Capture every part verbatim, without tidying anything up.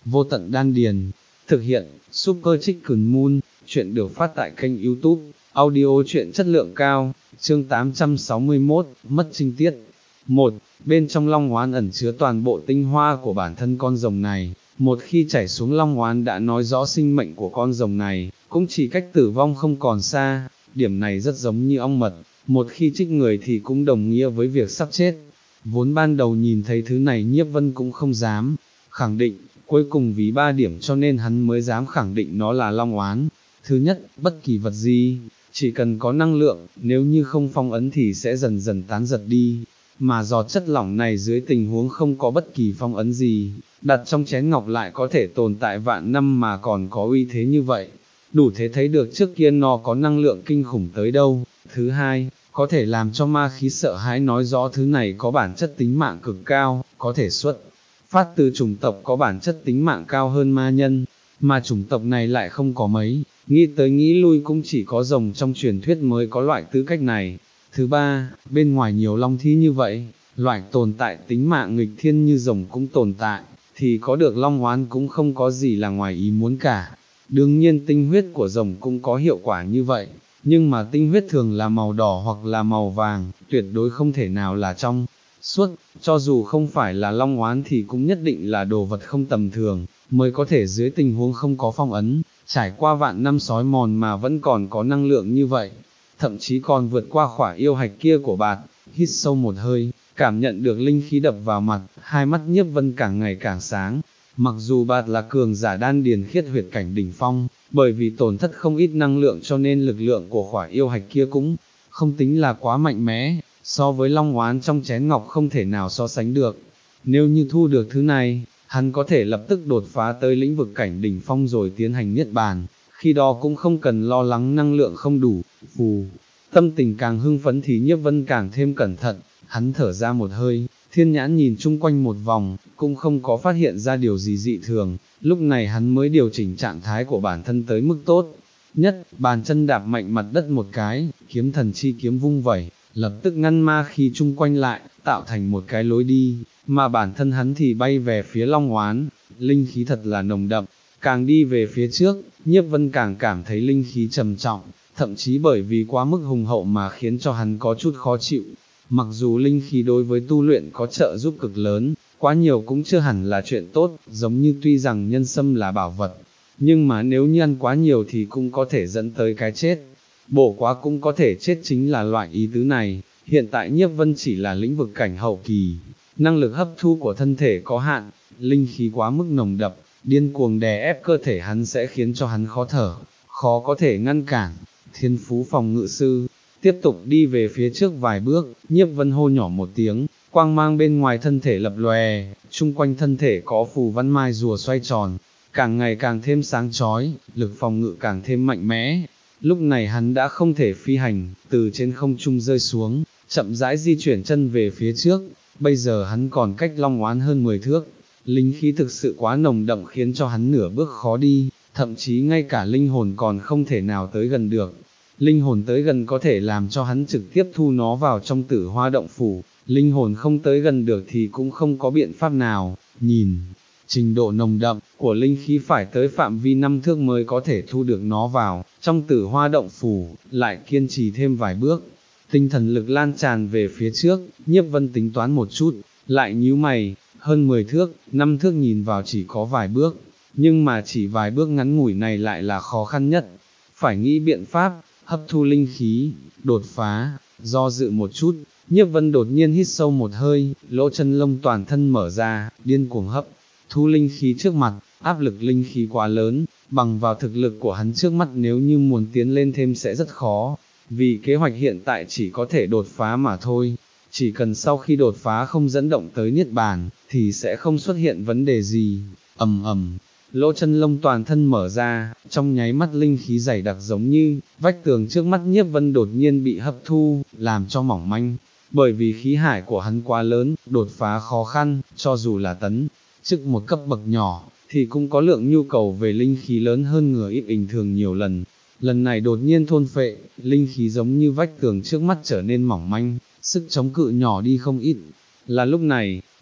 Vô tận đan điền, thực hiện, Super Chicken Moon, chuyện được phát tại kênh YouTube, audio truyện chất lượng cao, chương tám trăm sáu mươi mốt, mất trinh tiết. Một, bên trong long oán ẩn chứa toàn bộ tinh hoa của bản thân con rồng này, một khi chảy xuống long oán đã nói rõ sinh mệnh của con rồng này, cũng chỉ cách tử vong không còn xa, điểm này rất giống như ong mật, một khi trích người thì cũng đồng nghĩa với việc sắp chết. Vốn ban đầu nhìn thấy thứ này Nhiếp Vân cũng không dám khẳng định, cuối cùng vì ba điểm cho nên hắn mới dám khẳng định nó là long oán. Thứ nhất, bất kỳ vật gì, chỉ cần có năng lượng, nếu như không phong ấn thì sẽ dần dần tán giật đi, mà giọt chất lỏng này dưới tình huống không có bất kỳ phong ấn gì, đặt trong chén ngọc lại có thể tồn tại vạn năm mà còn có uy thế như vậy, đủ thế thấy được trước kia nó có năng lượng kinh khủng tới đâu. Thứ hai, có thể làm cho ma khí sợ hãi, nói rõ thứ này có bản chất tính mạng cực cao, có thể xuất phát từ chủng tộc có bản chất tính mạng cao hơn ma nhân, mà chủng tộc này lại không có mấy, nghĩ tới nghĩ lui cũng chỉ có rồng trong truyền thuyết mới có loại tư cách này. Thứ ba, bên ngoài nhiều long thi như vậy, loại tồn tại tính mạng nghịch thiên như rồng cũng tồn tại, thì có được long oán cũng không có gì là ngoài ý muốn cả. Đương nhiên tinh huyết của rồng cũng có hiệu quả như vậy, nhưng mà tinh huyết thường là màu đỏ hoặc là màu vàng, tuyệt đối không thể nào là trong suốt, cho dù không phải là long oán thì cũng nhất định là đồ vật không tầm thường, mới có thể dưới tình huống không có phong ấn, trải qua vạn năm sói mòn mà vẫn còn có năng lượng như vậy, thậm chí còn vượt qua khỏa yêu hạch kia của bạt. Hít sâu một hơi, cảm nhận được linh khí đập vào mặt, hai mắt Nhiếp Vân càng ngày càng sáng. Mặc dù bạt là cường giả đan điền khiết huyệt cảnh đỉnh phong, bởi vì tổn thất không ít năng lượng cho nên lực lượng của khỏa yêu hạch kia cũng không tính là quá mạnh mẽ, so với long oán trong chén ngọc không thể nào so sánh được. Nếu như thu được thứ này, hắn có thể lập tức đột phá tới lĩnh vực cảnh đỉnh phong rồi tiến hành niết bàn, khi đó cũng không cần lo lắng năng lượng không đủ. Phù, tâm tình càng hưng phấn thì Nhiếp Vân càng thêm cẩn thận, hắn thở ra một hơi, thiên nhãn nhìn chung quanh một vòng, cũng không có phát hiện ra điều gì dị thường, lúc này hắn mới điều chỉnh trạng thái của bản thân tới mức tốt nhất, bàn chân đạp mạnh mặt đất một cái, kiếm thần chi kiếm vung vẩy, lập tức ngăn ma khí chung quanh lại, tạo thành một cái lối đi, mà bản thân hắn thì bay về phía long oán. Linh khí thật là nồng đậm, càng đi về phía trước, Nhiếp Vân càng cảm thấy linh khí trầm trọng, thậm chí bởi vì quá mức hùng hậu mà khiến cho hắn có chút khó chịu. Mặc dù linh khí đối với tu luyện có trợ giúp cực lớn, quá nhiều cũng chưa hẳn là chuyện tốt, giống như tuy rằng nhân sâm là bảo vật, nhưng mà nếu như ăn quá nhiều thì cũng có thể dẫn tới cái chết, bổ quá cũng có thể chết, chính là loại ý tứ này. Hiện tại Nhiếp Vân chỉ là lĩnh vực cảnh hậu kỳ, năng lực hấp thu của thân thể có hạn, linh khí quá mức nồng đậm, điên cuồng đè ép cơ thể hắn sẽ khiến cho hắn khó thở, khó có thể ngăn cản. Thiên phú phòng ngự sư, tiếp tục đi về phía trước vài bước, Nhiếp Vân hô nhỏ một tiếng, quang mang bên ngoài thân thể lập lòe, chung quanh thân thể có phù văn mai rùa xoay tròn, càng ngày càng thêm sáng chói, lực phòng ngự càng thêm mạnh mẽ. Lúc này hắn đã không thể phi hành, từ trên không trung rơi xuống, chậm rãi di chuyển chân về phía trước, bây giờ hắn còn cách long oán hơn mười thước, linh khí thực sự quá nồng đậm khiến cho hắn nửa bước khó đi, thậm chí ngay cả linh hồn còn không thể nào tới gần được. Linh hồn tới gần có thể làm cho hắn trực tiếp thu nó vào trong Tử Hoa động phủ, linh hồn không tới gần được thì cũng không có biện pháp nào. Nhìn trình độ nồng đậm của linh khí phải tới phạm vi năm thước mới có thể thu được nó vào trong Tử Hoa động phủ, lại kiên trì thêm vài bước, tinh thần lực lan tràn về phía trước. Nhiếp Vân tính toán một chút, lại nhíu mày, hơn mười thước, năm thước nhìn vào chỉ có vài bước, nhưng mà chỉ vài bước ngắn ngủi này lại là khó khăn nhất, phải nghĩ biện pháp hấp thu linh khí, đột phá. Do dự một chút, Nhiếp Vân đột nhiên hít sâu một hơi, lỗ chân lông toàn thân mở ra, điên cuồng hấp thu linh khí trước mặt. Áp lực linh khí quá lớn, bằng vào thực lực của hắn trước mắt nếu như muốn tiến lên thêm sẽ rất khó, vì kế hoạch hiện tại chỉ có thể đột phá mà thôi. Chỉ cần sau khi đột phá không dẫn động tới niết bàn, thì sẽ không xuất hiện vấn đề gì. Ầm ầm, lỗ chân lông toàn thân mở ra, trong nháy mắt linh khí dày đặc giống như vách tường trước mắt Nhiếp Vân đột nhiên bị hấp thu, làm cho mỏng manh. Bởi vì khí hải của hắn quá lớn, đột phá khó khăn, cho dù là tấn chức một cấp bậc nhỏ, thì cũng có lượng nhu cầu về linh khí lớn hơn người ít bình thường nhiều lần. Lần này đột nhiên thôn phệ, linh khí giống như vách tường trước mắt trở nên mỏng manh, sức chống cự nhỏ đi không ít. Là lúc này,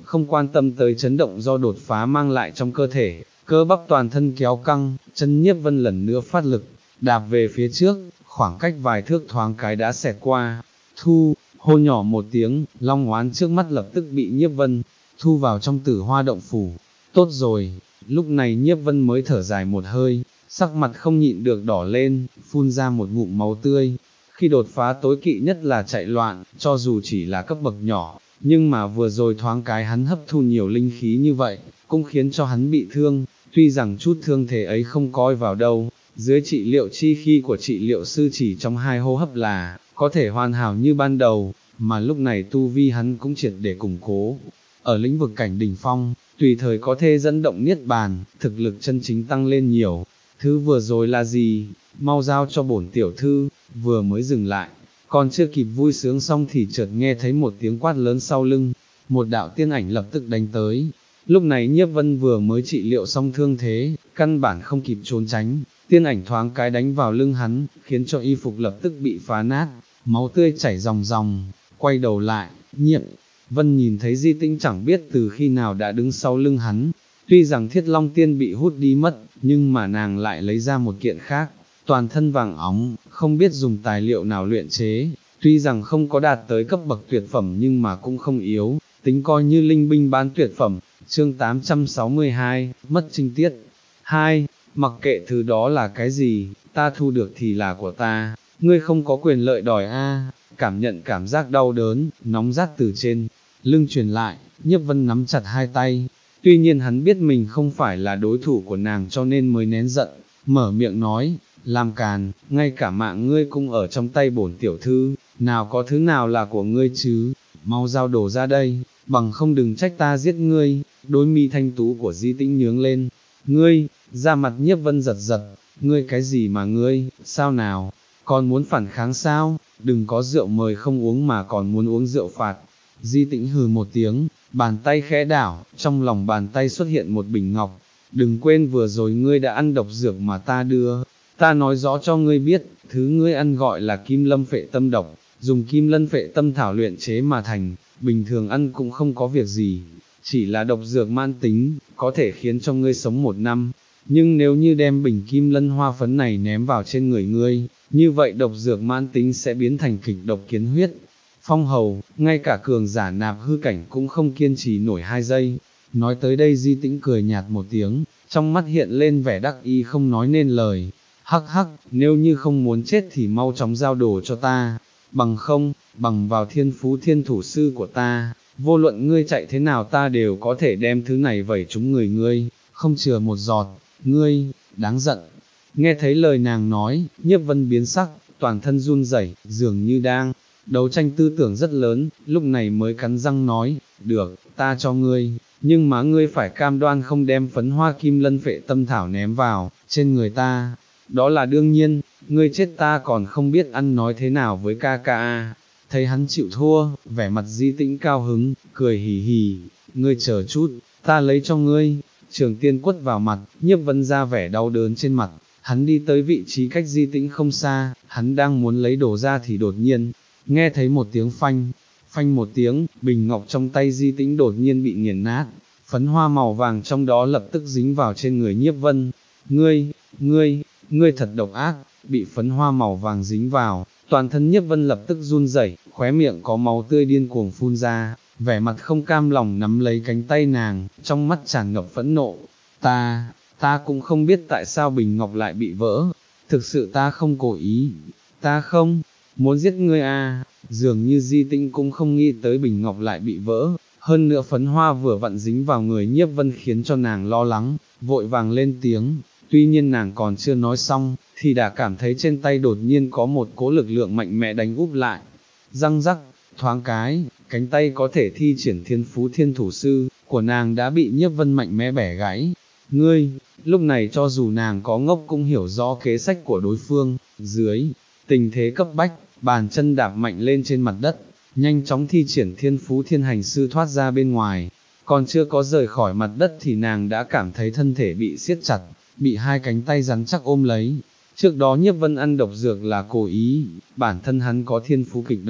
không quan tâm tới chấn động do đột phá mang lại trong cơ thể, cơ bắp toàn thân kéo căng, chân Nhiếp Vân lần nữa phát lực, đạp về phía trước, khoảng cách vài thước thoáng cái đã xẹt qua, thu, hô nhỏ một tiếng, long oán trước mắt lập tức bị Nhiếp Vân thu vào trong Tử Hoa động phủ. Tốt rồi, lúc này Nhiếp Vân mới thở dài một hơi, sắc mặt không nhịn được đỏ lên, phun ra một ngụm máu tươi. Khi đột phá tối kỵ nhất là chạy loạn, cho dù chỉ là cấp bậc nhỏ, nhưng mà vừa rồi thoáng cái hắn hấp thu nhiều linh khí như vậy, cũng khiến cho hắn bị thương, tuy rằng chút thương thế ấy không coi vào đâu, dưới trị liệu chi khi của trị liệu sư chỉ trong hai hô hấp là, có thể hoàn hảo như ban đầu, mà lúc này tu vi hắn cũng triệt để củng cố. Ở lĩnh vực cảnh đỉnh phong, tùy thời có thể dẫn động niết bàn, thực lực chân chính tăng lên nhiều. Thứ vừa rồi là gì? Mau giao cho bổn tiểu thư. Vừa mới dừng lại, còn chưa kịp vui sướng xong thì chợt nghe thấy một tiếng quát lớn sau lưng, một đạo tiên ảnh lập tức đánh tới. Lúc này Nhiếp Vân vừa mới trị liệu xong thương thế, căn bản không kịp trốn tránh, tiên ảnh thoáng cái đánh vào lưng hắn, khiến cho y phục lập tức bị phá nát, máu tươi chảy ròng ròng. Quay đầu lại, Nhiếp Vân nhìn thấy Di Tĩnh chẳng biết từ khi nào đã đứng sau lưng hắn, tuy rằng Thiết Long Tiên bị hút đi mất, nhưng mà nàng lại lấy ra một kiện khác, toàn thân vàng óng, không biết dùng tài liệu nào luyện chế, tuy rằng không có đạt tới cấp bậc tuyệt phẩm nhưng mà cũng không yếu, tính coi như linh binh bán tuyệt phẩm. Chương tám trăm sáu mươi hai, mất trinh tiết. Hai, mặc kệ thứ đó là cái gì, ta thu được thì là của ta, ngươi không có quyền lợi đòi a. Cảm nhận cảm giác đau đớn, nóng rát từ trên lưng truyền lại, Nhiếp Vân nắm chặt hai tay, tuy nhiên hắn biết mình không phải là đối thủ của nàng cho nên mới nén giận, mở miệng nói, làm càn, ngay cả mạng ngươi cũng ở trong tay bổn tiểu thư, nào có thứ nào là của ngươi chứ, mau giao đồ ra đây, bằng không đừng trách ta giết ngươi. Đôi mi thanh tú của Di Tĩnh nhướng lên, ngươi, ra mặt Nhiếp Vân giật giật, ngươi cái gì mà ngươi, sao nào, còn muốn phản kháng sao, đừng có rượu mời không uống mà còn muốn uống rượu phạt. Di Tĩnh hừ một tiếng, bàn tay khẽ đảo, trong lòng bàn tay xuất hiện một bình ngọc, đừng quên vừa rồi ngươi đã ăn độc dược mà ta đưa, ta nói rõ cho ngươi biết, thứ ngươi ăn gọi là kim lâm phệ tâm độc, dùng kim lân phệ tâm thảo luyện chế mà thành, bình thường ăn cũng không có việc gì, chỉ là độc dược man tính, có thể khiến cho ngươi sống một năm, nhưng nếu như đem bình kim lân hoa phấn này ném vào trên người ngươi, như vậy độc dược man tính sẽ biến thành kịch độc kiến huyết. Phong hầu, ngay cả cường giả nạp hư cảnh cũng không kiên trì nổi hai giây. Nói tới đây Di Tĩnh cười nhạt một tiếng, trong mắt hiện lên vẻ đắc ý không nói nên lời. Hắc hắc, nếu như không muốn chết thì mau chóng giao đồ cho ta, bằng không, bằng vào thiên phú thiên thủ sư của ta, vô luận ngươi chạy thế nào ta đều có thể đem thứ này vẩy trúng người ngươi, không chừa một giọt, ngươi, đáng giận. Nghe thấy lời nàng nói, Nhiếp Vân biến sắc, toàn thân run rẩy, dường như đang đấu tranh tư tưởng rất lớn, lúc này mới cắn răng nói, được, ta cho ngươi, nhưng mà ngươi phải cam đoan không đem phấn hoa kim lân phệ tâm thảo ném vào trên người ta. Đó là đương nhiên, ngươi chết ta còn không biết ăn nói thế nào với ca ca. Thấy hắn chịu thua, vẻ mặt Di Tĩnh cao hứng, cười hì hì, ngươi chờ chút, ta lấy cho ngươi. Trường tiên quất vào mặt, Nhiếp Vân ra vẻ đau đớn trên mặt, hắn đi tới vị trí cách Di Tĩnh không xa, hắn đang muốn lấy đồ ra thì đột nhiên, nghe thấy một tiếng phanh, phanh một tiếng, bình ngọc trong tay Di Tĩnh đột nhiên bị nghiền nát, phấn hoa màu vàng trong đó lập tức dính vào trên người Nhiếp Vân. Ngươi, ngươi, ngươi thật độc ác, bị phấn hoa màu vàng dính vào, toàn thân Nhiếp Vân lập tức run rẩy, khóe miệng có máu tươi điên cuồng phun ra, vẻ mặt không cam lòng nắm lấy cánh tay nàng, trong mắt tràn ngập phẫn nộ. Ta, ta cũng không biết tại sao bình ngọc lại bị vỡ, thực sự ta không cố ý, ta không muốn giết ngươi à. Dường như Di Tĩnh cũng không nghĩ tới bình ngọc lại bị vỡ, hơn nữa phấn hoa vừa vặn dính vào người Nhiếp Vân khiến cho nàng lo lắng, vội vàng lên tiếng. Tuy nhiên nàng còn chưa nói xong, thì đã cảm thấy trên tay đột nhiên có một cỗ lực lượng mạnh mẽ đánh úp lại. Răng rắc, thoáng cái, cánh tay có thể thi triển thiên phú thiên thủ sư, của nàng đã bị Nhiếp Vân mạnh mẽ bẻ gãy. Ngươi, lúc này cho dù nàng có ngốc cũng hiểu rõ kế sách của đối phương, dưới tình thế cấp bách, bàn chân đạp mạnh lên trên mặt đất, nhanh chóng thi triển thiên phú thiên hành sư thoát ra bên ngoài. Còn chưa có rời khỏi mặt đất thì nàng đã cảm thấy thân thể bị siết chặt, bị hai cánh tay rắn chắc ôm lấy. Trước đó Nhiếp Vân ăn độc dược là cố ý, bản thân hắn có thiên phú kịch độc,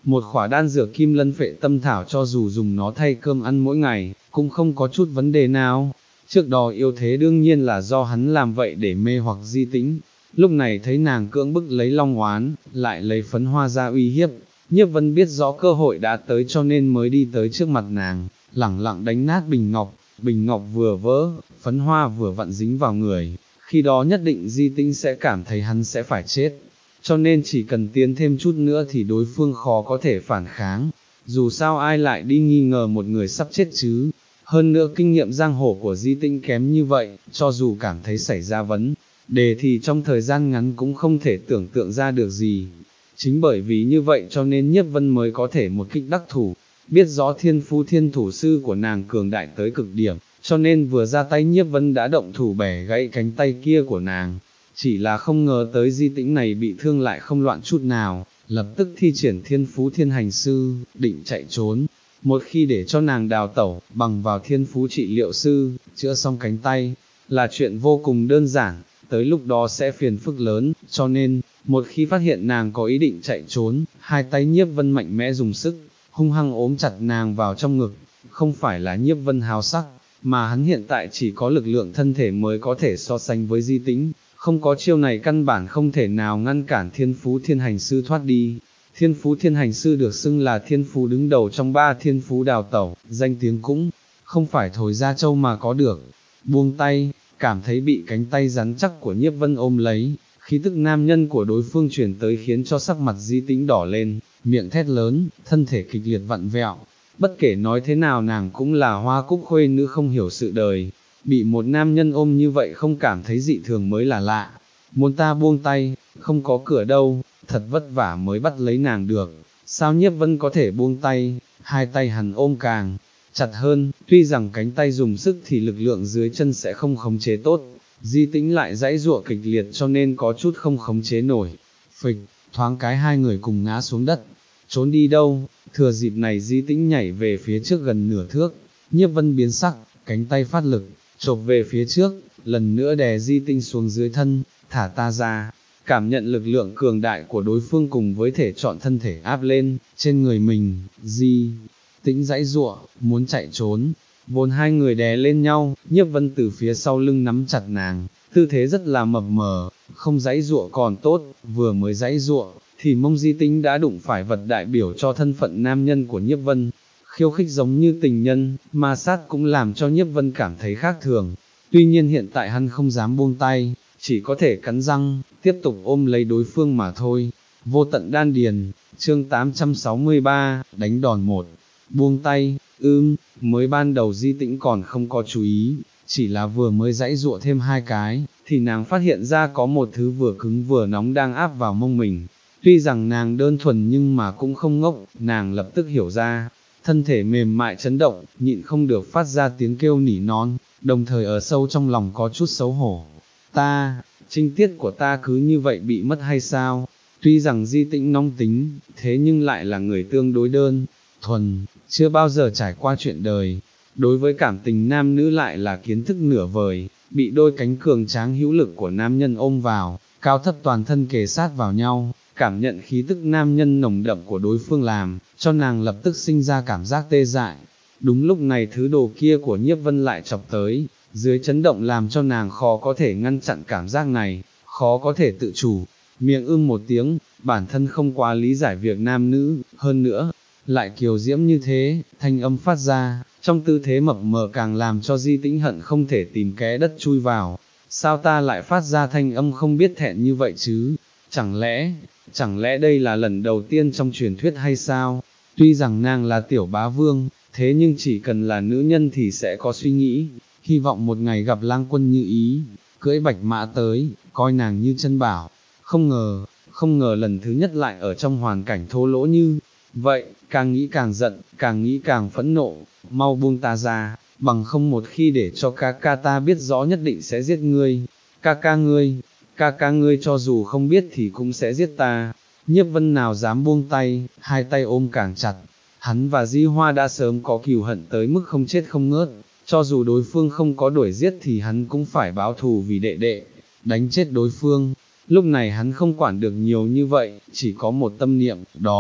Một khỏa đan dược kim lân phệ tâm thảo cho dù dùng nó thay cơm ăn mỗi ngày, cũng không có chút vấn đề nào. Trước đó yêu thế đương nhiên là do hắn làm vậy để mê hoặc Di Tĩnh, lúc này thấy nàng cưỡng bức lấy long oán, lại lấy phấn hoa ra uy hiếp, Nhiếp Vân biết rõ cơ hội đã tới cho nên mới đi tới trước mặt nàng, lẳng lặng đánh nát bình ngọc, bình ngọc vừa vỡ, phấn hoa vừa vặn dính vào người, khi đó nhất định Di Tĩnh sẽ cảm thấy hắn sẽ phải chết, cho nên chỉ cần tiến thêm chút nữa thì đối phương khó có thể phản kháng, dù sao ai lại đi nghi ngờ một người sắp chết chứ. Hơn nữa kinh nghiệm giang hồ của Di Tĩnh kém như vậy, cho dù cảm thấy xảy ra vấn đề thì trong thời gian ngắn cũng không thể tưởng tượng ra được gì. Chính bởi vì như vậy cho nên Nhiếp Vân mới có thể một kích đắc thủ, biết rõ thiên phú thiên thủ sư của nàng cường đại tới cực điểm, cho nên vừa ra tay Nhiếp Vân đã động thủ bẻ gãy cánh tay kia của nàng. Chỉ là không ngờ tới Di Tĩnh này bị thương lại không loạn chút nào, lập tức thi triển thiên phú thiên hành sư, định chạy trốn. Một khi để cho nàng đào tẩu, bằng vào thiên phú trị liệu sư, chữa xong cánh tay, là chuyện vô cùng đơn giản, tới lúc đó sẽ phiền phức lớn, cho nên, một khi phát hiện nàng có ý định chạy trốn, hai tay Nhiếp Vân mạnh mẽ dùng sức, hung hăng ốm chặt nàng vào trong ngực, không phải là Nhiếp Vân háo sắc, mà hắn hiện tại chỉ có lực lượng thân thể mới có thể so sánh với Di Tĩnh, không có chiêu này căn bản không thể nào ngăn cản thiên phú thiên hành sư thoát đi. Thiên phú thiên hành sư được xưng là thiên phú đứng đầu trong ba thiên phú đào tẩu, danh tiếng cũng không phải thổi ra châu mà có được. Buông tay, cảm thấy bị cánh tay rắn chắc của Nhiếp Vân ôm lấy, khí tức nam nhân của đối phương chuyển tới khiến cho sắc mặt Di Tĩnh đỏ lên, miệng thét lớn, thân thể kịch liệt vặn vẹo. Bất kể nói thế nào nàng cũng là hoa cúc khuê nữ không hiểu sự đời, bị một nam nhân ôm như vậy không cảm thấy dị thường mới là lạ. Muốn ta buông tay, không có cửa đâu, thật vất vả mới bắt lấy nàng được, sao Nhiếp Vân có thể buông tay, hai tay hắn ôm càng chặt hơn, tuy rằng cánh tay dùng sức thì lực lượng dưới chân sẽ không khống chế tốt, Di Tĩnh lại giãy giụa kịch liệt cho nên có chút không khống chế nổi, phịch, thoáng cái hai người cùng ngã xuống đất, trốn đi đâu, thừa dịp này Di Tĩnh nhảy về phía trước gần nửa thước, Nhiếp Vân biến sắc, cánh tay phát lực, chộp về phía trước, lần nữa đè Di Tĩnh xuống dưới thân, thả ta ra. Cảm nhận lực lượng cường đại của đối phương cùng với thể chọn thân thể áp lên, trên người mình, Di Tĩnh giãy giụa, muốn chạy trốn, vốn hai người đè lên nhau, Nhiếp Vân từ phía sau lưng nắm chặt nàng, tư thế rất là mập mờ, không giãy giụa còn tốt, vừa mới giãy giụa, thì mông Di Tĩnh đã đụng phải vật đại biểu cho thân phận nam nhân của Nhiếp Vân, khiêu khích giống như tình nhân, ma sát cũng làm cho Nhiếp Vân cảm thấy khác thường, tuy nhiên hiện tại hắn không dám buông tay, chỉ có thể cắn răng, tiếp tục ôm lấy đối phương mà thôi. Vô tận đan điền, chương tám trăm sáu mươi ba, đánh đòn một, buông tay, ưm, mới ban đầu Di Tĩnh còn không có chú ý, chỉ là vừa mới giãy giụa thêm hai cái, thì nàng phát hiện ra có một thứ vừa cứng vừa nóng đang áp vào mông mình. Tuy rằng nàng đơn thuần nhưng mà cũng không ngốc, nàng lập tức hiểu ra, thân thể mềm mại chấn động, nhịn không được phát ra tiếng kêu nỉ non, đồng thời ở sâu trong lòng có chút xấu hổ. Ta, trinh tiết của ta cứ như vậy bị mất hay sao? Tuy rằng Di Tĩnh nóng tính, thế nhưng lại là người tương đối đơn, thuần, chưa bao giờ trải qua chuyện đời. Đối với cảm tình nam nữ lại là kiến thức nửa vời, bị đôi cánh cường tráng hữu lực của nam nhân ôm vào, cao thấp toàn thân kề sát vào nhau, cảm nhận khí tức nam nhân nồng đậm của đối phương làm, cho nàng lập tức sinh ra cảm giác tê dại. Đúng lúc này thứ đồ kia của Nhiếp Vân lại chọc tới, dưới chấn động làm cho nàng khó có thể ngăn chặn cảm giác này, khó có thể tự chủ, miệng ưm một tiếng, bản thân không quá lý giải việc nam nữ, hơn nữa, lại kiều diễm như thế, thanh âm phát ra, trong tư thế mập mờ càng làm cho Di Tĩnh hận không thể tìm kẽ đất chui vào, sao ta lại phát ra thanh âm không biết thẹn như vậy chứ, chẳng lẽ, chẳng lẽ đây là lần đầu tiên trong truyền thuyết hay sao, tuy rằng nàng là tiểu bá vương, thế nhưng chỉ cần là nữ nhân thì sẽ có suy nghĩ, hy vọng một ngày gặp lang quân như ý, cưỡi bạch mã tới, coi nàng như chân bảo, không ngờ, không ngờ lần thứ nhất lại ở trong hoàn cảnh thô lỗ như vậy, càng nghĩ càng giận, càng nghĩ càng phẫn nộ, mau buông ta ra, bằng không một khi để cho ca ca ta biết rõ nhất định sẽ giết ngươi, ca ca ngươi, ca ca ngươi cho dù không biết thì cũng sẽ giết ta. Nhiếp Vân nào dám buông tay, hai tay ôm càng chặt, hắn và Di Hoa đã sớm có cừu hận tới mức không chết không ngớt, cho dù đối phương không có đuổi giết thì hắn cũng phải báo thù vì đệ đệ, đánh chết đối phương. Lúc này hắn không quản được nhiều như vậy, chỉ có một tâm niệm, đó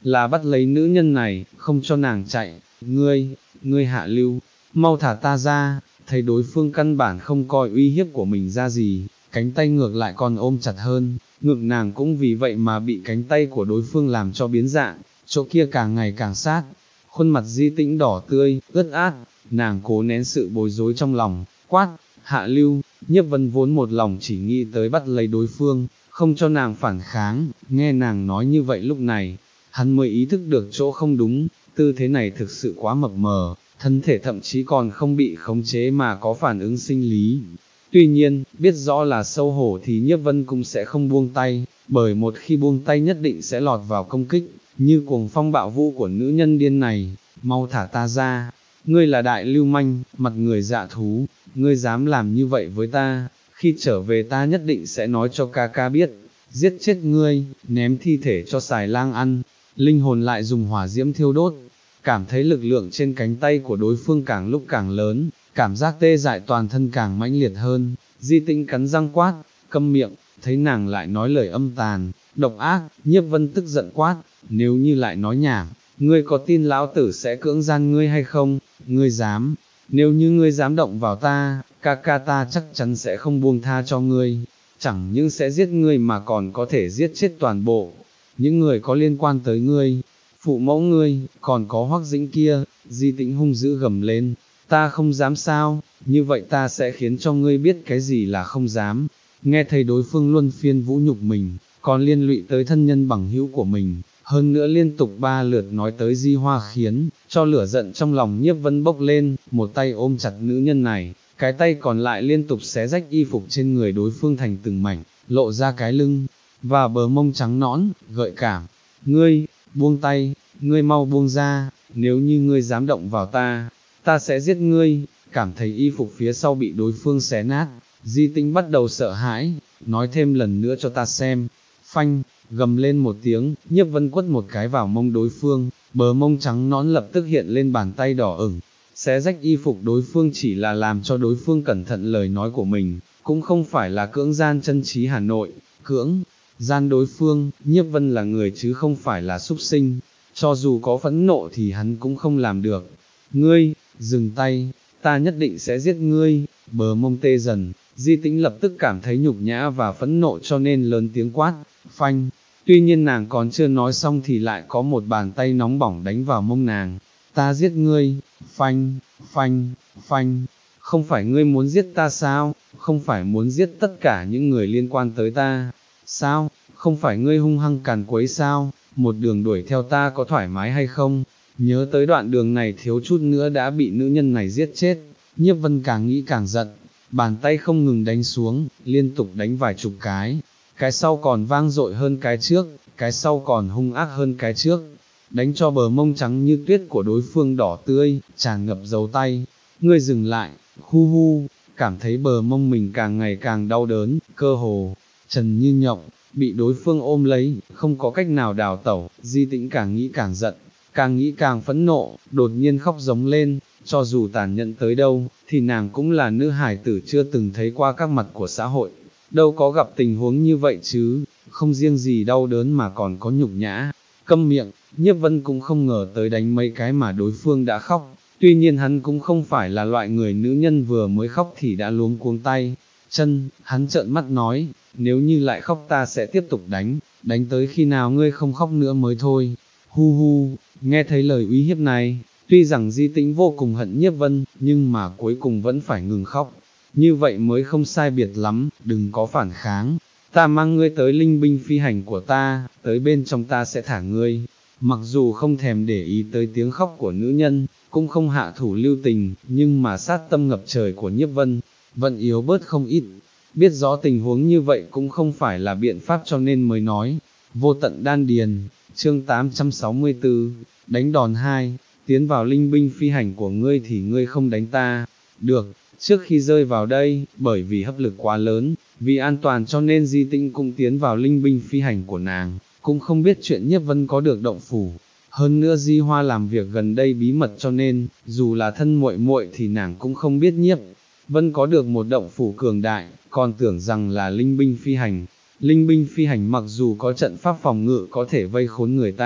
là bắt lấy nữ nhân này, không cho nàng chạy, ngươi, ngươi hạ lưu, mau thả ta ra, thấy đối phương căn bản không coi uy hiếp của mình ra gì, cánh tay ngược lại còn ôm chặt hơn, ngực nàng cũng vì vậy mà bị cánh tay của đối phương làm cho biến dạng, chỗ kia càng ngày càng sát, khuôn mặt Di Tĩnh đỏ tươi, ướt át, nàng cố nén sự bối rối trong lòng, quát, hạ lưu, Nhiếp Vân vốn một lòng chỉ nghĩ tới bắt lấy đối phương, không cho nàng phản kháng, nghe nàng nói như vậy lúc này, hắn mới ý thức được chỗ không đúng, tư thế này thực sự quá mập mờ, thân thể thậm chí còn không bị khống chế mà có phản ứng sinh lý. Tuy nhiên, biết rõ là xấu hổ thì Nhiếp Vân cũng sẽ không buông tay, bởi một khi buông tay nhất định sẽ lọt vào công kích, như cuồng phong bạo vũ của nữ nhân điên này, mau thả ta ra, ngươi là đại lưu manh, mặt người dạ thú, ngươi dám làm như vậy với ta, khi trở về ta nhất định sẽ nói cho ca ca biết, giết chết ngươi, ném thi thể cho xài lang ăn, linh hồn lại dùng hỏa diễm thiêu đốt, cảm thấy lực lượng trên cánh tay của đối phương càng lúc càng lớn, cảm giác tê dại toàn thân càng mãnh liệt hơn, Di Tĩnh cắn răng quát, câm miệng, thấy nàng lại nói lời âm tàn, độc ác, Nhiếp Vân tức giận quát, nếu như lại nói nhảm, ngươi có tin lão tử sẽ cưỡng gian ngươi hay không, ngươi dám, nếu như ngươi dám động vào ta, ca ca ta chắc chắn sẽ không buông tha cho ngươi, chẳng những sẽ giết ngươi mà còn có thể giết chết toàn bộ, những người có liên quan tới ngươi, phụ mẫu ngươi, còn có Hoắc Dĩnh kia, Di Tĩnh hung dữ gầm lên, ta không dám sao, như vậy ta sẽ khiến cho ngươi biết cái gì là không dám, nghe thấy đối phương luân phiên vũ nhục mình, còn liên lụy tới thân nhân bằng hữu của mình, hơn nữa liên tục ba lượt nói tới Di Hoa khiến, cho lửa giận trong lòng Nhiếp Vân bốc lên, một tay ôm chặt nữ nhân này, cái tay còn lại liên tục xé rách y phục trên người đối phương thành từng mảnh, lộ ra cái lưng, và bờ mông trắng nõn, gợi cảm, ngươi, buông tay, ngươi mau buông ra, nếu như ngươi dám động vào ta, ta sẽ giết ngươi, cảm thấy y phục phía sau bị đối phương xé nát, Di Tĩnh bắt đầu sợ hãi, nói thêm lần nữa cho ta xem, phanh, gầm lên một tiếng, Nhiếp Vân quất một cái vào mông đối phương, bờ mông trắng nõn lập tức hiện lên bàn tay đỏ ửng, xé rách y phục đối phương chỉ là làm cho đối phương cẩn thận lời nói của mình, cũng không phải là cưỡng gian chân trí Hà Nội, cưỡng gian đối phương, Nhiếp Vân là người chứ không phải là súc sinh, cho dù có phẫn nộ thì hắn cũng không làm được, ngươi, dừng tay, ta nhất định sẽ giết ngươi, bờ mông tê dần, Di Tĩnh lập tức cảm thấy nhục nhã và phẫn nộ cho nên lớn tiếng quát, phanh, tuy nhiên nàng còn chưa nói xong thì lại có một bàn tay nóng bỏng đánh vào mông nàng, ta giết ngươi, phanh, phanh, phanh, không phải ngươi muốn giết ta sao, không phải muốn giết tất cả những người liên quan tới ta, sao, không phải ngươi hung hăng càn quấy sao, một đường đuổi theo ta có thoải mái hay không, nhớ tới đoạn đường này thiếu chút nữa đã bị nữ nhân này giết chết, Nhiếp Vân càng nghĩ càng giận, bàn tay không ngừng đánh xuống, liên tục đánh vài chục cái, cái sau còn vang dội hơn cái trước, cái sau còn hung ác hơn cái trước, đánh cho bờ mông trắng như tuyết của đối phương đỏ tươi, tràn ngập dấu tay, ngươi dừng lại, hu hu, cảm thấy bờ mông mình càng ngày càng đau đớn, cơ hồ, trần như nhộng, bị đối phương ôm lấy, không có cách nào đào tẩu, Di Tĩnh càng nghĩ càng giận, càng nghĩ càng phẫn nộ, đột nhiên khóc giống lên, cho dù tàn nhẫn tới đâu, thì nàng cũng là nữ hài tử chưa từng thấy qua các mặt của xã hội, đâu có gặp tình huống như vậy chứ, không riêng gì đau đớn mà còn có nhục nhã, câm miệng, Nhiếp Vân cũng không ngờ tới đánh mấy cái mà đối phương đã khóc, tuy nhiên hắn cũng không phải là loại người nữ nhân vừa mới khóc thì đã luống cuống tay, chân, hắn trợn mắt nói, nếu như lại khóc ta sẽ tiếp tục đánh, đánh tới khi nào ngươi không khóc nữa mới thôi, hu hu, nghe thấy lời uy hiếp này, tuy rằng Di Tĩnh vô cùng hận Nhiếp Vân, nhưng mà cuối cùng vẫn phải ngừng khóc, như vậy mới không sai biệt lắm, đừng có phản kháng, ta mang ngươi tới linh binh phi hành của ta, tới bên trong ta sẽ thả ngươi, mặc dù không thèm để ý tới tiếng khóc của nữ nhân, cũng không hạ thủ lưu tình, nhưng mà sát tâm ngập trời của Nhiếp Vân, vẫn yếu bớt không ít, biết rõ tình huống như vậy cũng không phải là biện pháp cho nên mới nói, vô tận đan điền, chương tám trăm sáu mươi tư, đánh đòn hai, tiến vào linh binh phi hành của ngươi thì ngươi không đánh ta, được, trước khi rơi vào đây, bởi vì hấp lực quá lớn, vì an toàn cho nên Di Tĩnh cũng tiến vào linh binh phi hành của nàng, cũng không biết chuyện Nhiếp Vân có được động phủ, hơn nữa Di Hoa làm việc gần đây bí mật cho nên, dù là thân muội muội thì nàng cũng không biết Nhiếp Vân có được một động phủ cường đại, còn tưởng rằng là linh binh phi hành. Linh binh phi hành mặc dù có trận pháp phòng ngự có thể vây khốn người ta,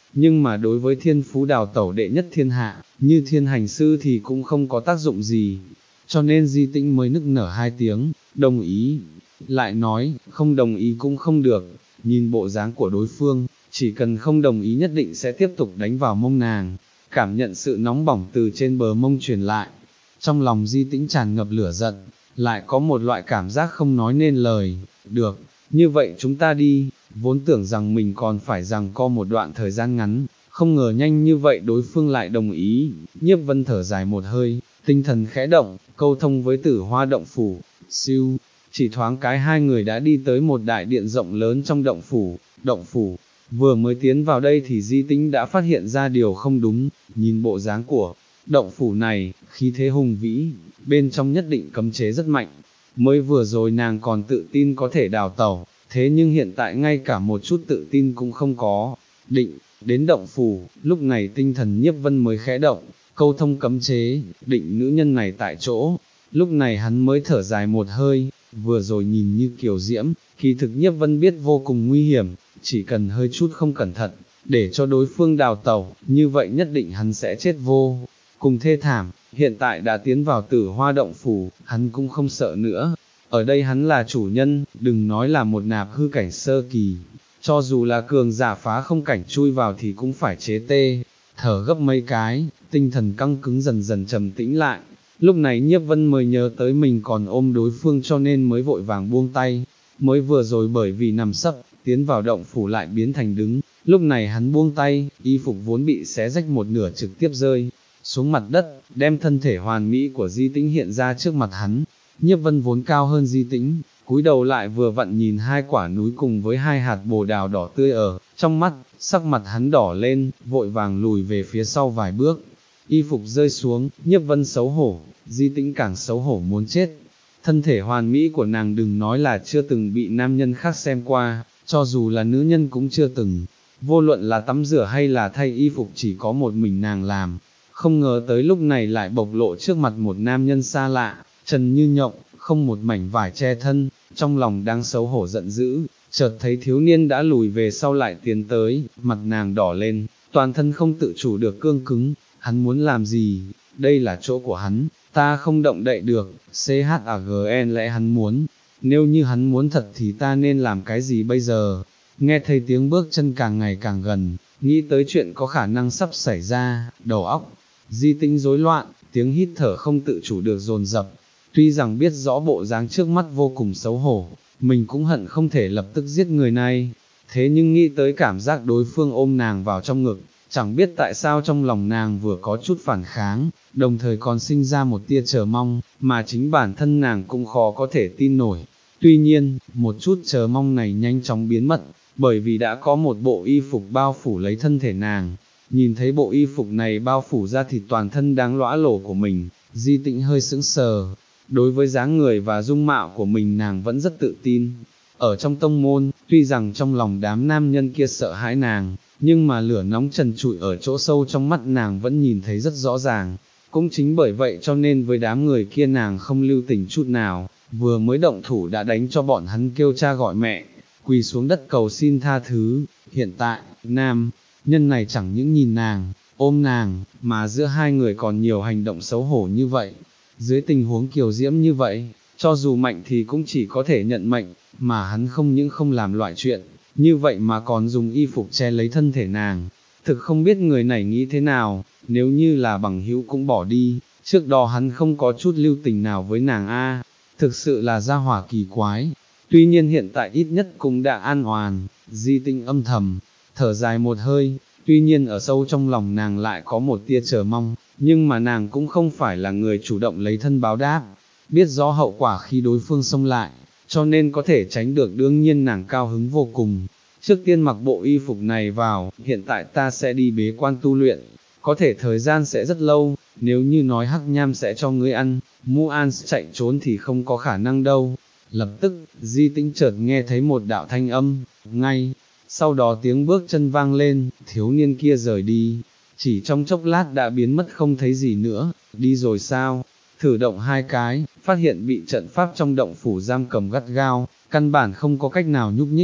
nhưng mà đối với thiên phú đào tẩu đệ nhất thiên hạ, như thiên hành sư thì cũng không có tác dụng gì, cho nên Di Tĩnh mới nức nở hai tiếng, đồng ý, lại nói, không đồng ý cũng không được, nhìn bộ dáng của đối phương, chỉ cần không đồng ý nhất định sẽ tiếp tục đánh vào mông nàng, cảm nhận sự nóng bỏng từ trên bờ mông truyền lại, trong lòng Di Tĩnh tràn ngập lửa giận, lại có một loại cảm giác không nói nên lời, được, như vậy chúng ta đi, vốn tưởng rằng mình còn phải giằng co một đoạn thời gian ngắn, không ngờ nhanh như vậy đối phương lại đồng ý, Nhiếp Vân thở dài một hơi, tinh thần khẽ động, câu thông với Tử Hoa động phủ, siêu, chỉ thoáng cái hai người đã đi tới một đại điện rộng lớn trong động phủ, động phủ, vừa mới tiến vào đây thì Di Tĩnh đã phát hiện ra điều không đúng, nhìn bộ dáng của động phủ này, khí thế hùng vĩ, bên trong nhất định cấm chế rất mạnh, mới vừa rồi nàng còn tự tin có thể đào tẩu, thế nhưng hiện tại ngay cả một chút tự tin cũng không có, định, đến động phủ, lúc này tinh thần Nhiếp Vân mới khẽ động, câu thông cấm chế, định nữ nhân này tại chỗ, lúc này hắn mới thở dài một hơi, vừa rồi nhìn như kiều diễm, kỳ thực Nhiếp Vân biết vô cùng nguy hiểm, chỉ cần hơi chút không cẩn thận, để cho đối phương đào tẩu, như vậy nhất định hắn sẽ chết vô cùng thê thảm, hiện tại đã tiến vào Tử Hoa động phủ, hắn cũng không sợ nữa, ở đây hắn là chủ nhân, đừng nói là một nạp hư cảnh sơ kỳ, cho dù là cường giả phá không cảnh chui vào thì cũng phải chế tê, thở gấp mấy cái, tinh thần căng cứng dần dần trầm tĩnh lại, lúc này Nhiếp Vân mới nhớ tới mình còn ôm đối phương cho nên mới vội vàng buông tay, mới vừa rồi bởi vì nằm sấp, tiến vào động phủ lại biến thành đứng, lúc này hắn buông tay, y phục vốn bị xé rách một nửa trực tiếp rơi xuống mặt đất, đem thân thể hoàn mỹ của Di Tĩnh hiện ra trước mặt hắn. Nhiếp Vân vốn cao hơn Di Tĩnh, cúi đầu lại vừa vặn nhìn hai quả núi cùng với hai hạt bồ đào đỏ tươi ở trong mắt, sắc mặt hắn đỏ lên, vội vàng lùi về phía sau vài bước. Y phục rơi xuống, Nhiếp Vân xấu hổ, Di Tĩnh càng xấu hổ muốn chết. Thân thể hoàn mỹ của nàng đừng nói là chưa từng bị nam nhân khác xem qua, cho dù là nữ nhân cũng chưa từng. Vô luận là tắm rửa hay là thay y phục chỉ có một mình nàng làm, không ngờ tới lúc này lại bộc lộ trước mặt một nam nhân xa lạ, trần như nhộng, không một mảnh vải che thân, trong lòng đang xấu hổ giận dữ, chợt thấy thiếu niên đã lùi về sau lại tiến tới, mặt nàng đỏ lên, toàn thân không tự chủ được cương cứng, hắn muốn làm gì, đây là chỗ của hắn, ta không động đậy được, C H A G N lẽ hắn muốn, nếu như hắn muốn thật thì ta nên làm cái gì bây giờ, nghe thấy tiếng bước chân càng ngày càng gần, nghĩ tới chuyện có khả năng sắp xảy ra, đầu óc, Di Tĩnh rối loạn, tiếng hít thở không tự chủ được dồn dập, tuy rằng biết rõ bộ dáng trước mắt vô cùng xấu hổ, mình cũng hận không thể lập tức giết người này, thế nhưng nghĩ tới cảm giác đối phương ôm nàng vào trong ngực, chẳng biết tại sao trong lòng nàng vừa có chút phản kháng, đồng thời còn sinh ra một tia chờ mong, mà chính bản thân nàng cũng khó có thể tin nổi. Tuy nhiên, một chút chờ mong này nhanh chóng biến mất, bởi vì đã có một bộ y phục bao phủ lấy thân thể nàng. Nhìn thấy bộ y phục này bao phủ ra thịt toàn thân đáng lõa lổ của mình, Di Tĩnh hơi sững sờ. Đối với dáng người và dung mạo của mình nàng vẫn rất tự tin. Ở trong tông môn, tuy rằng trong lòng đám nam nhân kia sợ hãi nàng, nhưng mà lửa nóng trần trụi ở chỗ sâu trong mắt nàng vẫn nhìn thấy rất rõ ràng. Cũng chính bởi vậy cho nên với đám người kia nàng không lưu tình chút nào, vừa mới động thủ đã đánh cho bọn hắn kêu cha gọi mẹ, quỳ xuống đất cầu xin tha thứ. Hiện tại, nam nhân này chẳng những nhìn nàng, ôm nàng, mà giữa hai người còn nhiều hành động xấu hổ như vậy. Dưới tình huống kiều diễm như vậy, cho dù mạnh thì cũng chỉ có thể nhận mệnh, mà hắn không những không làm loại chuyện như vậy mà còn dùng y phục che lấy thân thể nàng. Thực không biết người này nghĩ thế nào, nếu như là bằng hữu cũng bỏ đi, trước đó hắn không có chút lưu tình nào với nàng a, thực sự là gia hỏa kỳ quái. Tuy nhiên hiện tại ít nhất cũng đã an oàn, Di Tĩnh âm thầm thở dài một hơi, tuy nhiên ở sâu trong lòng nàng lại có một tia chờ mong, nhưng mà nàng cũng không phải là người chủ động lấy thân báo đáp, biết rõ hậu quả khi đối phương xông lại, cho nên có thể tránh được đương nhiên nàng cao hứng vô cùng. Trước tiên mặc bộ y phục này vào, hiện tại ta sẽ đi bế quan tu luyện, có thể thời gian sẽ rất lâu, nếu như nói hắc nham sẽ cho ngươi ăn, Mu An chạy trốn thì không có khả năng đâu. Lập tức, Di Tĩnh chợt nghe thấy một đạo thanh âm, ngay sau đó tiếng bước chân vang lên, thiếu niên kia rời đi, chỉ trong chốc lát đã biến mất không thấy gì nữa. Đi rồi sao? Thử động hai cái, phát hiện bị trận pháp trong động phủ giam cầm gắt gao, căn bản không có cách nào nhúc nhích.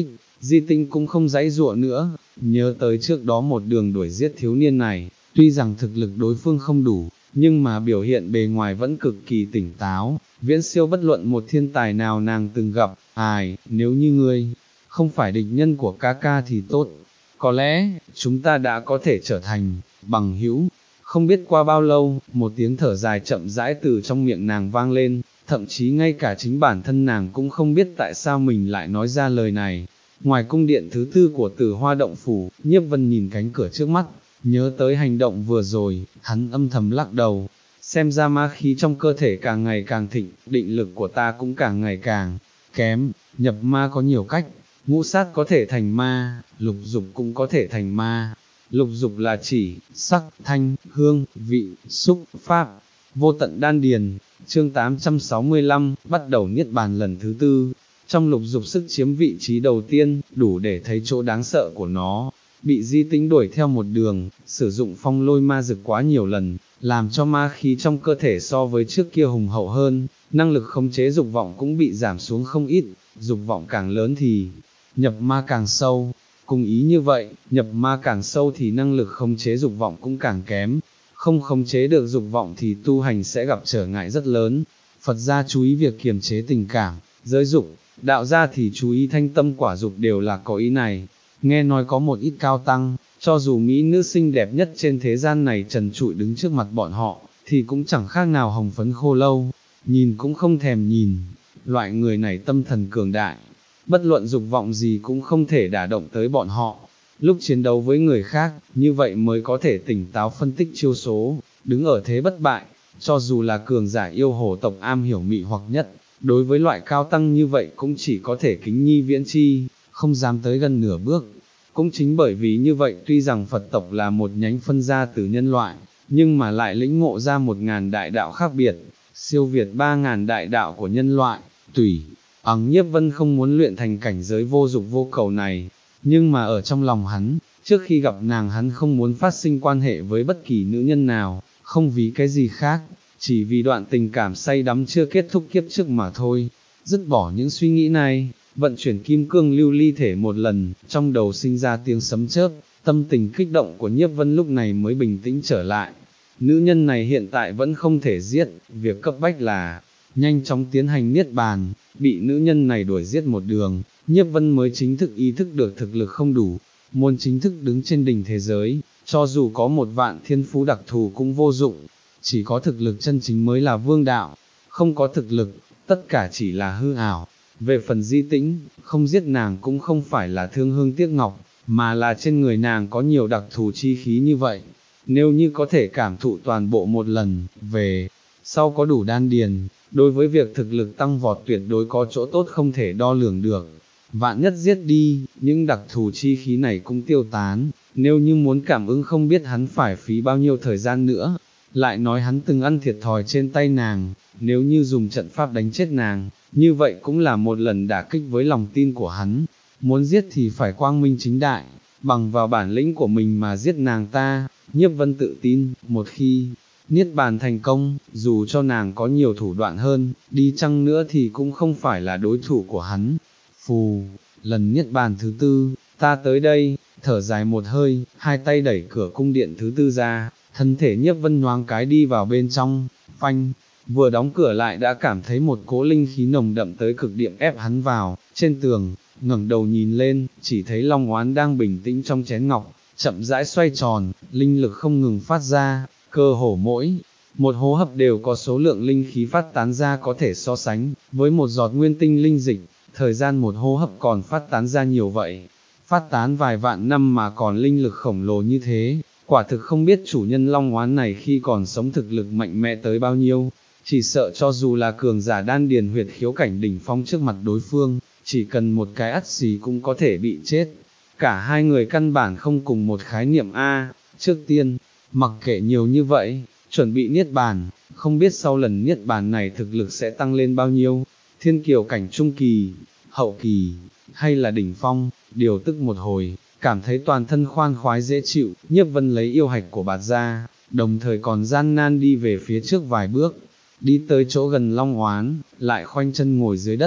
Di Tĩnh cũng không giãy giụa nữa, nhớ tới trước đó một đường đuổi giết thiếu niên này, tuy rằng thực lực đối phương không đủ, nhưng mà biểu hiện bề ngoài vẫn cực kỳ tỉnh táo, viễn siêu bất luận một thiên tài nào nàng từng gặp. Ai, nếu như ngươi không phải địch nhân của ca ca thì tốt, có lẽ chúng ta đã có thể trở thành bằng hữu. Không biết qua bao lâu, một tiếng thở dài chậm rãi từ trong miệng nàng vang lên, thậm chí ngay cả chính bản thân nàng cũng không biết tại sao mình lại nói ra lời này. Ngoài cung điện thứ tư của Tử Hoa Động Phủ, Nhiếp Vân nhìn cánh cửa trước mắt, nhớ tới hành động vừa rồi, hắn âm thầm lắc đầu, xem ra ma khí trong cơ thể càng ngày càng thịnh, định lực của ta cũng càng ngày càng kém. Nhập ma có nhiều cách, ngũ sát có thể thành ma, lục dục cũng có thể thành ma. Lục dục là chỉ, sắc, thanh, hương, vị, xúc, pháp, vô tận đan điền. Chương tám trăm sáu mươi lăm, bắt đầu niết bàn lần thứ tư. Trong lục dục sức chiếm vị trí đầu tiên, đủ để thấy chỗ đáng sợ của nó. Bị Di Tĩnh đuổi theo một đường, sử dụng phong lôi ma dực quá nhiều lần, làm cho ma khí trong cơ thể so với trước kia hùng hậu hơn, năng lực khống chế dục vọng cũng bị giảm xuống không ít. Dục vọng càng lớn thì nhập ma càng sâu, cùng ý như vậy, nhập ma càng sâu thì năng lực khống chế dục vọng cũng càng kém, không khống chế được dục vọng thì tu hành sẽ gặp trở ngại rất lớn. Phật gia chú ý việc kiềm chế tình cảm, giới dục, đạo gia thì chú ý thanh tâm quả dục, đều là có ý này. Nghe nói có một ít cao tăng, cho dù mỹ nữ xinh đẹp nhất trên thế gian này trần trụi đứng trước mặt bọn họ, thì cũng chẳng khác nào hồng phấn khô lâu, nhìn cũng không thèm nhìn. Loại người này tâm thần cường đại, bất luận dục vọng gì cũng không thể đả động tới bọn họ. Lúc chiến đấu với người khác, như vậy mới có thể tỉnh táo phân tích chiêu số, đứng ở thế bất bại. Cho dù là cường giả yêu hồ tộc am hiểu mị hoặc nhất, đối với loại cao tăng như vậy cũng chỉ có thể kính nhi viễn chi, không dám tới gần nửa bước. Cũng chính bởi vì như vậy, tuy rằng Phật tộc là một nhánh phân ra từ nhân loại, nhưng mà lại lĩnh ngộ ra một ngàn đại đạo khác biệt, siêu việt ba ngàn đại đạo của nhân loại. Tùy ằng Nhiếp Vân không muốn luyện thành cảnh giới vô dục vô cầu này, nhưng mà ở trong lòng hắn, trước khi gặp nàng hắn không muốn phát sinh quan hệ với bất kỳ nữ nhân nào, không vì cái gì khác, chỉ vì đoạn tình cảm say đắm chưa kết thúc kiếp trước mà thôi. Dứt bỏ những suy nghĩ này, vận chuyển kim cương lưu ly thể một lần, trong đầu sinh ra tiếng sấm chớp, tâm tình kích động của Nhiếp Vân lúc này mới bình tĩnh trở lại. Nữ nhân này hiện tại vẫn không thể giết, việc cấp bách là nhanh chóng tiến hành niết bàn. Bị nữ nhân này đuổi giết một đường, Nhiếp Vân mới chính thức ý thức được thực lực không đủ, muốn chính thức đứng trên đỉnh thế giới, cho dù có một vạn thiên phú đặc thù cũng vô dụng, chỉ có thực lực chân chính mới là vương đạo, không có thực lực, tất cả chỉ là hư ảo. Về phần Di Tĩnh, không giết nàng cũng không phải là thương hương tiếc ngọc, mà là trên người nàng có nhiều đặc thù chi khí như vậy. Nếu như có thể cảm thụ toàn bộ một lần, về sau có đủ đan điền, đối với việc thực lực tăng vọt tuyệt đối có chỗ tốt không thể đo lường được. Vạn nhất giết đi, những đặc thù chi khí này cũng tiêu tán, nếu như muốn cảm ứng không biết hắn phải phí bao nhiêu thời gian nữa. Lại nói hắn từng ăn thiệt thòi trên tay nàng, nếu như dùng trận pháp đánh chết nàng, như vậy cũng là một lần đả kích với lòng tin của hắn. Muốn giết thì phải quang minh chính đại, bằng vào bản lĩnh của mình mà giết nàng ta. Nhiếp Vân tự tin, một khi niết bàn thành công, dù cho nàng có nhiều thủ đoạn hơn, đi chăng nữa thì cũng không phải là đối thủ của hắn. Phù, lần niết bàn thứ tư, ta tới đây, thở dài một hơi, hai tay đẩy cửa cung điện thứ tư ra, thân thể Nhiếp Vân nhoáng cái đi vào bên trong. Phanh, vừa đóng cửa lại đã cảm thấy một cỗ linh khí nồng đậm tới cực điểm ép hắn vào. Trên tường, ngẩng đầu nhìn lên, chỉ thấy Long Oán đang bình tĩnh trong chén ngọc, chậm rãi xoay tròn, linh lực không ngừng phát ra, cơ hồ mỗi một hô hấp đều có số lượng linh khí phát tán ra có thể so sánh với một giọt nguyên tinh linh dịch. Thời gian một hô hấp còn phát tán ra nhiều vậy, phát tán vài vạn năm mà còn linh lực khổng lồ như thế, quả thực không biết chủ nhân Long Oán này khi còn sống thực lực mạnh mẽ tới bao nhiêu. Chỉ sợ cho dù là cường giả đan điền huyệt khiếu cảnh đỉnh phong trước mặt đối phương, chỉ cần một cái ắt xì cũng có thể bị chết. Cả hai người căn bản không cùng một khái niệm a. Trước tiên, mặc kệ nhiều như vậy, chuẩn bị niết bàn, không biết sau lần niết bàn này thực lực sẽ tăng lên bao nhiêu. Thiên kiều cảnh trung kỳ, hậu kỳ, hay là đỉnh phong. Điều tức một hồi, cảm thấy toàn thân khoan khoái dễ chịu. Nhiếp Vân lấy yêu hạch của bạt ra, đồng thời còn gian nan đi về phía trước vài bước, đi tới chỗ gần Long Oán, lại khoanh chân ngồi dưới đất,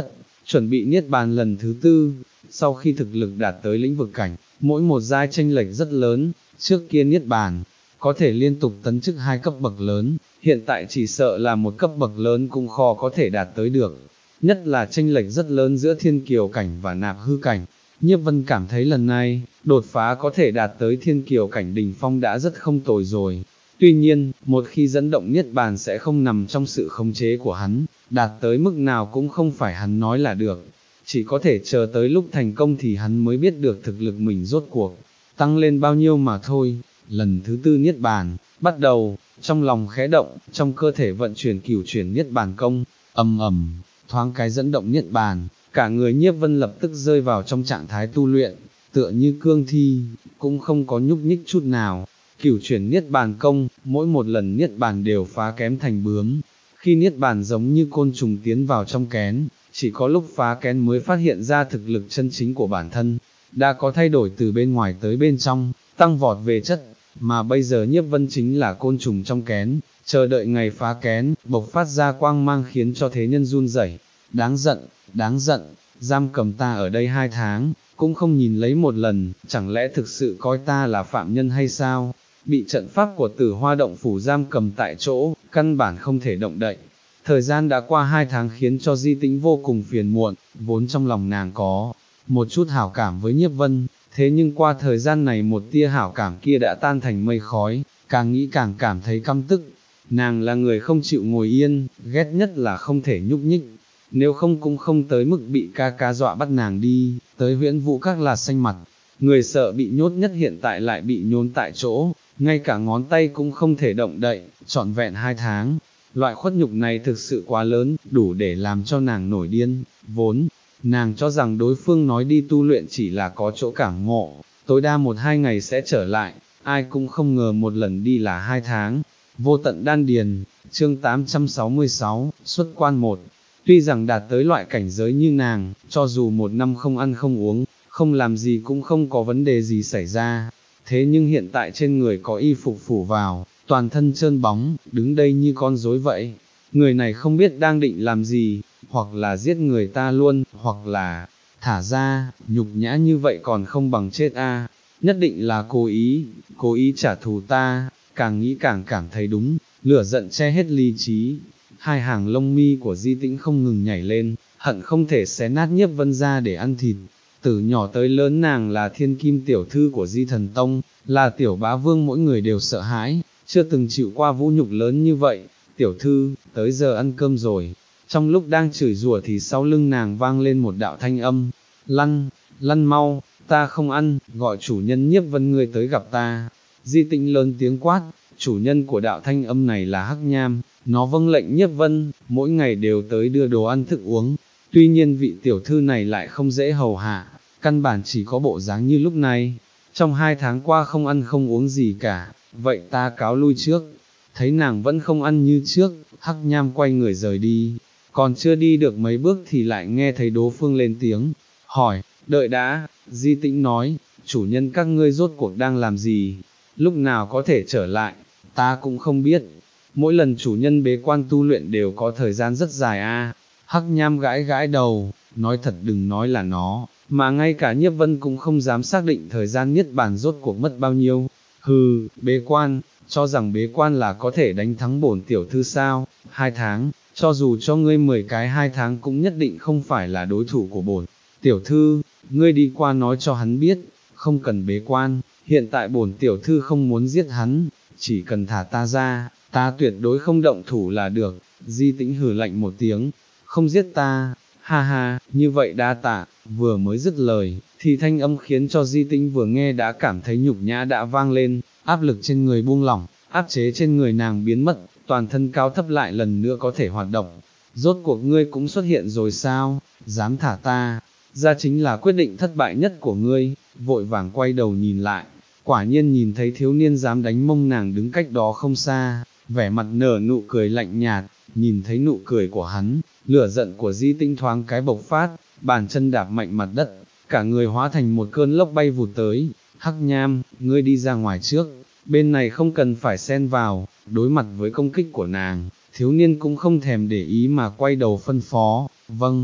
chuẩn bị niết bàn lần thứ tư. Sau khi thực lực đạt tới lĩnh vực cảnh, mỗi một giai chênh lệch rất lớn, trước kia niết bàn, có thể liên tục tấn chức hai cấp bậc lớn, hiện tại chỉ sợ là một cấp bậc lớn cũng khó có thể đạt tới được, nhất là chênh lệch rất lớn giữa thiên kiều cảnh và nạp hư cảnh. Nhiếp Vân cảm thấy lần này, đột phá có thể đạt tới thiên kiều cảnh đỉnh phong đã rất không tồi rồi. Tuy nhiên, một khi dẫn động niết bàn sẽ không nằm trong sự khống chế của hắn, đạt tới mức nào cũng không phải hắn nói là được. Chỉ có thể chờ tới lúc thành công thì hắn mới biết được thực lực mình rốt cuộc, tăng lên bao nhiêu mà thôi. Lần thứ tư niết bàn, bắt đầu, trong lòng khẽ động, trong cơ thể vận chuyển cửu chuyển niết bàn công, ầm ầm, thoáng cái dẫn động niết bàn, cả người Nhiếp Vân lập tức rơi vào trong trạng thái tu luyện, tựa như cương thi, cũng không có nhúc nhích chút nào. Cửu chuyển niết bàn công, mỗi một lần niết bàn đều phá kén thành bướm, khi niết bàn giống như côn trùng tiến vào trong kén, chỉ có lúc phá kén mới phát hiện ra thực lực chân chính của bản thân, đã có thay đổi từ bên ngoài tới bên trong, tăng vọt về chất, mà bây giờ Nhiếp Vân chính là côn trùng trong kén, chờ đợi ngày phá kén, bộc phát ra quang mang khiến cho thế nhân run rẩy. Đáng giận, đáng giận, giam cầm ta ở đây hai tháng, cũng không nhìn lấy một lần, chẳng lẽ thực sự coi ta là phạm nhân hay sao? Bị trận pháp của Tử Hoa động phủ giam cầm tại chỗ, căn bản không thể động đậy. Thời gian đã qua hai tháng khiến cho Di Tĩnh vô cùng phiền muộn, vốn trong lòng nàng có một chút hảo cảm với Nhiếp Vân, thế nhưng qua thời gian này một tia hảo cảm kia đã tan thành mây khói, càng nghĩ càng cảm thấy căm tức. Nàng là người không chịu ngồi yên, ghét nhất là không thể nhúc nhích, nếu không cũng không tới mức bị ca ca dọa bắt nàng đi, tới Huyễn Vũ Các là xanh mặt. Người sợ bị nhốt nhất hiện tại lại bị nhốt tại chỗ, ngay cả ngón tay cũng không thể động đậy, trọn vẹn hai tháng. Loại khuất nhục này thực sự quá lớn, đủ để làm cho nàng nổi điên. Vốn, nàng cho rằng đối phương nói đi tu luyện chỉ là có chỗ cảm ngộ, tối đa một hai ngày sẽ trở lại, ai cũng không ngờ một lần đi là hai tháng. Vô tận đan điền, chương tám trăm sáu mươi sáu, xuất quan một. Tuy rằng đạt tới loại cảnh giới như nàng, cho dù một năm không ăn không uống, không làm gì cũng không có vấn đề gì xảy ra, thế nhưng hiện tại trên người có y phục phủ vào, toàn thân trơn bóng, đứng đây như con rối vậy. Người này không biết đang định làm gì, hoặc là giết người ta luôn, hoặc là thả ra, nhục nhã như vậy còn không bằng chết a. Nhất định là cố ý, cố ý trả thù ta, càng nghĩ càng cảm thấy đúng, lửa giận che hết lý trí. Hai hàng lông mi của Di Tĩnh không ngừng nhảy lên, hận không thể xé nát Nhiếp Vân ra để ăn thịt. Từ nhỏ tới lớn nàng là thiên kim tiểu thư của Di Thần Tông, là tiểu bá vương mỗi người đều sợ hãi, chưa từng chịu qua vũ nhục lớn như vậy. Tiểu thư, tới giờ ăn cơm rồi. Trong lúc đang chửi rủa thì sau lưng nàng vang lên một đạo thanh âm, lăn, lăn mau, ta không ăn, gọi chủ nhân Nhiếp Vân ngươi tới gặp ta. Di Tĩnh lớn tiếng quát, chủ nhân của đạo thanh âm này là Hắc Nham, nó vâng lệnh Nhiếp Vân, mỗi ngày đều tới đưa đồ ăn thức uống. Tuy nhiên vị tiểu thư này lại không dễ hầu hạ, căn bản chỉ có bộ dáng như lúc này. Trong hai tháng qua không ăn không uống gì cả, vậy ta cáo lui trước. Thấy nàng vẫn không ăn như trước, Hắc Nham quay người rời đi, còn chưa đi được mấy bước thì lại nghe thấy Đỗ Phương lên tiếng, hỏi, đợi đã. Di Tĩnh nói, chủ nhân các ngươi rốt cuộc đang làm gì, lúc nào có thể trở lại, ta cũng không biết. Mỗi lần chủ nhân bế quan tu luyện đều có thời gian rất dài a. Hắc Nham gãi gãi đầu, nói thật đừng nói là nó, mà ngay cả Nhiếp Vân cũng không dám xác định thời gian niết bàn rốt cuộc mất bao nhiêu. Hừ, bế quan, cho rằng bế quan là có thể đánh thắng bổn tiểu thư sao? Hai tháng, cho dù cho ngươi mười cái hai tháng cũng nhất định không phải là đối thủ của bổn tiểu thư. Ngươi đi qua nói cho hắn biết, không cần bế quan, hiện tại bổn tiểu thư không muốn giết hắn, chỉ cần thả ta ra, ta tuyệt đối không động thủ là được. Di Tĩnh hừ lạnh một tiếng, không giết ta, ha ha, như vậy đa tạ. Vừa mới dứt lời, thì thanh âm khiến cho Di Tĩnh vừa nghe đã cảm thấy nhục nhã đã vang lên, áp lực trên người buông lỏng, áp chế trên người nàng biến mất, toàn thân cao thấp lại lần nữa có thể hoạt động. Rốt cuộc ngươi cũng xuất hiện rồi sao, dám thả ta, ra chính là quyết định thất bại nhất của ngươi. Vội vàng quay đầu nhìn lại, quả nhiên nhìn thấy thiếu niên dám đánh mông nàng đứng cách đó không xa, vẻ mặt nở nụ cười lạnh nhạt. Nhìn thấy nụ cười của hắn, lửa giận của Di Tĩnh thoáng cái bộc phát, bàn chân đạp mạnh mặt đất, cả người hóa thành một cơn lốc bay vụt tới. Hắc Nham, ngươi đi ra ngoài trước, bên này không cần phải xen vào. Đối mặt với công kích của nàng, thiếu niên cũng không thèm để ý mà quay đầu phân phó, vâng,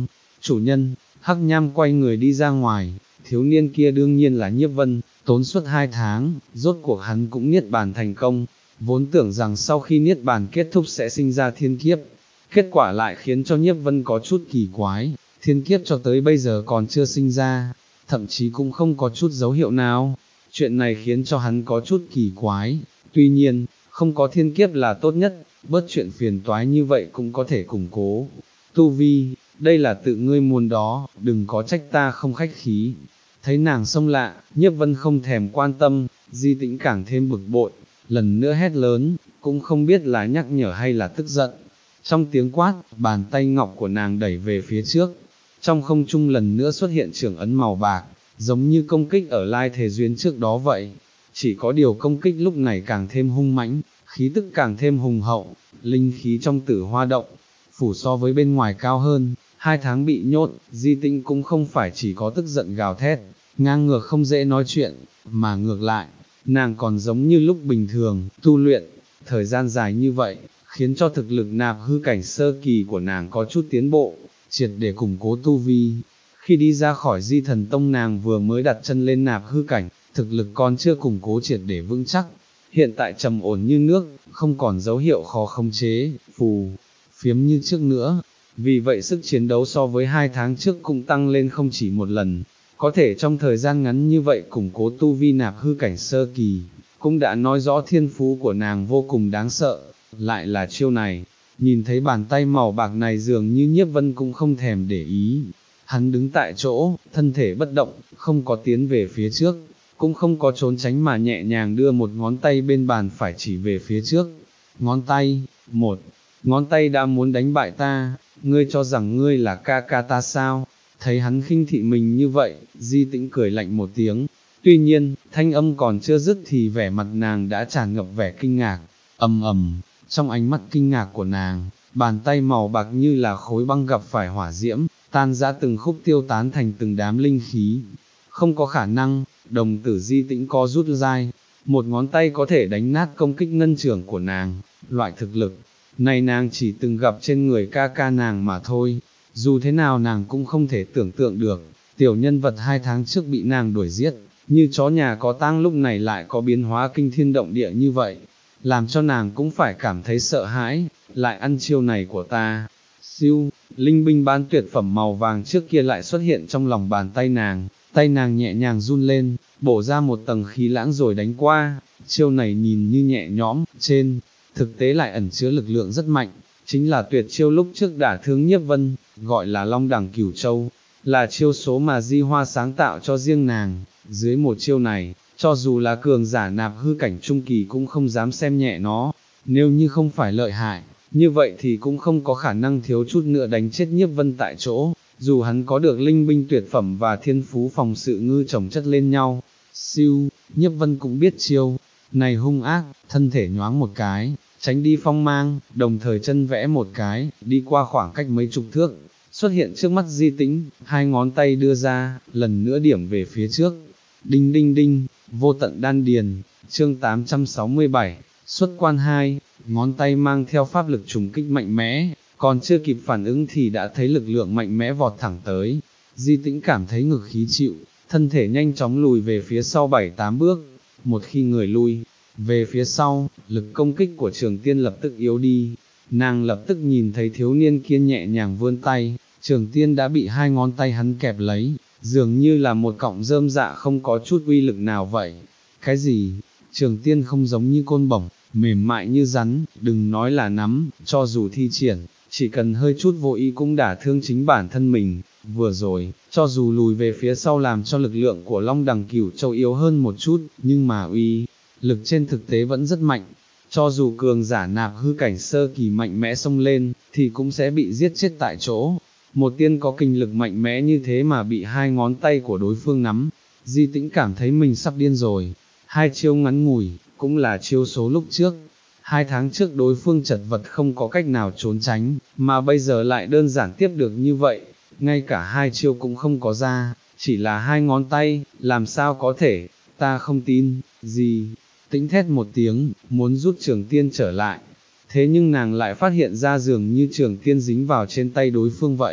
chủ nhân, Hắc Nham quay người đi ra ngoài, thiếu niên kia đương nhiên là Nhiếp Vân, tốn suốt hai tháng, rốt cuộc hắn cũng niết bàn thành công, vốn tưởng rằng sau khi niết bàn kết thúc sẽ sinh ra thiên kiếp, kết quả lại khiến cho Nhiếp Vân có chút kỳ quái, thiên kiếp cho tới bây giờ còn chưa sinh ra, thậm chí cũng không có chút dấu hiệu nào, chuyện này khiến cho hắn có chút kỳ quái, tuy nhiên, không có thiên kiếp là tốt nhất, bớt chuyện phiền toái như vậy cũng có thể củng cố. Tu vi, đây là tự ngươi muốn đó, đừng có trách ta không khách khí. Thấy nàng xông lạ, Nhiếp Vân không thèm quan tâm, Di Tĩnh càng thêm bực bội, lần nữa hét lớn, cũng không biết là nhắc nhở hay là tức giận. Trong tiếng quát, bàn tay ngọc của nàng đẩy về phía trước, trong không trung lần nữa xuất hiện trưởng ấn màu bạc, giống như công kích ở Lai Thế Duyên trước đó vậy. Chỉ có điều công kích lúc này càng thêm hung mãnh, khí tức càng thêm hùng hậu, linh khí trong Tử Hoa động, phủ so với bên ngoài cao hơn, hai tháng bị nhốt, Di Tĩnh cũng không phải chỉ có tức giận gào thét, ngang ngược không dễ nói chuyện, mà ngược lại, nàng còn giống như lúc bình thường, tu luyện, thời gian dài như vậy, khiến cho thực lực nạp hư cảnh sơ kỳ của nàng có chút tiến bộ, triệt để củng cố tu vi. Khi đi ra khỏi Di Thần Tông nàng vừa mới đặt chân lên nạp hư cảnh, thực lực còn chưa củng cố triệt để vững chắc, hiện tại trầm ổn như nước, không còn dấu hiệu khó khống chế, phù, phiếm như trước nữa. Vì vậy sức chiến đấu so với hai tháng trước cũng tăng lên không chỉ một lần, có thể trong thời gian ngắn như vậy củng cố tu vi nạp hư cảnh sơ kỳ, cũng đã nói rõ thiên phú của nàng vô cùng đáng sợ, lại là chiêu này. Nhìn thấy bàn tay màu bạc này dường như Nhiếp Vân cũng không thèm để ý, hắn đứng tại chỗ, thân thể bất động, không có tiến về phía trước, cũng không có trốn tránh mà nhẹ nhàng đưa một ngón tay bên bàn phải chỉ về phía trước. Ngón tay, một, ngón tay đã muốn đánh bại ta, ngươi cho rằng ngươi là ca ca ta sao? Thấy hắn khinh thị mình như vậy, Di Tĩnh cười lạnh một tiếng. Tuy nhiên, thanh âm còn chưa dứt thì vẻ mặt nàng đã tràn ngập vẻ kinh ngạc, ầm ầm, trong ánh mắt kinh ngạc của nàng, bàn tay màu bạc như là khối băng gặp phải hỏa diễm, tan ra từng khúc tiêu tán thành từng đám linh khí. Không có khả năng, đồng tử Di Tĩnh co rút dai, một ngón tay có thể đánh nát công kích ngân trường của nàng, loại thực lực này nàng chỉ từng gặp trên người ca ca nàng mà thôi, dù thế nào nàng cũng không thể tưởng tượng được, tiểu nhân vật hai tháng trước bị nàng đuổi giết, như chó nhà có tang lúc này lại có biến hóa kinh thiên động địa như vậy, làm cho nàng cũng phải cảm thấy sợ hãi, lại ăn chiêu này của ta. Siêu, linh binh bán tuyệt phẩm màu vàng trước kia lại xuất hiện trong lòng bàn tay nàng, tay nàng nhẹ nhàng run lên, bổ ra một tầng khí lãng rồi đánh qua, chiêu này nhìn như nhẹ nhõm, trên thực tế lại ẩn chứa lực lượng rất mạnh, chính là tuyệt chiêu lúc trước đả thương Nhiếp Vân, gọi là Long Đằng Cửu Châu, là chiêu số mà Di Hoa sáng tạo cho riêng nàng. Dưới một chiêu này, cho dù là cường giả nạp hư cảnh trung kỳ cũng không dám xem nhẹ nó, nếu như không phải lợi hại, như vậy thì cũng không có khả năng thiếu chút nữa đánh chết Nhiếp Vân tại chỗ, dù hắn có được linh binh tuyệt phẩm và thiên phú phòng sự ngư chồng chất lên nhau. Siêu, Nhiếp Vân cũng biết chiêu này hung ác, thân thể nhoáng một cái, tránh đi phong mang, đồng thời chân vẽ một cái, đi qua khoảng cách mấy chục thước, xuất hiện trước mắt Di Tĩnh, hai ngón tay đưa ra, lần nữa điểm về phía trước. Đinh đinh đinh, vô tận đan điền, chương tám trăm sáu mươi bảy, xuất quan hai, ngón tay mang theo pháp lực trùng kích mạnh mẽ, còn chưa kịp phản ứng thì đã thấy lực lượng mạnh mẽ vọt thẳng tới. Di Tĩnh cảm thấy ngực khí chịu, thân thể nhanh chóng lùi về phía sau bảy tám bước, một khi người lui về phía sau, lực công kích của Trường Tiên lập tức yếu đi, nàng lập tức nhìn thấy thiếu niên kia nhẹ nhàng vươn tay, Trường Tiên đã bị hai ngón tay hắn kẹp lấy, dường như là một cọng rơm dạ không có chút uy lực nào vậy. Cái gì? Trường Tiên không giống như côn bổng, mềm mại như rắn, đừng nói là nắm, cho dù thi triển, chỉ cần hơi chút vô ý cũng đả thương chính bản thân mình. Vừa rồi, cho dù lùi về phía sau làm cho lực lượng của Long Đằng Cửu Châu yếu hơn một chút, nhưng mà uy lực trên thực tế vẫn rất mạnh. Cho dù cường giả nạp hư cảnh sơ kỳ mạnh mẽ xông lên, thì cũng sẽ bị giết chết tại chỗ. Một tiên có kinh lực mạnh mẽ như thế mà bị hai ngón tay của đối phương nắm, Di Tĩnh cảm thấy mình sắp điên rồi. Hai chiêu ngắn ngủi, cũng là chiêu số lúc trước. Hai tháng trước đối phương chật vật không có cách nào trốn tránh, mà bây giờ lại đơn giản tiếp được như vậy, ngay cả hai chiêu cũng không có ra, chỉ là hai ngón tay, làm sao có thể, ta không tin. Gì? Tĩnh thét một tiếng, muốn rút Trường Tiên trở lại, thế nhưng nàng lại phát hiện ra dường như Trường Tiên dính vào trên tay đối phương vậy,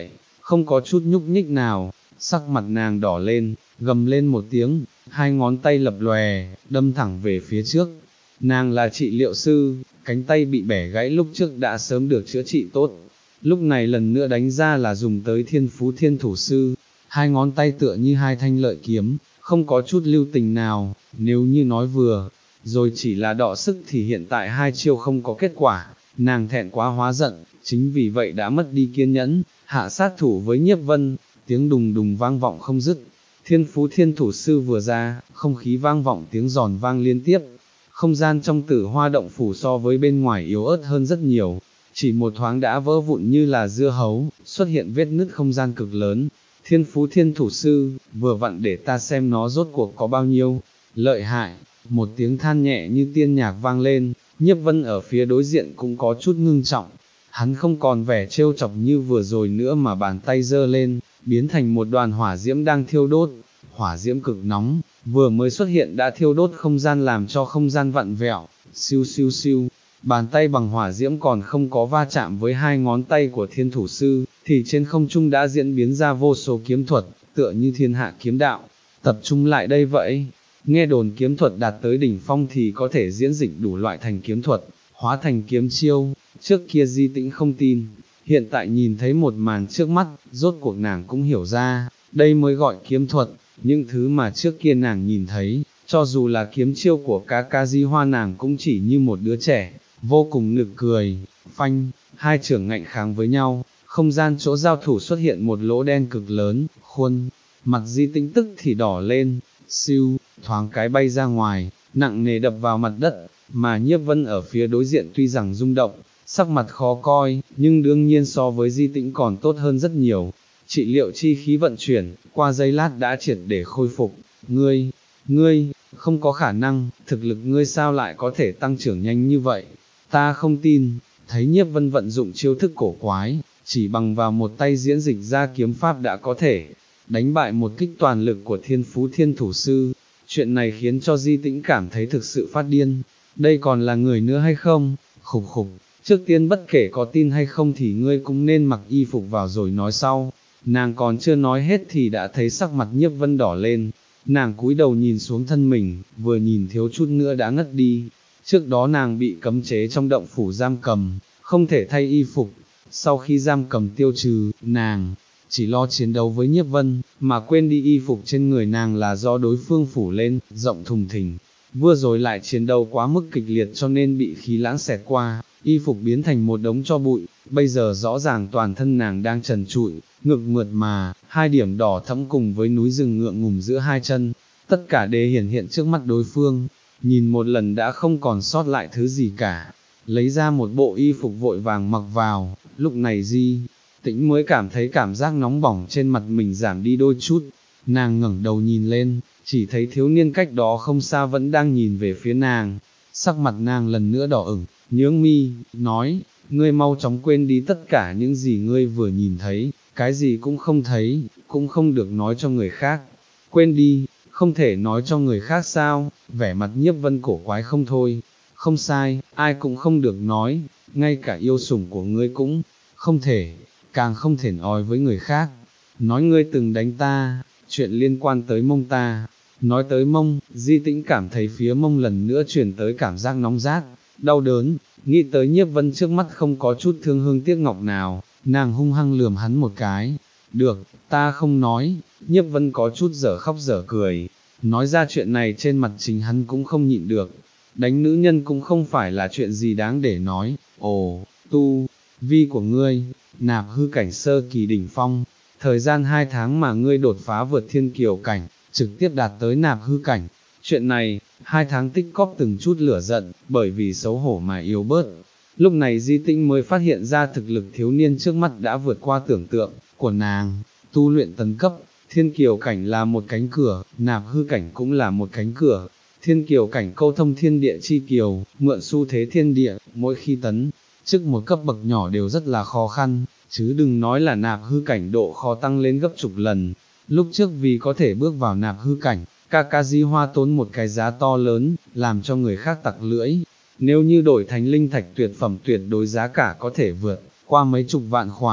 không có chút nhúc nhích nào, sắc mặt nàng đỏ lên, gầm lên một tiếng, hai ngón tay lập lòe, đâm thẳng về phía trước. Nàng là trị liệu sư, cánh tay bị bẻ gãy lúc trước đã sớm được chữa trị tốt, lúc này lần nữa đánh ra là dùng tới thiên phú thiên thủ sư, hai ngón tay tựa như hai thanh lợi kiếm, không có chút lưu tình nào, nếu như nói vừa, rồi chỉ là đọ sức thì hiện tại hai chiêu không có kết quả, nàng thẹn quá hóa giận, chính vì vậy đã mất đi kiên nhẫn, hạ sát thủ với Nhiếp Vân, tiếng đùng đùng vang vọng không dứt. Thiên phú thiên thủ sư vừa ra, không khí vang vọng tiếng giòn vang liên tiếp, không gian trong Tử Hoa động phủ so với bên ngoài yếu ớt hơn rất nhiều, chỉ một thoáng đã vỡ vụn như là dưa hấu, xuất hiện vết nứt không gian cực lớn. Thiên phú thiên thủ sư, vừa vặn để ta xem nó rốt cuộc có bao nhiêu lợi hại. Một tiếng than nhẹ như tiên nhạc vang lên, Nhiếp Vân ở phía đối diện cũng có chút ngưng trọng, hắn không còn vẻ trêu chọc như vừa rồi nữa mà bàn tay giơ lên, biến thành một đoàn hỏa diễm đang thiêu đốt, hỏa diễm cực nóng, vừa mới xuất hiện đã thiêu đốt không gian làm cho không gian vặn vẹo, siêu siêu siêu, bàn tay bằng hỏa diễm còn không có va chạm với hai ngón tay của thiên thủ sư, thì trên không trung đã diễn biến ra vô số kiếm thuật, tựa như thiên hạ kiếm đạo, tập trung lại đây vậy. Nghe đồn kiếm thuật đạt tới đỉnh phong thì có thể diễn dịch đủ loại thành kiếm thuật, hóa thành kiếm chiêu, trước kia Di Tĩnh không tin, hiện tại nhìn thấy một màn trước mắt, rốt cuộc nàng cũng hiểu ra, đây mới gọi kiếm thuật, những thứ mà trước kia nàng nhìn thấy, cho dù là kiếm chiêu của ca ca Di Hoa nàng cũng chỉ như một đứa trẻ, vô cùng nực cười, phanh, hai trưởng ngạnh kháng với nhau, không gian chỗ giao thủ xuất hiện một lỗ đen cực lớn, khuôn, mặt Di Tĩnh tức thì đỏ lên, siêu, thoáng cái bay ra ngoài, nặng nề đập vào mặt đất, mà Nhiếp Vân ở phía đối diện tuy rằng rung động, sắc mặt khó coi, nhưng đương nhiên so với Di Tĩnh còn tốt hơn rất nhiều. Trị liệu chi khí vận chuyển, qua giây lát đã triệt để khôi phục, ngươi, ngươi, không có khả năng, thực lực ngươi sao lại có thể tăng trưởng nhanh như vậy, ta không tin. Thấy Nhiếp Vân vận dụng chiêu thức cổ quái, chỉ bằng vào một tay diễn dịch ra kiếm pháp đã có thể đánh bại một kích toàn lực của thiên phú thiên thủ sư, chuyện này khiến cho Di Tĩnh cảm thấy thực sự phát điên, đây còn là người nữa hay không, khục khục, trước tiên bất kể có tin hay không thì ngươi cũng nên mặc y phục vào rồi nói sau. Nàng còn chưa nói hết thì đã thấy sắc mặt Nhiếp Vân đỏ lên, nàng cúi đầu nhìn xuống thân mình, vừa nhìn thiếu chút nữa đã ngất đi, trước đó nàng bị cấm chế trong động phủ giam cầm, không thể thay y phục, sau khi giam cầm tiêu trừ, nàng chỉ lo chiến đấu với Nhiếp Vân, mà quên đi y phục trên người nàng là do đối phương phủ lên, rộng thùng thình, vừa rồi lại chiến đấu quá mức kịch liệt cho nên bị khí lãng xẹt qua, y phục biến thành một đống tro bụi, bây giờ rõ ràng toàn thân nàng đang trần trụi, ngực mượt mà, hai điểm đỏ thẫm cùng với núi rừng ngượng ngùng giữa hai chân, tất cả đều hiển hiện trước mắt đối phương, nhìn một lần đã không còn sót lại thứ gì cả, lấy ra một bộ y phục vội vàng mặc vào, lúc này Di Tĩnh mới cảm thấy cảm giác nóng bỏng trên mặt mình giảm đi đôi chút, nàng ngẩng đầu nhìn lên, chỉ thấy thiếu niên cách đó không xa vẫn đang nhìn về phía nàng, sắc mặt nàng lần nữa đỏ ửng, nhướng mi, nói, ngươi mau chóng quên đi tất cả những gì ngươi vừa nhìn thấy, cái gì cũng không thấy, cũng không được nói cho người khác, quên đi, không thể nói cho người khác sao, vẻ mặt Nhiếp Vân cổ quái không thôi, không sai, ai cũng không được nói, ngay cả yêu sủng của ngươi cũng không thể, càng không thể nói với người khác, nói ngươi từng đánh ta, chuyện liên quan tới mông ta, nói tới mông, Di Tĩnh cảm thấy phía mông lần nữa chuyển tới cảm giác nóng rát, đau đớn, nghĩ tới Nhiếp Vân trước mắt không có chút thương hương tiếc ngọc nào, nàng hung hăng lườm hắn một cái, được, ta không nói, Nhiếp Vân có chút dở khóc dở cười, nói ra chuyện này trên mặt chính hắn cũng không nhịn được, đánh nữ nhân cũng không phải là chuyện gì đáng để nói, ồ, tu vi của ngươi, nạp hư cảnh sơ kỳ đỉnh phong, thời gian hai tháng mà ngươi đột phá vượt thiên kiều cảnh, trực tiếp đạt tới nạp hư cảnh, chuyện này, hai tháng tích cóp từng chút lửa giận, bởi vì xấu hổ mà yếu bớt. Lúc này Di Tĩnh mới phát hiện ra thực lực thiếu niên trước mắt đã vượt qua tưởng tượng của nàng, tu luyện tấn cấp, thiên kiều cảnh là một cánh cửa, nạp hư cảnh cũng là một cánh cửa, thiên kiều cảnh câu thông thiên địa chi kiều, mượn xu thế thiên địa, mỗi khi tấn chức một cấp bậc nhỏ đều rất là khó khăn, chứ đừng nói là nạp hư cảnh độ khó tăng lên gấp chục lần. Lúc trước vì có thể bước vào nạp hư cảnh, ca ca Di Hoa tốn một cái giá to lớn, làm cho người khác tặc lưỡi, nếu như đổi thành linh thạch tuyệt phẩm tuyệt đối giá cả có thể vượt qua mấy chục vạn khỏa,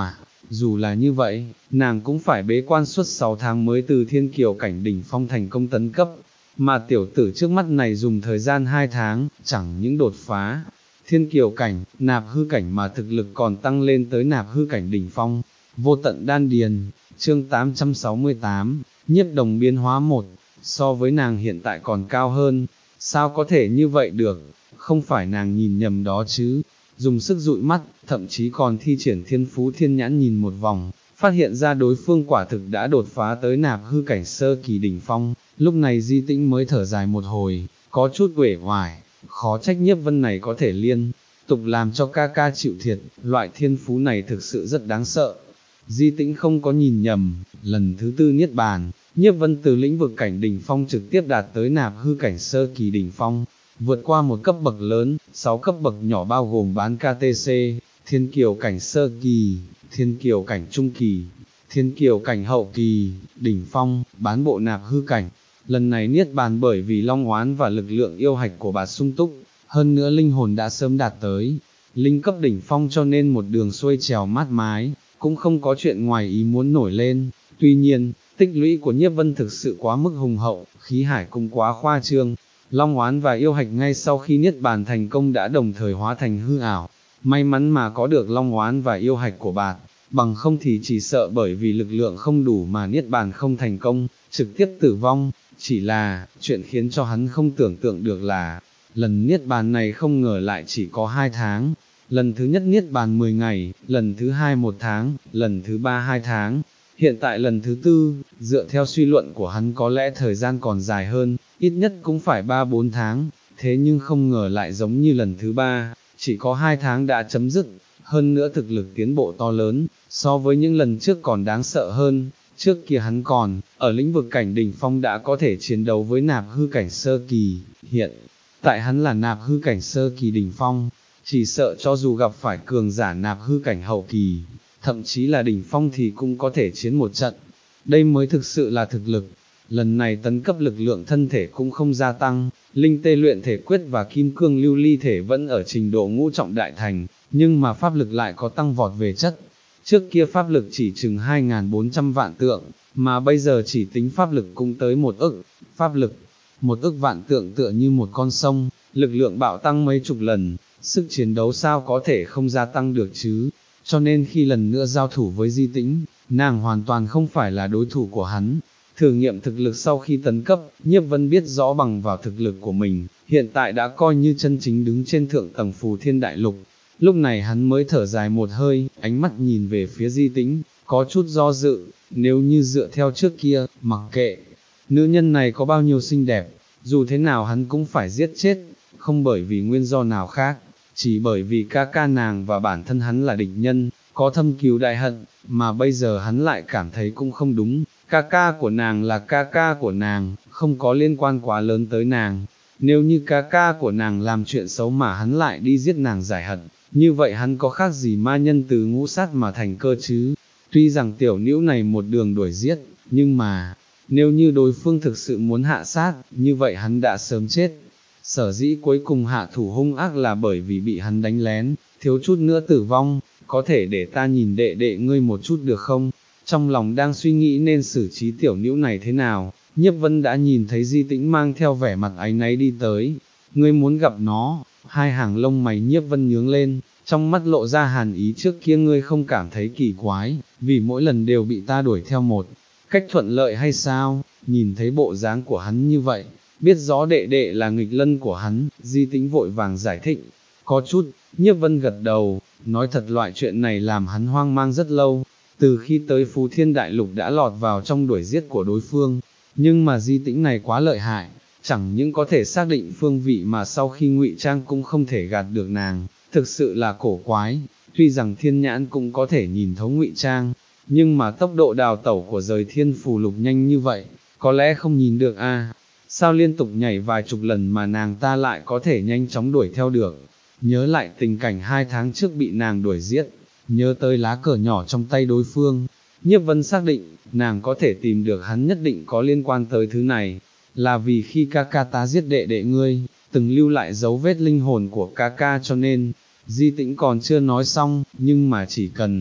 dù là như vậy, nàng cũng phải bế quan suốt sáu tháng mới từ thiên kiều cảnh đỉnh phong thành công tấn cấp, mà tiểu tử trước mắt này dùng thời gian hai tháng, chẳng những đột phá thiên kiều cảnh, nạp hư cảnh mà thực lực còn tăng lên tới nạp hư cảnh đỉnh phong. Vô tận đan điền, chương tám trăm sáu mươi tám, nhiếp đồng biến hóa một, so với nàng hiện tại còn cao hơn, sao có thể như vậy được, không phải nàng nhìn nhầm đó chứ, dùng sức dụi mắt, thậm chí còn thi triển thiên phú thiên nhãn nhìn một vòng, phát hiện ra đối phương quả thực đã đột phá tới nạp hư cảnh sơ kỳ đỉnh phong, lúc này Di Tĩnh mới thở dài một hồi, có chút uể oải, khó trách Nhiếp Vân này có thể liên tục làm cho ca ca chịu thiệt, loại thiên phú này thực sự rất đáng sợ. Di Tĩnh không có nhìn nhầm, lần thứ tư niết bàn, Nhiếp Vân từ lĩnh vực cảnh đỉnh phong trực tiếp đạt tới nạp hư cảnh sơ kỳ đỉnh phong, vượt qua một cấp bậc lớn, sáu cấp bậc nhỏ bao gồm bán ca tê xê, thiên kiều cảnh sơ kỳ, thiên kiều cảnh trung kỳ, thiên kiều cảnh hậu kỳ, đỉnh phong, bán bộ nạp hư cảnh. Lần này niết bàn bởi vì long oán và lực lượng yêu hạch của bà sung túc, hơn nữa linh hồn đã sớm đạt tới linh cấp đỉnh phong cho nên một đường xuôi trèo mát mái, cũng không có chuyện ngoài ý muốn nổi lên. Tuy nhiên, tích lũy của Nhiếp Vân thực sự quá mức hùng hậu, khí hải cũng quá khoa trương. Long oán và yêu hạch ngay sau khi niết bàn thành công đã đồng thời hóa thành hư ảo. May mắn mà có được long oán và yêu hạch của bạn, bằng không thì chỉ sợ bởi vì lực lượng không đủ mà niết bàn không thành công, trực tiếp tử vong. Chỉ là, chuyện khiến cho hắn không tưởng tượng được là, lần niết bàn này không ngờ lại chỉ có hai tháng. Lần thứ nhất niết bàn mười ngày, lần thứ hai một tháng, lần thứ ba hai tháng. Hiện tại lần thứ tư, dựa theo suy luận của hắn có lẽ thời gian còn dài hơn, ít nhất cũng phải ba bốn tháng, thế nhưng không ngờ lại giống như lần thứ ba, chỉ có hai tháng đã chấm dứt, hơn nữa thực lực tiến bộ to lớn, so với những lần trước còn đáng sợ hơn. Trước kia hắn còn, ở lĩnh vực cảnh đỉnh phong đã có thể chiến đấu với nạp hư cảnh sơ kỳ, hiện tại hắn là nạp hư cảnh sơ kỳ đỉnh phong, chỉ sợ cho dù gặp phải cường giả nạp hư cảnh hậu kỳ, thậm chí là đỉnh phong thì cũng có thể chiến một trận, đây mới thực sự là thực lực. Lần này tấn cấp lực lượng thân thể cũng không gia tăng, linh tê luyện thể quyết và kim cương lưu ly thể vẫn ở trình độ ngũ trọng đại thành, nhưng mà pháp lực lại có tăng vọt về chất. Trước kia pháp lực chỉ chừng hai nghìn bốn trăm vạn tượng, mà bây giờ chỉ tính pháp lực cũng tới một ức, pháp lực, một ức vạn tượng tựa như một con sông, lực lượng bạo tăng mấy chục lần, sức chiến đấu sao có thể không gia tăng được chứ, cho nên khi lần nữa giao thủ với Di Tĩnh, nàng hoàn toàn không phải là đối thủ của hắn. Thử nghiệm thực lực sau khi tấn cấp, Nhiếp Vân biết rõ bằng vào thực lực của mình, hiện tại đã coi như chân chính đứng trên thượng tầng phù thiên đại lục. Lúc này hắn mới thở dài một hơi, ánh mắt nhìn về phía Di Tĩnh, có chút do dự, nếu như dựa theo trước kia, mặc kệ, nữ nhân này có bao nhiêu xinh đẹp, dù thế nào hắn cũng phải giết chết, không bởi vì nguyên do nào khác, chỉ bởi vì ca ca nàng và bản thân hắn là địch nhân, có thâm cứu đại hận, mà bây giờ hắn lại cảm thấy cũng không đúng, ca ca của nàng là ca ca của nàng, không có liên quan quá lớn tới nàng. Nếu như ca ca của nàng làm chuyện xấu mà hắn lại đi giết nàng giải hận, như vậy hắn có khác gì ma nhân từ ngũ sát mà thành cơ chứ? Tuy rằng tiểu nữ này một đường đuổi giết, nhưng mà, nếu như đối phương thực sự muốn hạ sát, như vậy hắn đã sớm chết. Sở dĩ cuối cùng hạ thủ hung ác là bởi vì bị hắn đánh lén, thiếu chút nữa tử vong, có thể để ta nhìn đệ đệ ngươi một chút được không? Trong lòng đang suy nghĩ nên xử trí tiểu nữ này thế nào, Nhiếp Vân đã nhìn thấy Di Tĩnh mang theo vẻ mặt áy náy đi tới. Ngươi muốn gặp nó? Hai hàng lông mày Nhiếp Vân nhướng lên, trong mắt lộ ra hàn ý. Trước kia ngươi không cảm thấy kỳ quái, vì mỗi lần đều bị ta đuổi theo một cách thuận lợi hay sao? Nhìn thấy bộ dáng của hắn như vậy, biết rõ đệ đệ là nghịch lân của hắn, Di Tĩnh vội vàng giải thích. Có chút, Nhiếp Vân gật đầu, nói thật loại chuyện này làm hắn hoang mang rất lâu. Từ khi tới Phú Thiên Đại Lục đã lọt vào trong đuổi giết của đối phương, nhưng mà Di Tĩnh này quá lợi hại, chẳng những có thể xác định phương vị mà sau khi ngụy trang cũng không thể gạt được nàng, thực sự là cổ quái. Tuy rằng thiên nhãn cũng có thể nhìn thấu ngụy trang, nhưng mà tốc độ đào tẩu của rời thiên phù lục nhanh như vậy, có lẽ không nhìn được a. À, sao liên tục nhảy vài chục lần mà nàng ta lại có thể nhanh chóng đuổi theo được? Nhớ lại tình cảnh hai tháng trước bị nàng đuổi giết, nhớ tới lá cờ nhỏ trong tay đối phương, Nhiếp Vân xác định, nàng có thể tìm được hắn nhất định có liên quan tới thứ này, là vì khi ca ca ta giết đệ đệ ngươi, từng lưu lại dấu vết linh hồn của ca ca cho nên, Di Tĩnh còn chưa nói xong, nhưng mà chỉ cần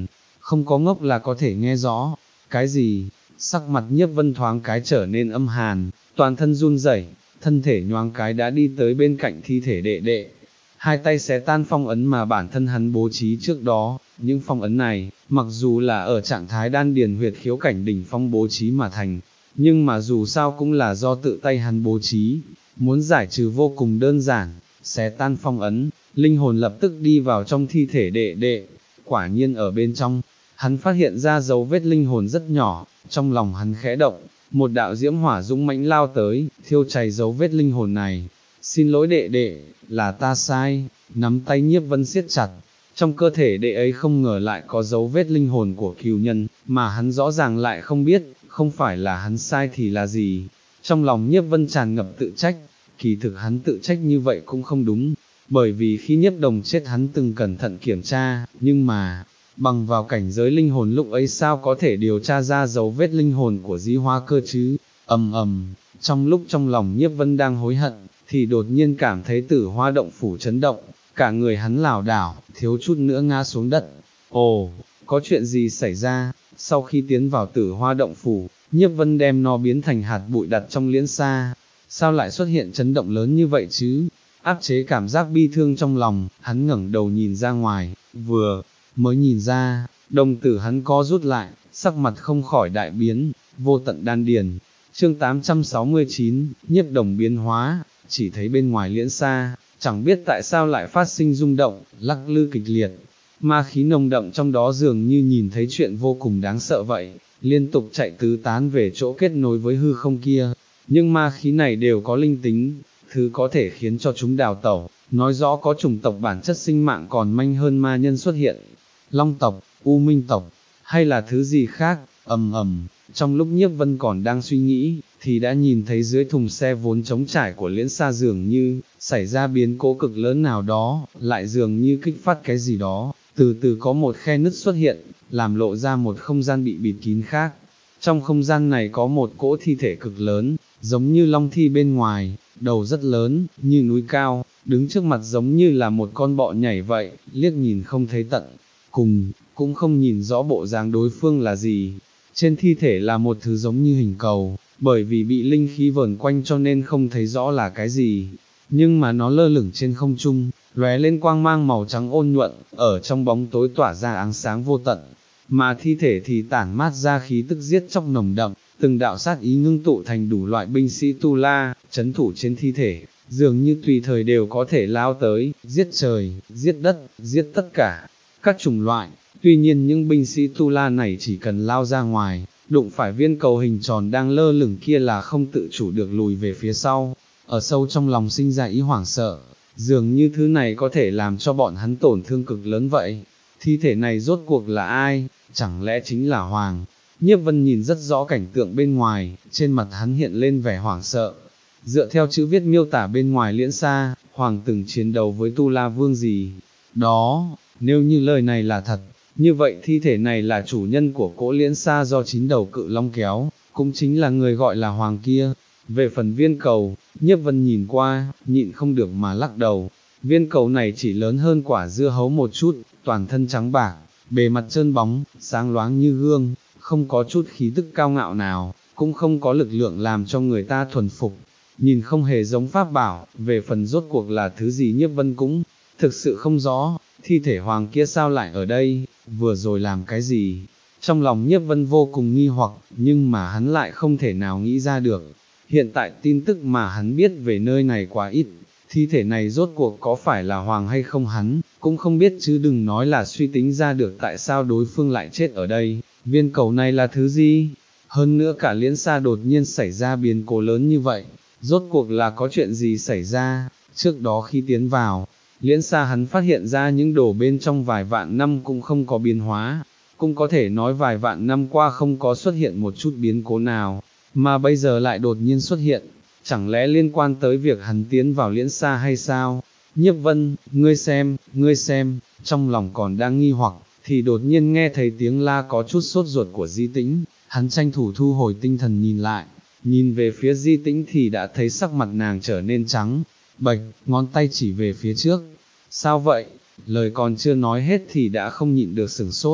không có ngốc là có thể nghe rõ. Cái gì? Sắc mặt Nhiếp Vân thoáng cái trở nên âm hàn, toàn thân run rẩy, thân thể nhoáng cái đã đi tới bên cạnh thi thể đệ đệ. Hai tay xé tan phong ấn mà bản thân hắn bố trí trước đó, những phong ấn này, mặc dù là ở trạng thái đan điền huyệt khiếu cảnh đỉnh phong bố trí mà thành, nhưng mà dù sao cũng là do tự tay hắn bố trí, muốn giải trừ vô cùng đơn giản, xé tan phong ấn, linh hồn lập tức đi vào trong thi thể đệ đệ, quả nhiên ở bên trong, hắn phát hiện ra dấu vết linh hồn rất nhỏ, trong lòng hắn khẽ động, một đạo diễm hỏa dũng mãnh lao tới, thiêu cháy dấu vết linh hồn này. Xin lỗi đệ đệ, là ta sai, nắm tay Nhiếp Vân siết chặt, trong cơ thể đệ ấy không ngờ lại có dấu vết linh hồn của cừu nhân, mà hắn rõ ràng lại không biết, không phải là hắn sai thì là gì. Trong lòng Nhiếp Vân tràn ngập tự trách, kỳ thực hắn tự trách như vậy cũng không đúng, bởi vì khi Nhiếp Đồng chết hắn từng cẩn thận kiểm tra, nhưng mà, bằng vào cảnh giới linh hồn lúc ấy sao có thể điều tra ra dấu vết linh hồn của Dĩ Hoa cơ chứ. Ầm ầm, trong lúc trong lòng Nhiếp Vân đang hối hận, thì đột nhiên cảm thấy Tử Hoa động phủ chấn động, cả người hắn lảo đảo, thiếu chút nữa ngã xuống đất. Ồ, có chuyện gì xảy ra? Sau khi tiến vào Tử Hoa động phủ, Nhiếp Vân đem nó biến thành hạt bụi đặt trong liễn xa. Sao lại xuất hiện chấn động lớn như vậy chứ? Áp chế cảm giác bi thương trong lòng, hắn ngẩng đầu nhìn ra ngoài, vừa mới nhìn ra, đồng tử hắn co rút lại, sắc mặt không khỏi đại biến, vô tận đan điền. Chương tám trăm sáu mươi chín, Nhiếp Đồng biến hóa, chỉ thấy bên ngoài liễn xa, chẳng biết tại sao lại phát sinh rung động, lắc lư kịch liệt, ma khí nồng đậm trong đó dường như nhìn thấy chuyện vô cùng đáng sợ vậy, liên tục chạy tứ tán về chỗ kết nối với hư không kia, nhưng ma khí này đều có linh tính, thứ có thể khiến cho chúng đào tẩu, nói rõ có chủng tộc bản chất sinh mạng còn manh hơn ma nhân xuất hiện, Long tộc, U Minh tộc, hay là thứ gì khác. Ầm ầm, trong lúc Nhiếp Vân còn đang suy nghĩ, thì đã nhìn thấy dưới thùng xe vốn trống trải của liễn xa dường như, xảy ra biến cố cực lớn nào đó, lại dường như kích phát cái gì đó, từ từ có một khe nứt xuất hiện, làm lộ ra một không gian bị bịt kín khác. Trong không gian này có một cỗ thi thể cực lớn, giống như long thi bên ngoài, đầu rất lớn, như núi cao, đứng trước mặt giống như là một con bọ nhảy vậy, liếc nhìn không thấy tận, cùng, cũng không nhìn rõ bộ dáng đối phương là gì. Trên thi thể là một thứ giống như hình cầu, bởi vì bị linh khí vờn quanh cho nên không thấy rõ là cái gì, nhưng mà nó lơ lửng trên không trung, lóe lên quang mang màu trắng ôn nhuận, ở trong bóng tối tỏa ra ánh sáng vô tận, mà thi thể thì tản mát ra khí tức giết chóc nồng đậm, từng đạo sát ý ngưng tụ thành đủ loại binh sĩ tu la, chấn thủ trên thi thể, dường như tùy thời đều có thể lao tới, giết trời, giết đất, giết tất cả các chủng loại. Tuy nhiên những binh sĩ tu la này chỉ cần lao ra ngoài, đụng phải viên cầu hình tròn đang lơ lửng kia là không tự chủ được lùi về phía sau, ở sâu trong lòng sinh ra ý hoảng sợ, dường như thứ này có thể làm cho bọn hắn tổn thương cực lớn vậy. Thi thể này rốt cuộc là ai? Chẳng lẽ chính là Hoàng? Nhiếp Vân nhìn rất rõ cảnh tượng bên ngoài, trên mặt hắn hiện lên vẻ hoảng sợ. Dựa theo chữ viết miêu tả bên ngoài liễn xa, Hoàng từng chiến đấu với Tu La Vương gì đó, nếu như lời này là thật, như vậy thi thể này là chủ nhân của cỗ liễn xa do chín đầu cự long kéo, cũng chính là người gọi là Hoàng kia. Về phần viên cầu, Nhiếp Vân nhìn qua, nhịn không được mà lắc đầu. Viên cầu này chỉ lớn hơn quả dưa hấu một chút, toàn thân trắng bạc, bề mặt trơn bóng, sáng loáng như gương, không có chút khí tức cao ngạo nào, cũng không có lực lượng làm cho người ta thuần phục. Nhìn không hề giống pháp bảo, về phần rốt cuộc là thứ gì Nhiếp Vân cũng thực sự không rõ. Thi thể Hoàng kia sao lại ở đây, vừa rồi làm cái gì? Trong lòng Nhiếp Vân vô cùng nghi hoặc, nhưng mà hắn lại không thể nào nghĩ ra được. Hiện tại tin tức mà hắn biết về nơi này quá ít, thi thể này rốt cuộc có phải là Hoàng hay không hắn, cũng không biết, chứ đừng nói là suy tính ra được tại sao đối phương lại chết ở đây. Viên cầu này là thứ gì? Hơn nữa cả liễn xa đột nhiên xảy ra biến cố lớn như vậy, rốt cuộc là có chuyện gì xảy ra? Trước đó khi tiến vào liễn xa hắn phát hiện ra những đồ bên trong vài vạn năm cũng không có biến hóa, cũng có thể nói vài vạn năm qua không có xuất hiện một chút biến cố nào, mà bây giờ lại đột nhiên xuất hiện, chẳng lẽ liên quan tới việc hắn tiến vào liễn xa hay sao? Nhiếp Vân, ngươi xem, ngươi xem, trong lòng còn đang nghi hoặc, thì đột nhiên nghe thấy tiếng la có chút sốt ruột của Di Tĩnh, hắn tranh thủ thu hồi tinh thần nhìn lại, nhìn về phía Di Tĩnh thì đã thấy sắc mặt nàng trở nên trắng bệch, ngón tay chỉ về phía trước. Sao vậy? Lời còn chưa nói hết thì đã không nhịn được sửng sốt,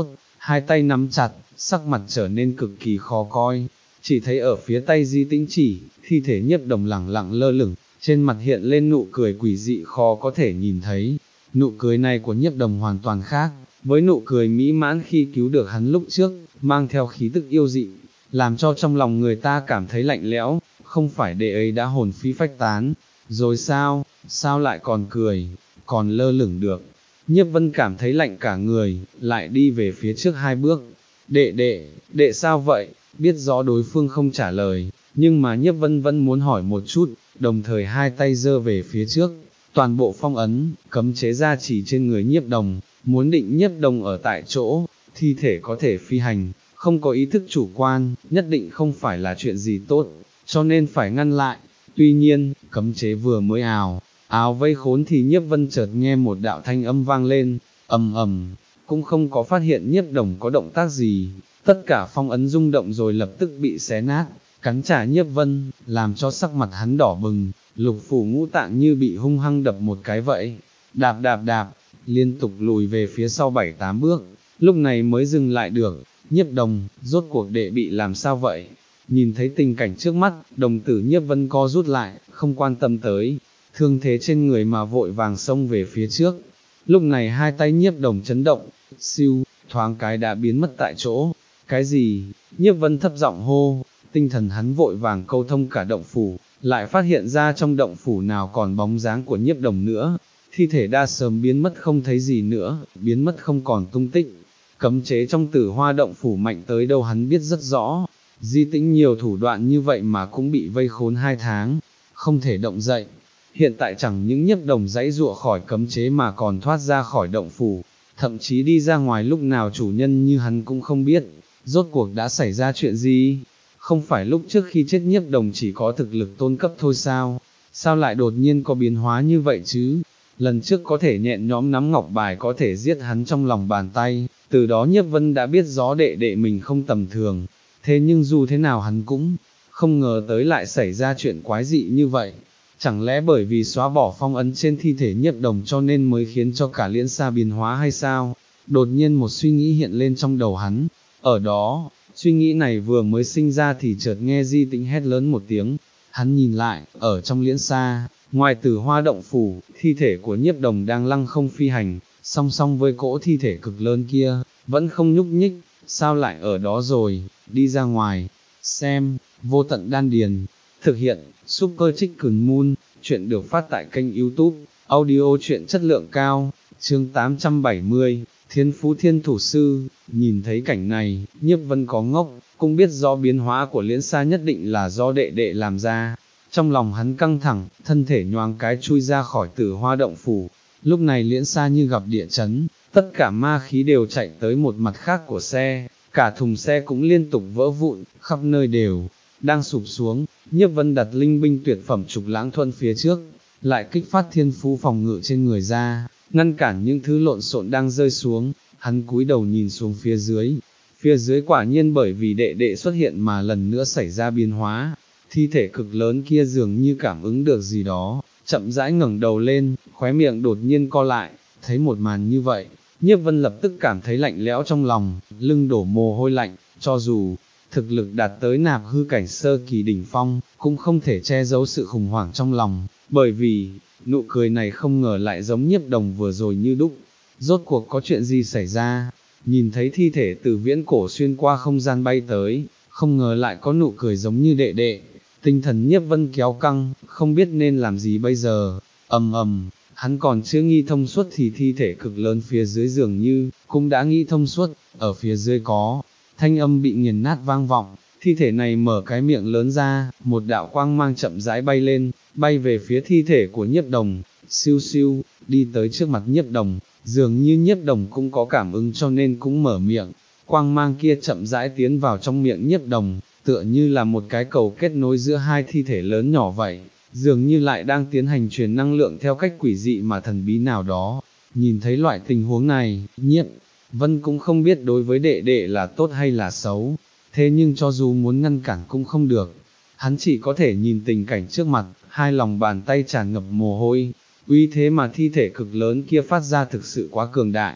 hai tay nắm chặt, sắc mặt trở nên cực kỳ khó coi, chỉ thấy ở phía tay Di Tĩnh Chỉ, thi thể Nhiếp Đồng lẳng lặng lơ lửng, trên mặt hiện lên nụ cười quỷ dị khó có thể nhìn thấy. Nụ cười này của Nhiếp Đồng hoàn toàn khác với nụ cười mỹ mãn khi cứu được hắn lúc trước, mang theo khí tức yêu dị, làm cho trong lòng người ta cảm thấy lạnh lẽo. Không phải đệ ấy đã hồn phi phách tán rồi sao, sao lại còn cười, còn lơ lửng được. Nhiếp Vân cảm thấy lạnh cả người, lại đi về phía trước hai bước. Đệ đệ, đệ sao vậy? Biết rõ đối phương không trả lời, nhưng mà Nhiếp Vân vẫn muốn hỏi một chút, đồng thời hai tay giơ về phía trước, toàn bộ phong ấn, cấm chế gia trì trên người Nhiếp Đồng, muốn định Nhiếp Đồng ở tại chỗ, thi thể có thể phi hành, không có ý thức chủ quan, nhất định không phải là chuyện gì tốt, cho nên phải ngăn lại. Tuy nhiên, cấm chế vừa mới ào, áo vây khốn thì Nhiếp Vân chợt nghe một đạo thanh âm vang lên, ầm ầm, cũng không có phát hiện Nhiếp Đồng có động tác gì, tất cả phong ấn rung động rồi lập tức bị xé nát, cắn trả Nhiếp Vân, làm cho sắc mặt hắn đỏ bừng, lục phủ ngũ tạng như bị hung hăng đập một cái vậy, đạp đạp đạp, liên tục lùi về phía sau bảy tám bước, lúc này mới dừng lại được. Nhiếp Đồng, rốt cuộc đệ bị làm sao vậy? Nhìn thấy tình cảnh trước mắt, đồng tử Nhiếp Vân co rút lại, không quan tâm tới thương thế trên người mà vội vàng xông về phía trước. Lúc này hai tay Nhiếp Đồng chấn động, siêu, thoáng cái đã biến mất tại chỗ. Cái gì? Nhiếp Vân thấp giọng hô, tinh thần hắn vội vàng câu thông cả động phủ, lại phát hiện ra trong động phủ nào còn bóng dáng của Nhiếp Đồng nữa. Thi thể đã sớm biến mất không thấy gì nữa, biến mất không còn tung tích. Cấm chế trong Tử Hoa động phủ mạnh tới đâu hắn biết rất rõ, Di Tĩnh nhiều thủ đoạn như vậy mà cũng bị vây khốn hai tháng, không thể động dậy. Hiện tại chẳng những Nhiếp Đồng giãy giụa khỏi cấm chế mà còn thoát ra khỏi động phủ, thậm chí đi ra ngoài lúc nào chủ nhân như hắn cũng không biết. Rốt cuộc đã xảy ra chuyện gì? Không phải lúc trước khi chết Nhiếp Đồng chỉ có thực lực tôn cấp thôi sao? Sao lại đột nhiên có biến hóa như vậy chứ? Lần trước có thể nhẹn nhõm nắm ngọc bài có thể giết hắn trong lòng bàn tay, từ đó Nhiếp Vân đã biết rõ đệ đệ mình không tầm thường. Thế nhưng dù thế nào hắn cũng không ngờ tới lại xảy ra chuyện quái dị như vậy. Chẳng lẽ bởi vì xóa bỏ phong ấn trên thi thể Nhiếp Đồng cho nên mới khiến cho cả Liễn Sa biến hóa hay sao? Đột nhiên một suy nghĩ hiện lên trong đầu hắn. Ở đó, suy nghĩ này vừa mới sinh ra thì chợt nghe Di Tĩnh hét lớn một tiếng. Hắn nhìn lại, ở trong Liễn Sa, ngoài Tử Hoa động phủ, thi thể của Nhiếp Đồng đang lăng không phi hành, song song với cỗ thi thể cực lớn kia, vẫn không nhúc nhích. Sao lại ở đó rồi? Đi ra ngoài, xem. Vô Tận Đan Điền thực hiện, Super Chicken Moon, chuyện được phát tại kênh YouTube, audio chuyện chất lượng cao, chương tám trăm bảy mươi, Thiên Phú Thiên Thủ Sư. Nhìn thấy cảnh này, Nhiếp Vân có ngốc, cũng biết do biến hóa của Liễn Sa nhất định là do đệ đệ làm ra. Trong lòng hắn căng thẳng, thân thể nhoáng cái chui ra khỏi Tử Hoa động phủ. Lúc này Liễn Sa như gặp địa chấn, tất cả ma khí đều chạy tới một mặt khác của xe, cả thùng xe cũng liên tục vỡ vụn, khắp nơi đều đang sụp xuống. Nhiếp Vân đặt linh binh tuyệt phẩm Trục Lãng Thuẫn phía trước, lại kích phát thiên phú phòng ngự trên người ra, ngăn cản những thứ lộn xộn đang rơi xuống. Hắn cúi đầu nhìn xuống phía dưới, phía dưới quả nhiên bởi vì đệ đệ xuất hiện mà lần nữa xảy ra biến hóa. Thi thể cực lớn kia dường như cảm ứng được gì đó, chậm rãi ngẩng đầu lên, khóe miệng đột nhiên co lại. Thấy một màn như vậy, Nhiếp Vân lập tức cảm thấy lạnh lẽo trong lòng, lưng đổ mồ hôi lạnh. Cho dù thực lực đạt tới nạp hư cảnh sơ kỳ đỉnh phong, cũng không thể che giấu sự khủng hoảng trong lòng, bởi vì, nụ cười này không ngờ lại giống Nhiếp Đồng vừa rồi như đúc. Rốt cuộc có chuyện gì xảy ra? Nhìn thấy thi thể từ viễn cổ xuyên qua không gian bay tới, không ngờ lại có nụ cười giống như đệ đệ. Tinh thần Nhiếp Vân kéo căng, không biết nên làm gì bây giờ. Ầm ầm, hắn còn chưa nghi thông suốt thì thi thể cực lớn phía dưới dường như cũng đã nghi thông suốt. Ở phía dưới có thanh âm bị nghiền nát vang vọng, thi thể này mở cái miệng lớn ra, một đạo quang mang chậm rãi bay lên, bay về phía thi thể của Nhiếp Đồng, siêu siêu, đi tới trước mặt Nhiếp Đồng, dường như Nhiếp Đồng cũng có cảm ứng cho nên cũng mở miệng. Quang mang kia chậm rãi tiến vào trong miệng Nhiếp Đồng, tựa như là một cái cầu kết nối giữa hai thi thể lớn nhỏ vậy, dường như lại đang tiến hành truyền năng lượng theo cách quỷ dị mà thần bí nào đó. Nhìn thấy loại tình huống này, Nhiếp Vân cũng không biết đối với đệ đệ là tốt hay là xấu, thế nhưng cho dù muốn ngăn cản cũng không được. Hắn chỉ có thể nhìn tình cảnh trước mặt, hai lòng bàn tay tràn ngập mồ hôi, uy thế mà thi thể cực lớn kia phát ra thực sự quá cường đại,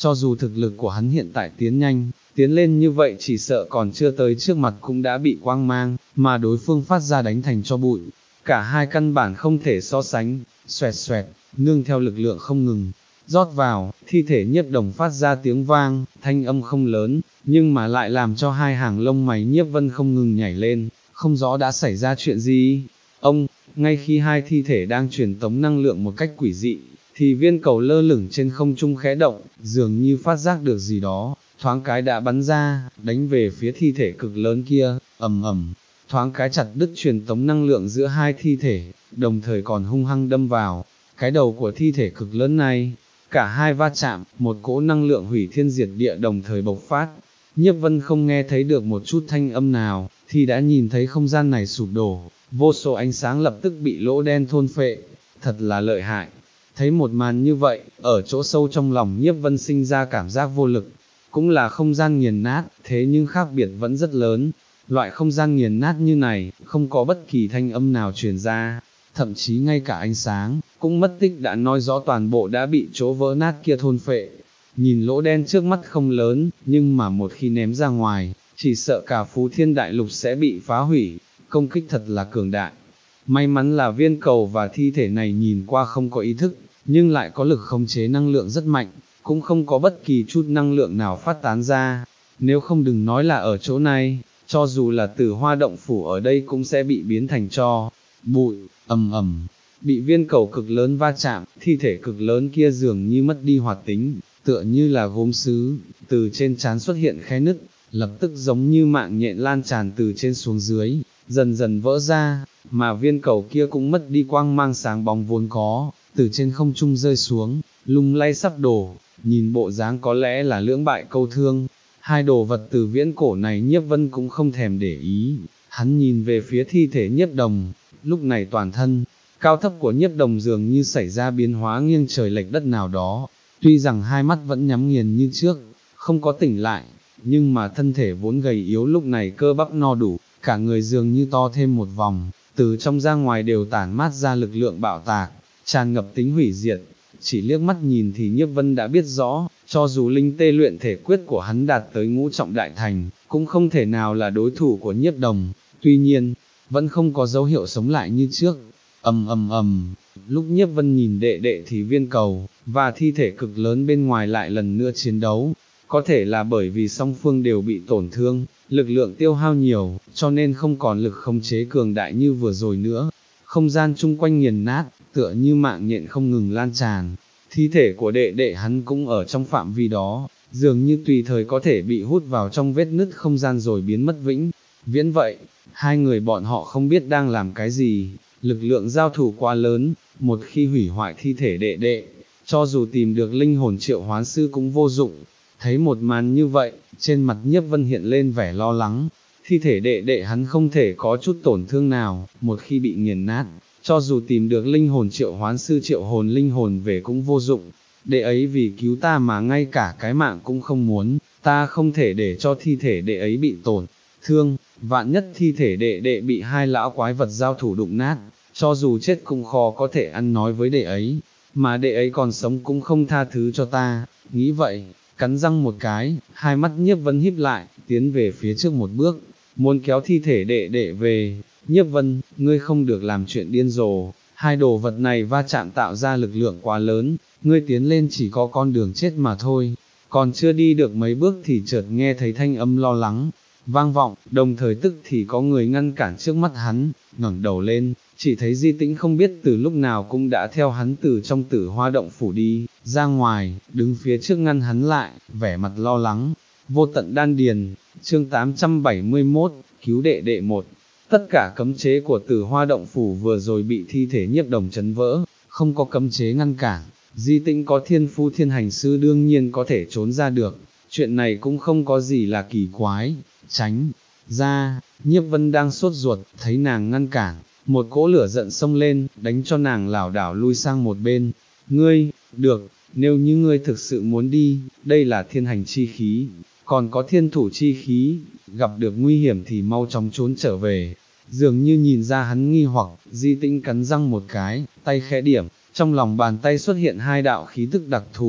cho dù thực lực của hắn hiện tại tiến nhanh, tiến lên như vậy chỉ sợ còn chưa tới trước mặt cũng đã bị quang mang, mà đối phương phát ra đánh thành cho bụi. Cả hai căn bản không thể so sánh, xoẹt xoẹt, nương theo lực lượng không ngừng, rót vào, thi thể Nhiếp Đồng phát ra tiếng vang, thanh âm không lớn, nhưng mà lại làm cho hai hàng lông mày Nhiếp Vân không ngừng nhảy lên, không rõ đã xảy ra chuyện gì. Ông, ngay khi hai thi thể đang truyền tống năng lượng một cách quỷ dị, thì viên cầu lơ lửng trên không trung khẽ động, dường như phát giác được gì đó, thoáng cái đã bắn ra, đánh về phía thi thể cực lớn kia, ầm ầm, thoáng cái chặt đứt truyền tống năng lượng giữa hai thi thể, đồng thời còn hung hăng đâm vào cái đầu của thi thể cực lớn này. Cả hai va chạm, một cỗ năng lượng hủy thiên diệt địa đồng thời bộc phát. Nhiếp Vân không nghe thấy được một chút thanh âm nào, thì đã nhìn thấy không gian này sụp đổ, vô số ánh sáng lập tức bị lỗ đen thôn phệ, thật là lợi hại. Thấy một màn như vậy, ở chỗ sâu trong lòng Nhiếp Vân sinh ra cảm giác vô lực, cũng là không gian nghiền nát, thế nhưng khác biệt vẫn rất lớn. Loại không gian nghiền nát như này, không có bất kỳ thanh âm nào truyền ra, thậm chí ngay cả ánh sáng, cũng mất tích đã nói rõ toàn bộ đã bị chỗ vỡ nát kia thôn phệ. Nhìn lỗ đen trước mắt không lớn, nhưng mà một khi ném ra ngoài, chỉ sợ cả Phú Thiên Đại Lục sẽ bị phá hủy, công kích thật là cường đại. May mắn là viên cầu và thi thể này nhìn qua không có ý thức, nhưng lại có lực khống chế năng lượng rất mạnh, cũng không có bất kỳ chút năng lượng nào phát tán ra. Nếu không đừng nói là ở chỗ này, cho dù là Tử Hoa động phủ ở đây cũng sẽ bị biến thành tro bụi. Ầm ầm, bị viên cầu cực lớn va chạm, thi thể cực lớn kia dường như mất đi hoạt tính, tựa như là gốm sứ, từ trên trán xuất hiện khe nứt, lập tức giống như mạng nhện lan tràn từ trên xuống dưới, dần dần vỡ ra, mà viên cầu kia cũng mất đi quang mang sáng bóng vốn có, từ trên không trung rơi xuống, lung lay sắp đổ, nhìn bộ dáng có lẽ là lưỡng bại câu thương. Hai đồ vật từ viễn cổ này Nhiếp Vân cũng không thèm để ý, hắn nhìn về phía thi thể Nhiếp Đồng, lúc này toàn thân, cao thấp của Nhiếp Đồng dường như xảy ra biến hóa nghiêng trời lệch đất nào đó, tuy rằng hai mắt vẫn nhắm nghiền như trước, không có tỉnh lại, nhưng mà thân thể vốn gầy yếu lúc này cơ bắp no đủ, cả người dường như to thêm một vòng, từ trong ra ngoài đều tản mát ra lực lượng bạo tạc, tràn ngập tính hủy diệt. Chỉ liếc mắt nhìn thì Nhiếp Vân đã biết rõ, cho dù linh tê luyện thể quyết của hắn đạt tới ngũ trọng đại thành, cũng không thể nào là đối thủ của Nhiếp Đồng. Tuy nhiên, vẫn không có dấu hiệu sống lại như trước. Ầm ầm ầm, lúc Nhiếp Vân nhìn đệ đệ thì viên cầu và thi thể cực lớn bên ngoài lại lần nữa chiến đấu. Có thể là bởi vì song phương đều bị tổn thương, lực lượng tiêu hao nhiều, cho nên không còn lực khống chế cường đại như vừa rồi nữa. Không gian chung quanh nghiền nát, tựa như mạng nhện không ngừng lan tràn. Thi thể của đệ đệ hắn cũng ở trong phạm vi đó, dường như tùy thời có thể bị hút vào trong vết nứt không gian rồi biến mất vĩnh viễn vậy. Hai người bọn họ không biết đang làm cái gì, lực lượng giao thủ quá lớn, một khi hủy hoại thi thể đệ đệ, cho dù tìm được linh hồn triệu hoán sư cũng vô dụng. Thấy một màn như vậy, trên mặt Nhiếp Vân hiện lên vẻ lo lắng, thi thể đệ đệ hắn không thể có chút tổn thương nào, một khi bị nghiền nát, cho dù tìm được linh hồn triệu hoán sư triệu hồn linh hồn về cũng vô dụng. Đệ ấy vì cứu ta mà ngay cả cái mạng cũng không muốn, ta không thể để cho thi thể đệ ấy bị tổn thương, vạn nhất thi thể đệ đệ bị hai lão quái vật giao thủ đụng nát, cho dù chết cũng khó có thể ăn nói với đệ ấy, mà đệ ấy còn sống cũng không tha thứ cho ta. Nghĩ vậy, cắn răng một cái, hai mắt Nhiếp Vân híp lại, tiến về phía trước một bước, muốn kéo thi thể đệ đệ về. Nhiếp Vân, ngươi không được làm chuyện điên rồ, hai đồ vật này va chạm tạo ra lực lượng quá lớn, ngươi tiến lên chỉ có con đường chết mà thôi. Còn chưa đi được mấy bước thì chợt nghe thấy thanh âm lo lắng vang vọng, đồng thời tức thì có người ngăn cản trước mắt hắn. Ngẩng đầu lên, chỉ thấy Di Tĩnh không biết từ lúc nào cũng đã theo hắn từ trong Tử Hoa động phủ đi ra ngoài, đứng phía trước ngăn hắn lại, vẻ mặt lo lắng. Vô tận đan điền, chương tám trăm bảy mươi mốt, cứu đệ đệ một. Tất cả cấm chế của Tử Hoa động phủ vừa rồi bị thi thể Nhiếp Đồng chấn vỡ, không có cấm chế ngăn cản. Di Tĩnh có thiên phu thiên hành sư đương nhiên có thể trốn ra được, chuyện này cũng không có gì là kỳ quái. Tránh ra, Nhiếp Vân đang sốt ruột, thấy nàng ngăn cản, một cỗ lửa giận xông lên, đánh cho nàng lảo đảo lui sang một bên. Ngươi, được, nếu như ngươi thực sự muốn đi, đây là thiên hành chi khí, còn có thiên thủ chi khí, gặp được nguy hiểm thì mau chóng trốn trở về. Dường như nhìn ra hắn nghi hoặc, Di Tĩnh cắn răng một cái, tay khẽ điểm, trong lòng bàn tay xuất hiện hai đạo khí tức đặc thù,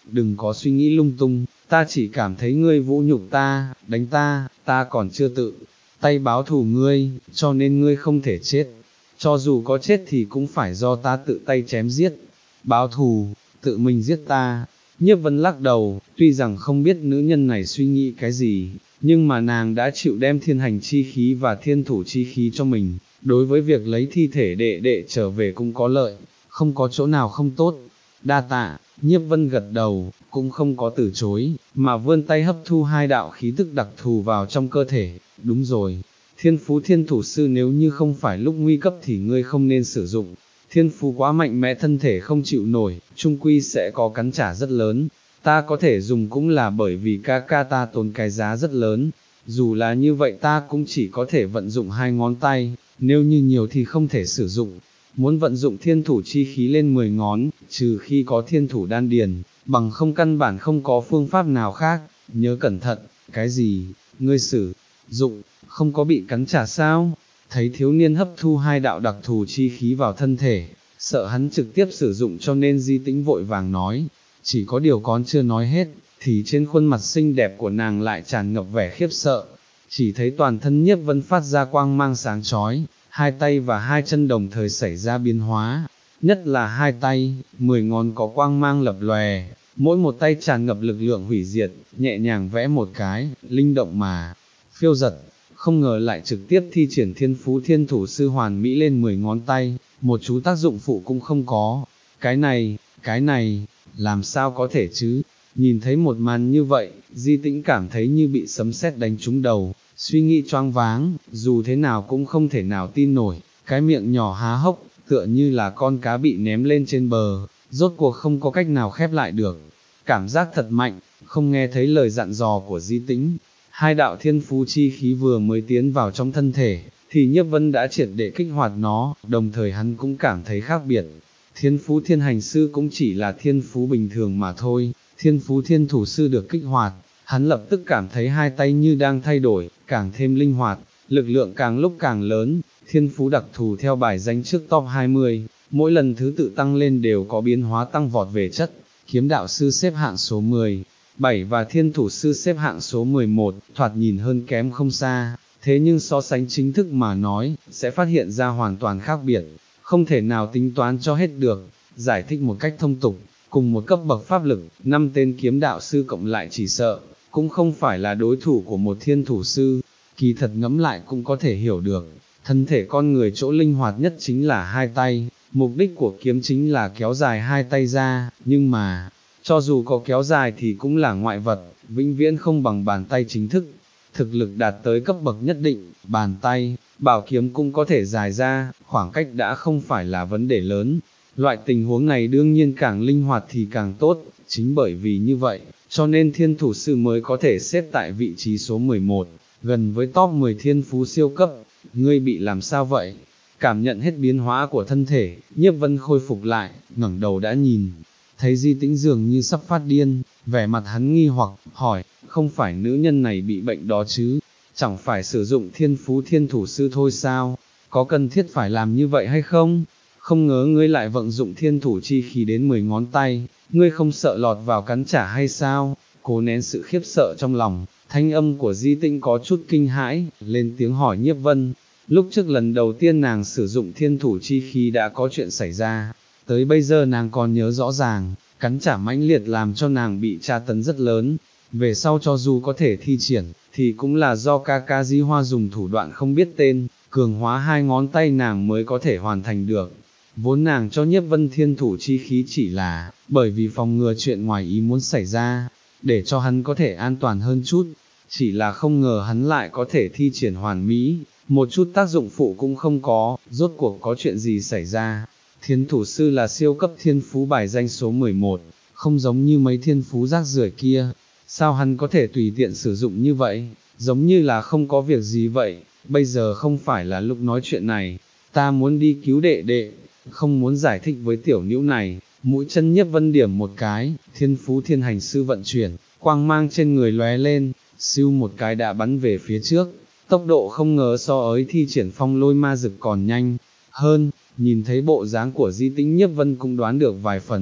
đừng có suy nghĩ lung tung, ta chỉ cảm thấy ngươi vũ nhục ta, đánh ta, ta còn chưa tự tay báo thù ngươi, cho nên ngươi không thể chết, cho dù có chết thì cũng phải do ta tự tay chém giết, báo thù, tự mình giết ta. Nhiếp Vân lắc đầu, tuy rằng không biết nữ nhân này suy nghĩ cái gì, nhưng mà nàng đã chịu đem thiên hành chi khí và thiên thủ chi khí cho mình, đối với việc lấy thi thể đệ đệ trở về cũng có lợi, không có chỗ nào không tốt. Đa tạ, Nhiếp Vân gật đầu, cũng không có từ chối, mà vươn tay hấp thu hai đạo khí tức đặc thù vào trong cơ thể. Đúng rồi, thiên phú thiên thủ sư nếu như không phải lúc nguy cấp thì ngươi không nên sử dụng, thiên phú quá mạnh mẽ thân thể không chịu nổi, chung quy sẽ có cắn trả rất lớn. Ta có thể dùng cũng là bởi vì ca ca ta tốn cái giá rất lớn, dù là như vậy ta cũng chỉ có thể vận dụng hai ngón tay, nếu như nhiều thì không thể sử dụng. Muốn vận dụng thiên thủ chi khí lên mười ngón, trừ khi có thiên thủ đan điền, bằng không căn bản không có phương pháp nào khác, nhớ cẩn thận. Cái gì, ngươi sử dụng, không có bị cắn trả sao? Thấy thiếu niên hấp thu hai đạo đặc thù chi khí vào thân thể, sợ hắn trực tiếp sử dụng cho nên Di Tĩnh vội vàng nói, chỉ có điều con chưa nói hết, thì trên khuôn mặt xinh đẹp của nàng lại tràn ngập vẻ khiếp sợ, chỉ thấy toàn thân Nhiếp Vân phát ra quang mang sáng chói, hai tay và hai chân đồng thời xảy ra biến hóa, nhất là hai tay, mười ngón có quang mang lập lòe, mỗi một tay tràn ngập lực lượng hủy diệt, nhẹ nhàng vẽ một cái, linh động mà phiêu giật, không ngờ lại trực tiếp thi triển thiên phú thiên thủ sư hoàn mỹ lên mười ngón tay, một chú tác dụng phụ cũng không có. Cái này, cái này, làm sao có thể chứ? Nhìn thấy một màn như vậy, Di Tĩnh cảm thấy như bị sấm sét đánh trúng đầu, suy nghĩ choáng váng, dù thế nào cũng không thể nào tin nổi, cái miệng nhỏ há hốc, tựa như là con cá bị ném lên trên bờ, rốt cuộc không có cách nào khép lại được. Cảm giác thật mạnh, không nghe thấy lời dặn dò của Di Tĩnh. Hai đạo thiên phú chi khí vừa mới tiến vào trong thân thể, thì Nhiếp Vân đã triệt để kích hoạt nó, đồng thời hắn cũng cảm thấy khác biệt. Thiên phú thiên hành sư cũng chỉ là thiên phú bình thường mà thôi, thiên phú thiên thủ sư được kích hoạt, hắn lập tức cảm thấy hai tay như đang thay đổi, càng thêm linh hoạt, lực lượng càng lúc càng lớn, thiên phú đặc thù theo bài danh trước top hai mươi, mỗi lần thứ tự tăng lên đều có biến hóa tăng vọt về chất, kiếm đạo sư xếp hạng số mười bảy và thiên thủ sư xếp hạng số mười một, thoạt nhìn hơn kém không xa, thế nhưng so sánh chính thức mà nói, sẽ phát hiện ra hoàn toàn khác biệt, không thể nào tính toán cho hết được. Giải thích một cách thông tục, cùng một cấp bậc pháp lực, năm tên kiếm đạo sư cộng lại chỉ sợ, cũng không phải là đối thủ của một thiên thủ sư, kỳ thật ngẫm lại cũng có thể hiểu được, thân thể con người chỗ linh hoạt nhất chính là hai tay, mục đích của kiếm chính là kéo dài hai tay ra, nhưng mà, cho dù có kéo dài thì cũng là ngoại vật, vĩnh viễn không bằng bàn tay chính thức. Thực lực đạt tới cấp bậc nhất định, bàn tay, bảo kiếm cũng có thể dài ra, khoảng cách đã không phải là vấn đề lớn. Loại tình huống này đương nhiên càng linh hoạt thì càng tốt, chính bởi vì như vậy, cho nên thiên thủ sư mới có thể xếp tại vị trí số mười một, gần với top mười thiên phú siêu cấp. Ngươi bị làm sao vậy? Cảm nhận hết biến hóa của thân thể, Nhiếp Vân khôi phục lại, ngẩng đầu đã nhìn, thấy Di Tĩnh dường như sắp phát điên, vẻ mặt hắn nghi hoặc, hỏi, không phải nữ nhân này bị bệnh đó chứ, chẳng phải sử dụng thiên phú thiên thủ sư thôi sao, có cần thiết phải làm như vậy hay không? Không ngờ ngươi lại vận dụng thiên thủ chi khí đến mười ngón tay, ngươi không sợ lọt vào cắn trả hay sao? Cố nén sự khiếp sợ trong lòng, thanh âm của Di Tĩnh có chút kinh hãi, lên tiếng hỏi Nhiếp Vân. Lúc trước lần đầu tiên nàng sử dụng thiên thủ chi khí đã có chuyện xảy ra, tới bây giờ nàng còn nhớ rõ ràng, cắn trả mãnh liệt làm cho nàng bị tra tấn rất lớn, về sau cho dù có thể thi triển, thì cũng là do ca ca Di Hoa dùng thủ đoạn không biết tên, cường hóa hai ngón tay nàng mới có thể hoàn thành được. Vốn nàng cho Nhiếp Vân thiên thủ chi khí chỉ là, bởi vì phòng ngừa chuyện ngoài ý muốn xảy ra, để cho hắn có thể an toàn hơn chút, chỉ là không ngờ hắn lại có thể thi triển hoàn mỹ, một chút tác dụng phụ cũng không có, rốt cuộc có chuyện gì xảy ra. Thiên thủ sư là siêu cấp thiên phú bài danh số mười một, không giống như mấy thiên phú rác rưởi kia, sao hắn có thể tùy tiện sử dụng như vậy, giống như là không có việc gì vậy, bây giờ không phải là lúc nói chuyện này, ta muốn đi cứu đệ đệ, không muốn giải thích với tiểu nữ này. Mũi chân Nhiếp Vân điểm một cái, thiên phú thiên hành sư vận chuyển, quang mang trên người lóe lên, siêu một cái đã bắn về phía trước, tốc độ không ngờ so với thi triển phong lôi ma dực còn nhanh hơn. Nhìn thấy bộ dáng của Di Tĩnh, Nhiếp Vân cũng đoán được vài phần,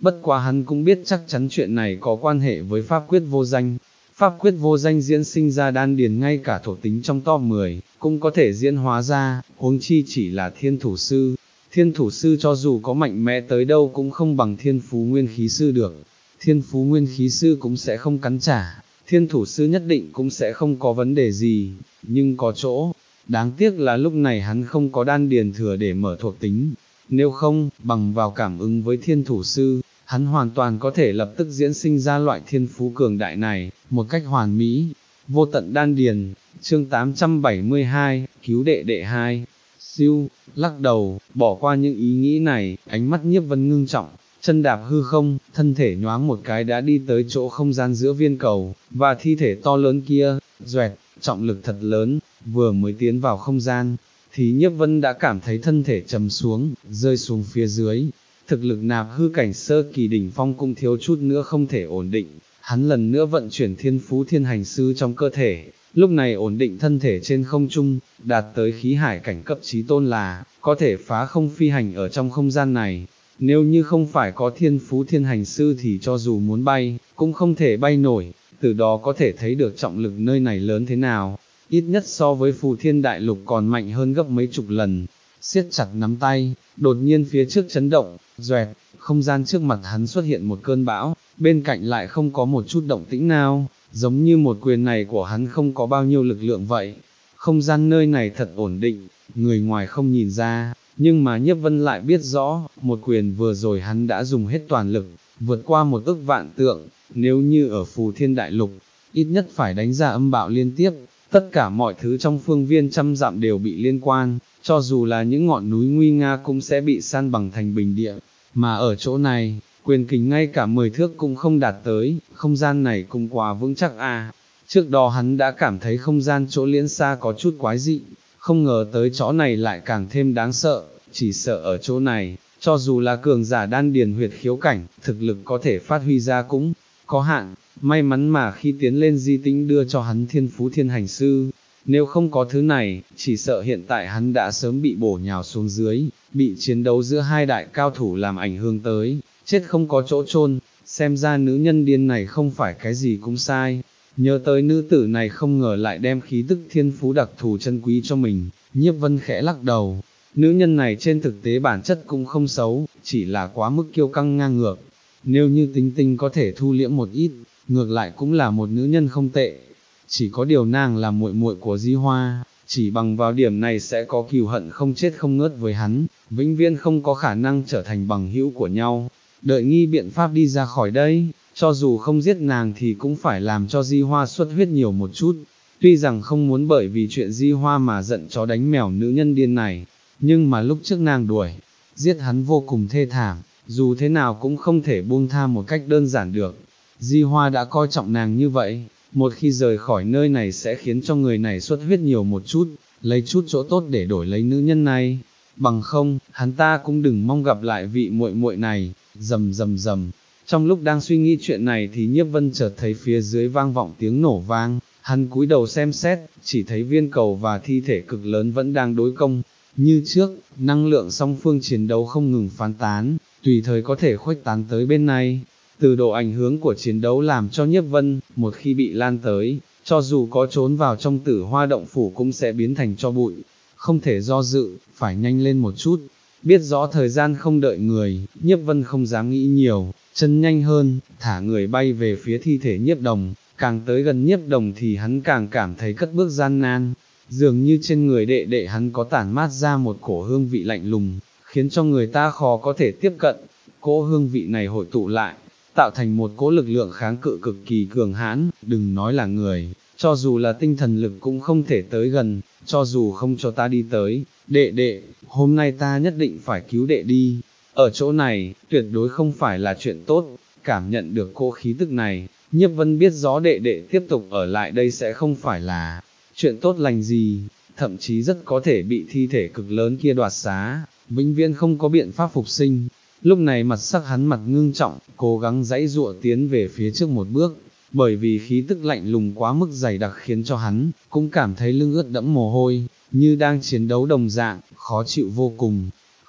bất quá hắn cũng biết chắc chắn chuyện này có quan hệ với pháp quyết vô danh. Pháp quyết vô danh diễn sinh ra đan điền ngay cả thổ tính trong top mười, cũng có thể diễn hóa ra, huống chi chỉ là thiên thủ sư. Thiên thủ sư cho dù có mạnh mẽ tới đâu cũng không bằng thiên phú nguyên khí sư được. Thiên phú nguyên khí sư cũng sẽ không cắn trả, thiên thủ sư nhất định cũng sẽ không có vấn đề gì, nhưng có chỗ, đáng tiếc là lúc này hắn không có đan điền thừa để mở thuộc tính, nếu không, bằng vào cảm ứng với thiên thủ sư, hắn hoàn toàn có thể lập tức diễn sinh ra loại thiên phú cường đại này, một cách hoàn mỹ. Vô tận đan điền, chương tám trăm bảy mươi hai, cứu đệ đệ hai, siêu, lắc đầu, bỏ qua những ý nghĩ này, ánh mắt Nhiếp Vân ngưng trọng, chân đạp hư không, thân thể nhoáng một cái đã đi tới chỗ không gian giữa viên cầu, và thi thể to lớn kia, doẹt, trọng lực thật lớn, vừa mới tiến vào không gian, thì Nhiếp Vân đã cảm thấy thân thể trầm xuống, rơi xuống phía dưới. Thực lực nạp hư cảnh sơ kỳ đỉnh phong cũng thiếu chút nữa không thể ổn định, hắn lần nữa vận chuyển thiên phú thiên hành sư trong cơ thể, lúc này ổn định thân thể trên không trung, đạt tới khí hải cảnh cấp chí tôn là, có thể phá không phi hành ở trong không gian này. Nếu như không phải có thiên phú thiên hành sư thì cho dù muốn bay, cũng không thể bay nổi, từ đó có thể thấy được trọng lực nơi này lớn thế nào, ít nhất so với phù thiên đại lục còn mạnh hơn gấp mấy chục lần. Siết chặt nắm tay, đột nhiên phía trước chấn động, doẹt, không gian trước mặt hắn xuất hiện một cơn bão, bên cạnh lại không có một chút động tĩnh nào, giống như một quyền này của hắn không có bao nhiêu lực lượng vậy. Không gian nơi này thật ổn định, người ngoài không nhìn ra, nhưng mà Nhiếp Vân lại biết rõ, một quyền vừa rồi hắn đã dùng hết toàn lực, vượt qua một ức vạn tượng, nếu như ở phù thiên đại lục, ít nhất phải đánh ra âm bạo liên tiếp, tất cả mọi thứ trong phương viên trăm dặm đều bị liên quan, cho dù là những ngọn núi nguy nga cũng sẽ bị san bằng thành bình địa, mà ở chỗ này, quyền kình ngay cả mười thước cũng không đạt tới, không gian này cũng quá vững chắc à. Trước đó hắn đã cảm thấy không gian chỗ Liễn Sa có chút quái dị, không ngờ tới chỗ này lại càng thêm đáng sợ, chỉ sợ ở chỗ này, cho dù là cường giả đan điền huyệt khiếu cảnh, thực lực có thể phát huy ra cũng có hạn, may mắn mà khi tiến lên di tinh đưa cho hắn thiên phú thiên hành sư, nếu không có thứ này, chỉ sợ hiện tại hắn đã sớm bị bổ nhào xuống dưới, bị chiến đấu giữa hai đại cao thủ làm ảnh hưởng tới, chết không có chỗ chôn. Xem ra nữ nhân điên này không phải cái gì cũng sai. Nhớ tới nữ tử này không ngờ lại đem khí tức thiên phú đặc thù chân quý cho mình, Nhiếp Vân khẽ lắc đầu. Nữ nhân này trên thực tế bản chất cũng không xấu, chỉ là quá mức kiêu căng ngang ngược. Nếu như tính tình có thể thu liễm một ít, ngược lại cũng là một nữ nhân không tệ. Chỉ có điều nàng là muội muội của Di Hoa, chỉ bằng vào điểm này sẽ có cừu hận không chết không ngớt với hắn, vĩnh viễn không có khả năng trở thành bằng hữu của nhau. Đợi nghi biện pháp đi ra khỏi đây, cho dù không giết nàng thì cũng phải làm cho Di Hoa xuất huyết nhiều một chút. Tuy rằng không muốn bởi vì chuyện Di Hoa mà giận chó đánh mèo nữ nhân điên này, nhưng mà lúc trước nàng đuổi, giết hắn vô cùng thê thảm, dù thế nào cũng không thể buông tha một cách đơn giản được. Di Hoa đã coi trọng nàng như vậy, một khi rời khỏi nơi này sẽ khiến cho người này xuất huyết nhiều một chút, lấy chút chỗ tốt để đổi lấy nữ nhân này. Bằng không, hắn ta cũng đừng mong gặp lại vị muội muội này. Rầm rầm rầm. Trong lúc đang suy nghĩ chuyện này thì Nhiếp Vân chợt thấy phía dưới vang vọng tiếng nổ vang, hắn cúi đầu xem xét, chỉ thấy viên cầu và thi thể cực lớn vẫn đang đối công. Như trước, năng lượng song phương chiến đấu không ngừng phán tán, tùy thời có thể khuếch tán tới bên này. Từ độ ảnh hưởng của chiến đấu làm cho Nhiếp Vân, một khi bị lan tới, cho dù có trốn vào trong Tử Hoa động phủ cũng sẽ biến thành tro bụi. Không thể do dự, phải nhanh lên một chút. Biết rõ thời gian không đợi người, Nhiếp Vân không dám nghĩ nhiều, chân nhanh hơn, thả người bay về phía thi thể Nhiếp Đồng, càng tới gần Nhiếp Đồng thì hắn càng cảm thấy cất bước gian nan, dường như trên người đệ đệ hắn có tản mát ra một cổ hương vị lạnh lùng, khiến cho người ta khó có thể tiếp cận. Cỗ hương vị này hội tụ lại, tạo thành một cỗ lực lượng kháng cự cực kỳ cường hãn, đừng nói là người, cho dù là tinh thần lực cũng không thể tới gần, cho dù không cho ta đi tới, đệ đệ, hôm nay ta nhất định phải cứu đệ đi, ở chỗ này, tuyệt đối không phải là chuyện tốt. Cảm nhận được cỗ khí tức này, Nhiếp Vân biết rõ đệ đệ tiếp tục ở lại đây sẽ không phải là chuyện tốt lành gì, thậm chí rất có thể bị thi thể cực lớn kia đoạt xá, vĩnh viễn không có biện pháp phục sinh. Lúc này mặt sắc hắn mặt ngưng trọng, cố gắng giãy giụa tiến về phía trước một bước, bởi vì khí tức lạnh lùng quá mức dày đặc khiến cho hắn cũng cảm thấy lưng ướt đẫm mồ hôi, như đang chiến đấu đồng dạng, khó chịu vô cùng.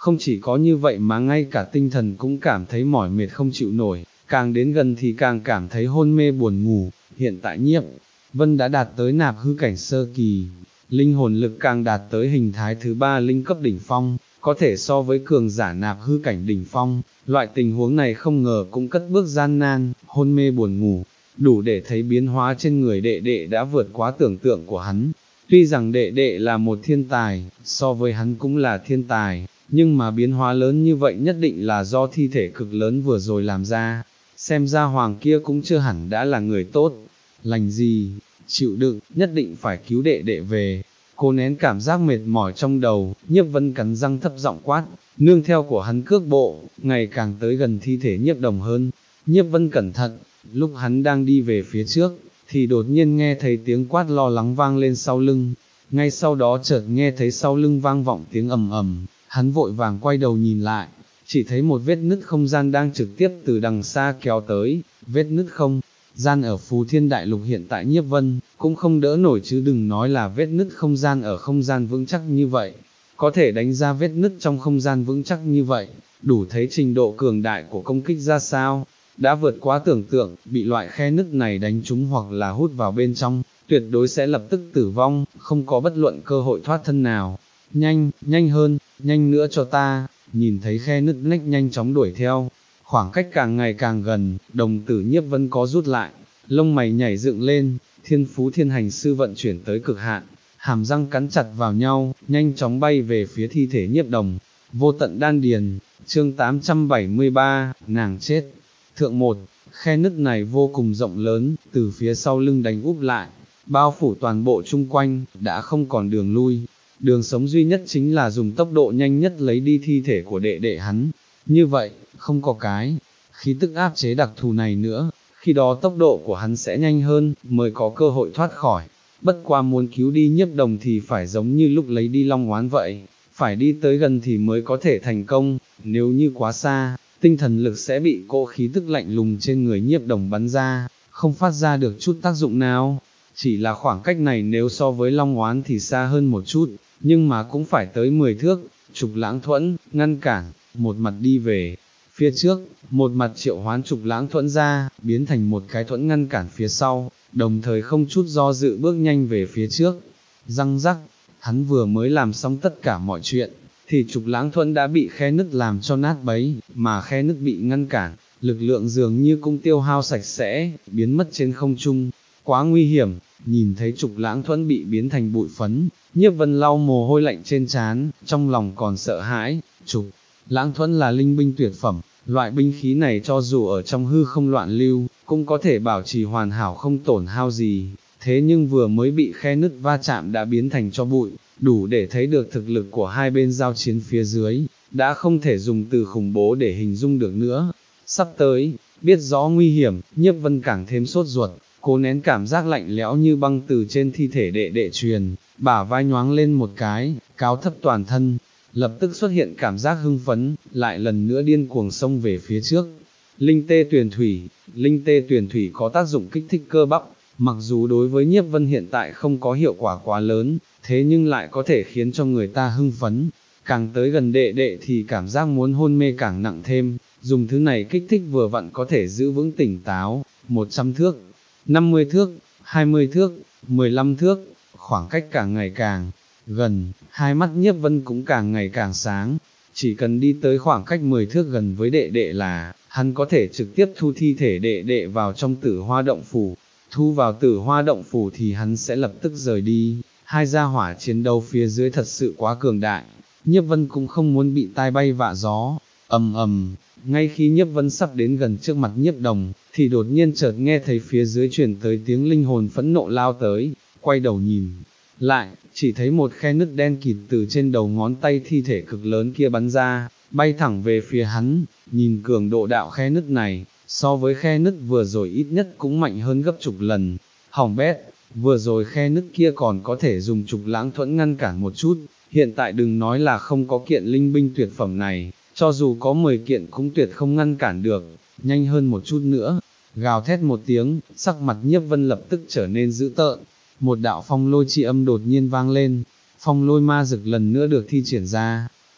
không chỉ có như vậy mà ngay cả tinh thần cũng cảm thấy mỏi mệt không chịu nổi, càng đến gần thì càng cảm thấy hôn mê buồn ngủ. Hiện tại Nhiếp Vân đã đạt tới nạp hư cảnh sơ kỳ, linh hồn lực càng đạt tới hình thái thứ ba linh cấp đỉnh phong, có thể so với cường giả nạp hư cảnh đỉnh phong. Loại tình huống này không ngờ cũng cất bước gian nan, hôn mê buồn ngủ, đủ để thấy biến hóa trên người đệ đệ đã vượt quá tưởng tượng của hắn. Tuy rằng đệ đệ là một thiên tài, so với hắn cũng là thiên tài, nhưng mà biến hóa lớn như vậy nhất định là do thi thể cực lớn vừa rồi làm ra. Xem ra hoàng kia cũng chưa hẳn đã là người tốt, lành gì, chịu đựng, nhất định phải cứu đệ đệ về. Cô nén cảm giác mệt mỏi trong đầu, Nhiếp Vân cắn răng thấp giọng quát, nương theo của hắn cước bộ, ngày càng tới gần thi thể Nhiếp Đồng hơn. Nhiếp Vân cẩn thận, lúc hắn đang đi về phía trước, thì đột nhiên nghe thấy tiếng quát lo lắng vang lên sau lưng, ngay sau đó chợt nghe thấy sau lưng vang vọng tiếng ầm ầm, hắn vội vàng quay đầu nhìn lại, chỉ thấy một vết nứt không gian đang trực tiếp từ đằng xa kéo tới. Vết nứt không gian ở Phù Thiên Đại Lục hiện tại Nhiếp Vân cũng không đỡ nổi, chứ đừng nói là vết nứt không gian ở không gian vững chắc như vậy. Có thể đánh ra vết nứt trong không gian vững chắc như vậy, đủ thấy trình độ cường đại của công kích ra sao, đã vượt quá tưởng tượng. Bị loại khe nứt này đánh trúng hoặc là hút vào bên trong, tuyệt đối sẽ lập tức tử vong, không có bất luận cơ hội thoát thân nào. Nhanh, nhanh hơn, nhanh nữa cho ta. Nhìn thấy khe nứt nách nhanh chóng đuổi theo, khoảng cách càng ngày càng gần, đồng tử Nhiếp Vân có rút lại, lông mày nhảy dựng lên, thiên phú thiên hành sư vận chuyển tới cực hạn, hàm răng cắn chặt vào nhau, nhanh chóng bay về phía thi thể Nhiếp Đồng. Vô tận đan điền, chương tám trăm bảy mươi ba, nàng chết. Thượng một, khe nứt này vô cùng rộng lớn, từ phía sau lưng đánh úp lại, bao phủ toàn bộ chung quanh, đã không còn đường lui. Đường sống duy nhất chính là dùng tốc độ nhanh nhất lấy đi thi thể của đệ đệ hắn. Như vậy, không có cái khí tức áp chế đặc thù này nữa, khi đó tốc độ của hắn sẽ nhanh hơn, mới có cơ hội thoát khỏi. Bất qua muốn cứu đi Nhiếp Đồng thì phải giống như lúc lấy đi Long Oán vậy, phải đi tới gần thì mới có thể thành công, nếu như quá xa, tinh thần lực sẽ bị cỗ khí tức lạnh lùng trên người Nhiếp Đồng bắn ra, không phát ra được chút tác dụng nào. Chỉ là khoảng cách này nếu so với Long Oán thì xa hơn một chút, nhưng mà cũng phải tới mười thước. Trục Lãng Thuẫn ngăn cản, một mặt đi về phía trước, một mặt triệu hoán Trục Lãng Thuẫn ra, biến thành một cái thuẫn ngăn cản phía sau, đồng thời không chút do dự bước nhanh về phía trước. Răng rắc, hắn vừa mới làm xong tất cả mọi chuyện, thì Trục Lãng Thuẫn đã bị khe nứt làm cho nát bấy, mà khe nứt bị ngăn cản, lực lượng dường như cũng tiêu hao sạch sẽ, biến mất trên không trung. Quá nguy hiểm. Nhìn thấy Trục Lãng Thuẫn bị biến thành bụi phấn, Nhiếp Vân lau mồ hôi lạnh trên trán, trong lòng còn sợ hãi. Trục Lãng Thuẫn là linh binh tuyệt phẩm, loại binh khí này cho dù ở trong hư không loạn lưu, cũng có thể bảo trì hoàn hảo không tổn hao gì, thế nhưng vừa mới bị khe nứt va chạm đã biến thành cho bụi, đủ để thấy được thực lực của hai bên giao chiến phía dưới, đã không thể dùng từ khủng bố để hình dung được nữa. Sắp tới, biết rõ nguy hiểm, Nhiếp Vân càng thêm sốt ruột, cố nén cảm giác lạnh lẽo như băng từ trên thi thể đệ đệ truyền, bả vai nhoáng lên một cái, cáo thấp toàn thân, lập tức xuất hiện cảm giác hưng phấn, lại lần nữa điên cuồng xông về phía trước. Linh tê tuyền thủy, linh tê tuyền thủy có tác dụng kích thích cơ bắp, mặc dù đối với Nhiếp Vân hiện tại không có hiệu quả quá lớn, thế nhưng lại có thể khiến cho người ta hưng phấn, càng tới gần đệ đệ thì cảm giác muốn hôn mê càng nặng thêm, dùng thứ này kích thích vừa vặn có thể giữ vững tỉnh táo. Một trăm thước, năm mươi thước, hai mươi thước, mười lăm thước, khoảng cách càng ngày càng gần, hai mắt Nhiếp Vân cũng càng ngày càng sáng, chỉ cần đi tới khoảng cách mười thước gần với đệ đệ là, hắn có thể trực tiếp thu thi thể đệ đệ vào trong Tử Hoa Động Phủ. Thu vào Tử Hoa Động Phủ thì hắn sẽ lập tức rời đi. Hai gia hỏa chiến đấu phía dưới thật sự quá cường đại, Nhiếp Vân cũng không muốn bị tai bay vạ gió. Ầm ầm, ngay khi Nhiếp Vân sắp đến gần trước mặt Nhiếp Đồng, thì đột nhiên chợt nghe thấy phía dưới truyền tới tiếng linh hồn phẫn nộ lao tới, quay đầu nhìn lại, chỉ thấy một khe nứt đen kịt từ trên đầu ngón tay thi thể cực lớn kia bắn ra, bay thẳng về phía hắn. Nhìn cường độ đạo khe nứt này, so với khe nứt vừa rồi ít nhất cũng mạnh hơn gấp chục lần. Hỏng bét, vừa rồi khe nứt kia còn có thể dùng Trục Lãng Thuẫn ngăn cản một chút, hiện tại đừng nói là không có kiện linh binh tuyệt phẩm này, cho dù có mười kiện cũng tuyệt không ngăn cản được. Nhanh hơn một chút nữa. Gào thét một tiếng, sắc mặt Nhiếp Vân lập tức trở nên dữ tợn. Một đạo phong lôi chi âm đột nhiên vang lên, phong lôi ma dực lần nữa được thi triển ra,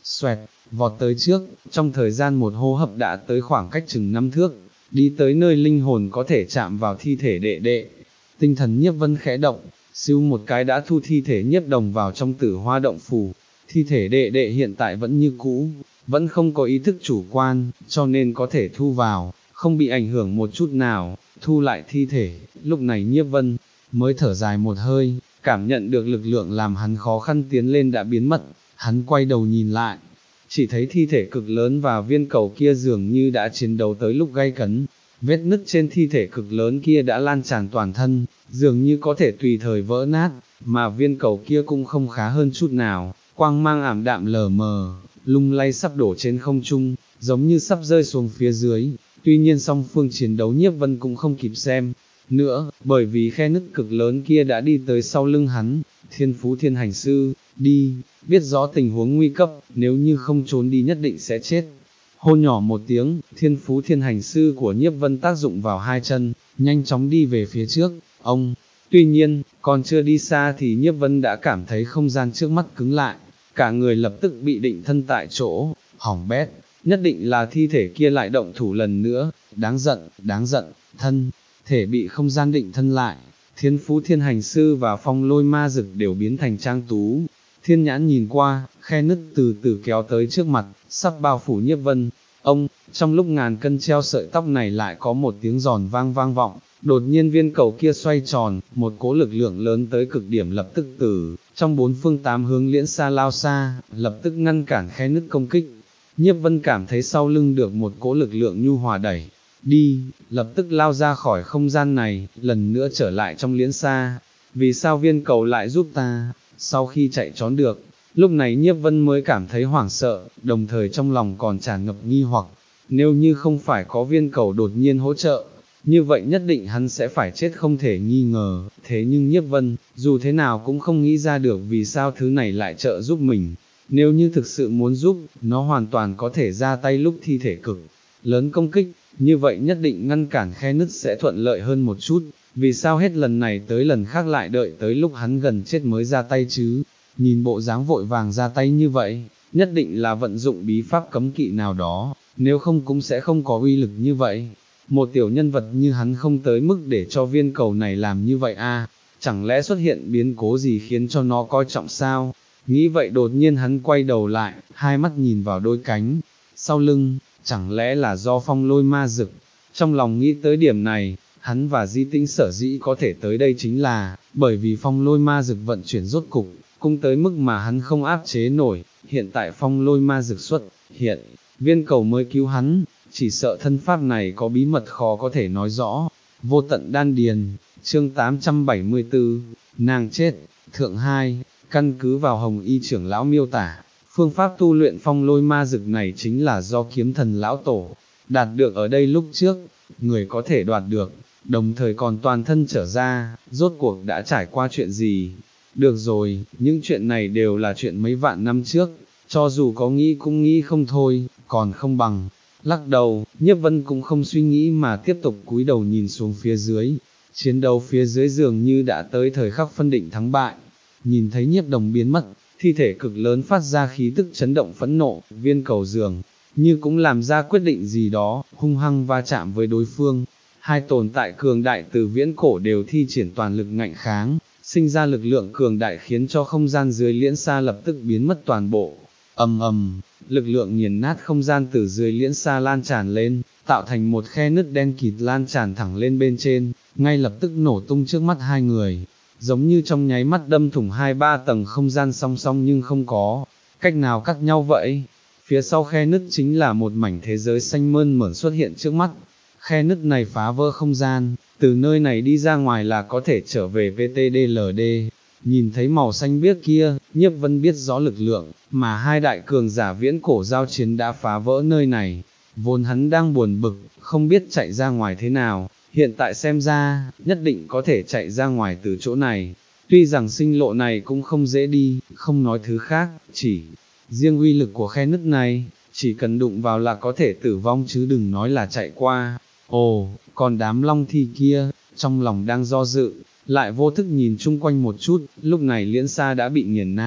xoẹt, vọt tới trước, trong thời gian một hô hấp đã tới khoảng cách chừng năm thước, đi tới nơi linh hồn có thể chạm vào thi thể đệ đệ. Tinh thần Nhiếp Vân khẽ động, siêu một cái đã thu thi thể Nhiếp Đồng vào trong Tử Hoa động phủ. Thi thể đệ đệ hiện tại vẫn như cũ, vẫn không có ý thức chủ quan, cho nên có thể thu vào, không bị ảnh hưởng một chút nào. Thu lại thi thể, lúc này Nhiếp Vân mới thở dài một hơi, cảm nhận được lực lượng làm hắn khó khăn tiến lên đã biến mất. Hắn quay đầu nhìn lại, chỉ thấy thi thể cực lớn và viên cầu kia dường như đã chiến đấu tới lúc gay cấn. Vết nứt trên thi thể cực lớn kia đã lan tràn toàn thân, dường như có thể tùy thời vỡ nát, mà viên cầu kia cũng không khá hơn chút nào, quang mang ảm đạm lờ mờ, lung lay sắp đổ trên không trung, giống như sắp rơi xuống phía dưới. Tuy nhiên song phương chiến đấu Nhiếp Vân cũng không kịp xem nữa, bởi vì khe nứt cực lớn kia đã đi tới sau lưng hắn. Thiên Phú Thiên Hành Sư, đi, biết rõ tình huống nguy cấp, nếu như không trốn đi nhất định sẽ chết. Hô nhỏ một tiếng, Thiên Phú Thiên Hành Sư của Nhiếp Vân tác dụng vào hai chân, nhanh chóng đi về phía trước. Ông, tuy nhiên, còn chưa đi xa thì Nhiếp Vân đã cảm thấy không gian trước mắt cứng lại, cả người lập tức bị định thân tại chỗ. Hỏng bét, nhất định là thi thể kia lại động thủ lần nữa, đáng giận, đáng giận. Thân thể bị không gian định thân lại, Thiên Phú Thiên Hành Sư và Phong Lôi Ma Dực đều biến thành Trang Tú. Thiên nhãn nhìn qua, khe nứt từ từ kéo tới trước mặt, sắp bao phủ Nhiếp Vân. Ông, trong lúc ngàn cân treo sợi tóc này lại có một tiếng giòn vang vang vọng, đột nhiên viên cầu kia xoay tròn, một cỗ lực lượng lớn tới cực điểm lập tức từ trong bốn phương tám hướng liễn xa lao xa, lập tức ngăn cản khe nứt công kích. Nhiếp Vân cảm thấy sau lưng được một cỗ lực lượng nhu hòa đẩy đi, lập tức lao ra khỏi không gian này, lần nữa trở lại trong liễn xa. Vì sao viên cầu lại giúp ta? Sau khi chạy trốn được, lúc này Nhiếp Vân mới cảm thấy hoảng sợ, đồng thời trong lòng còn tràn ngập nghi hoặc. Nếu như không phải có viên cầu đột nhiên hỗ trợ, như vậy nhất định hắn sẽ phải chết không thể nghi ngờ. Thế nhưng Nhiếp Vân, dù thế nào cũng không nghĩ ra được vì sao thứ này lại trợ giúp mình. Nếu như thực sự muốn giúp, nó hoàn toàn có thể ra tay lúc thi thể cực lớn công kích, như vậy nhất định ngăn cản khe nứt sẽ thuận lợi hơn một chút. Vì sao hết lần này tới lần khác lại đợi tới lúc hắn gần chết mới ra tay chứ? Nhìn bộ dáng vội vàng ra tay như vậy, nhất định là vận dụng bí pháp cấm kỵ nào đó, nếu không cũng sẽ không có uy lực như vậy. Một tiểu nhân vật như hắn không tới mức để cho viên cầu này làm như vậy à, chẳng lẽ xuất hiện biến cố gì khiến cho nó coi trọng sao? Nghĩ vậy đột nhiên hắn quay đầu lại, hai mắt nhìn vào đôi cánh sau lưng, chẳng lẽ là do Phong Lôi Ma Dực? Trong lòng nghĩ tới điểm này, hắn và Di Tĩnh sở dĩ có thể tới đây chính là, bởi vì Phong Lôi Ma Dực vận chuyển rốt cục, cũng tới mức mà hắn không áp chế nổi. Hiện tại Phong Lôi Ma Dực xuất hiện, viên cầu mới cứu hắn, chỉ sợ thân pháp này có bí mật khó có thể nói rõ. Vô tận đan điền, chương tám trăm bảy mươi tư, nàng chết, thượng hai. Căn cứ vào Hồng Y trưởng lão miêu tả, phương pháp tu luyện Phong Lôi Ma Dực này chính là do kiếm thần lão tổ đạt được ở đây lúc trước. Người có thể đoạt được, đồng thời còn toàn thân trở ra, rốt cuộc đã trải qua chuyện gì? Được rồi, những chuyện này đều là chuyện mấy vạn năm trước, cho dù có nghĩ cũng nghĩ không thôi, còn không bằng lắc đầu. Nhiếp Vân cũng không suy nghĩ mà tiếp tục cúi đầu nhìn xuống phía dưới. Chiến đấu phía dưới dường như đã tới thời khắc phân định thắng bại. Nhìn thấy Nhiếp Đồng biến mất, thi thể cực lớn phát ra khí tức chấn động phẫn nộ, viên cầu dường như cũng làm ra quyết định gì đó, hung hăng va chạm với đối phương. Hai tồn tại cường đại từ viễn cổ đều thi triển toàn lực ngạnh kháng, sinh ra lực lượng cường đại khiến cho không gian dưới liễn xa lập tức biến mất toàn bộ. Ầm ầm, lực lượng nghiền nát không gian từ dưới liễn xa lan tràn lên, tạo thành một khe nứt đen kịt lan tràn thẳng lên bên trên, ngay lập tức nổ tung trước mắt hai người, giống như trong nháy mắt đâm thủng hai ba tầng không gian song song nhưng không có cách nào cắt nhau vậy. Phía sau khe nứt chính là một mảnh thế giới xanh mơn mởn xuất hiện trước mắt. Khe nứt này phá vỡ không gian, từ nơi này đi ra ngoài là có thể trở về vê tê đê lờ đê. Nhìn thấy màu xanh biếc kia, Nhiếp Vân biết rõ lực lượng mà hai đại cường giả viễn cổ giao chiến đã phá vỡ nơi này. Vốn hắn đang buồn bực, không biết chạy ra ngoài thế nào, hiện tại xem ra, nhất định có thể chạy ra ngoài từ chỗ này. Tuy rằng sinh lộ này cũng không dễ đi, không nói thứ khác, chỉ riêng uy lực của khe nứt này, chỉ cần đụng vào là có thể tử vong chứ đừng nói là chạy qua. Ồ, còn đám long thi kia, trong lòng đang do dự, lại vô thức nhìn chung quanh một chút, lúc này liễn xa đã bị nghiền nát,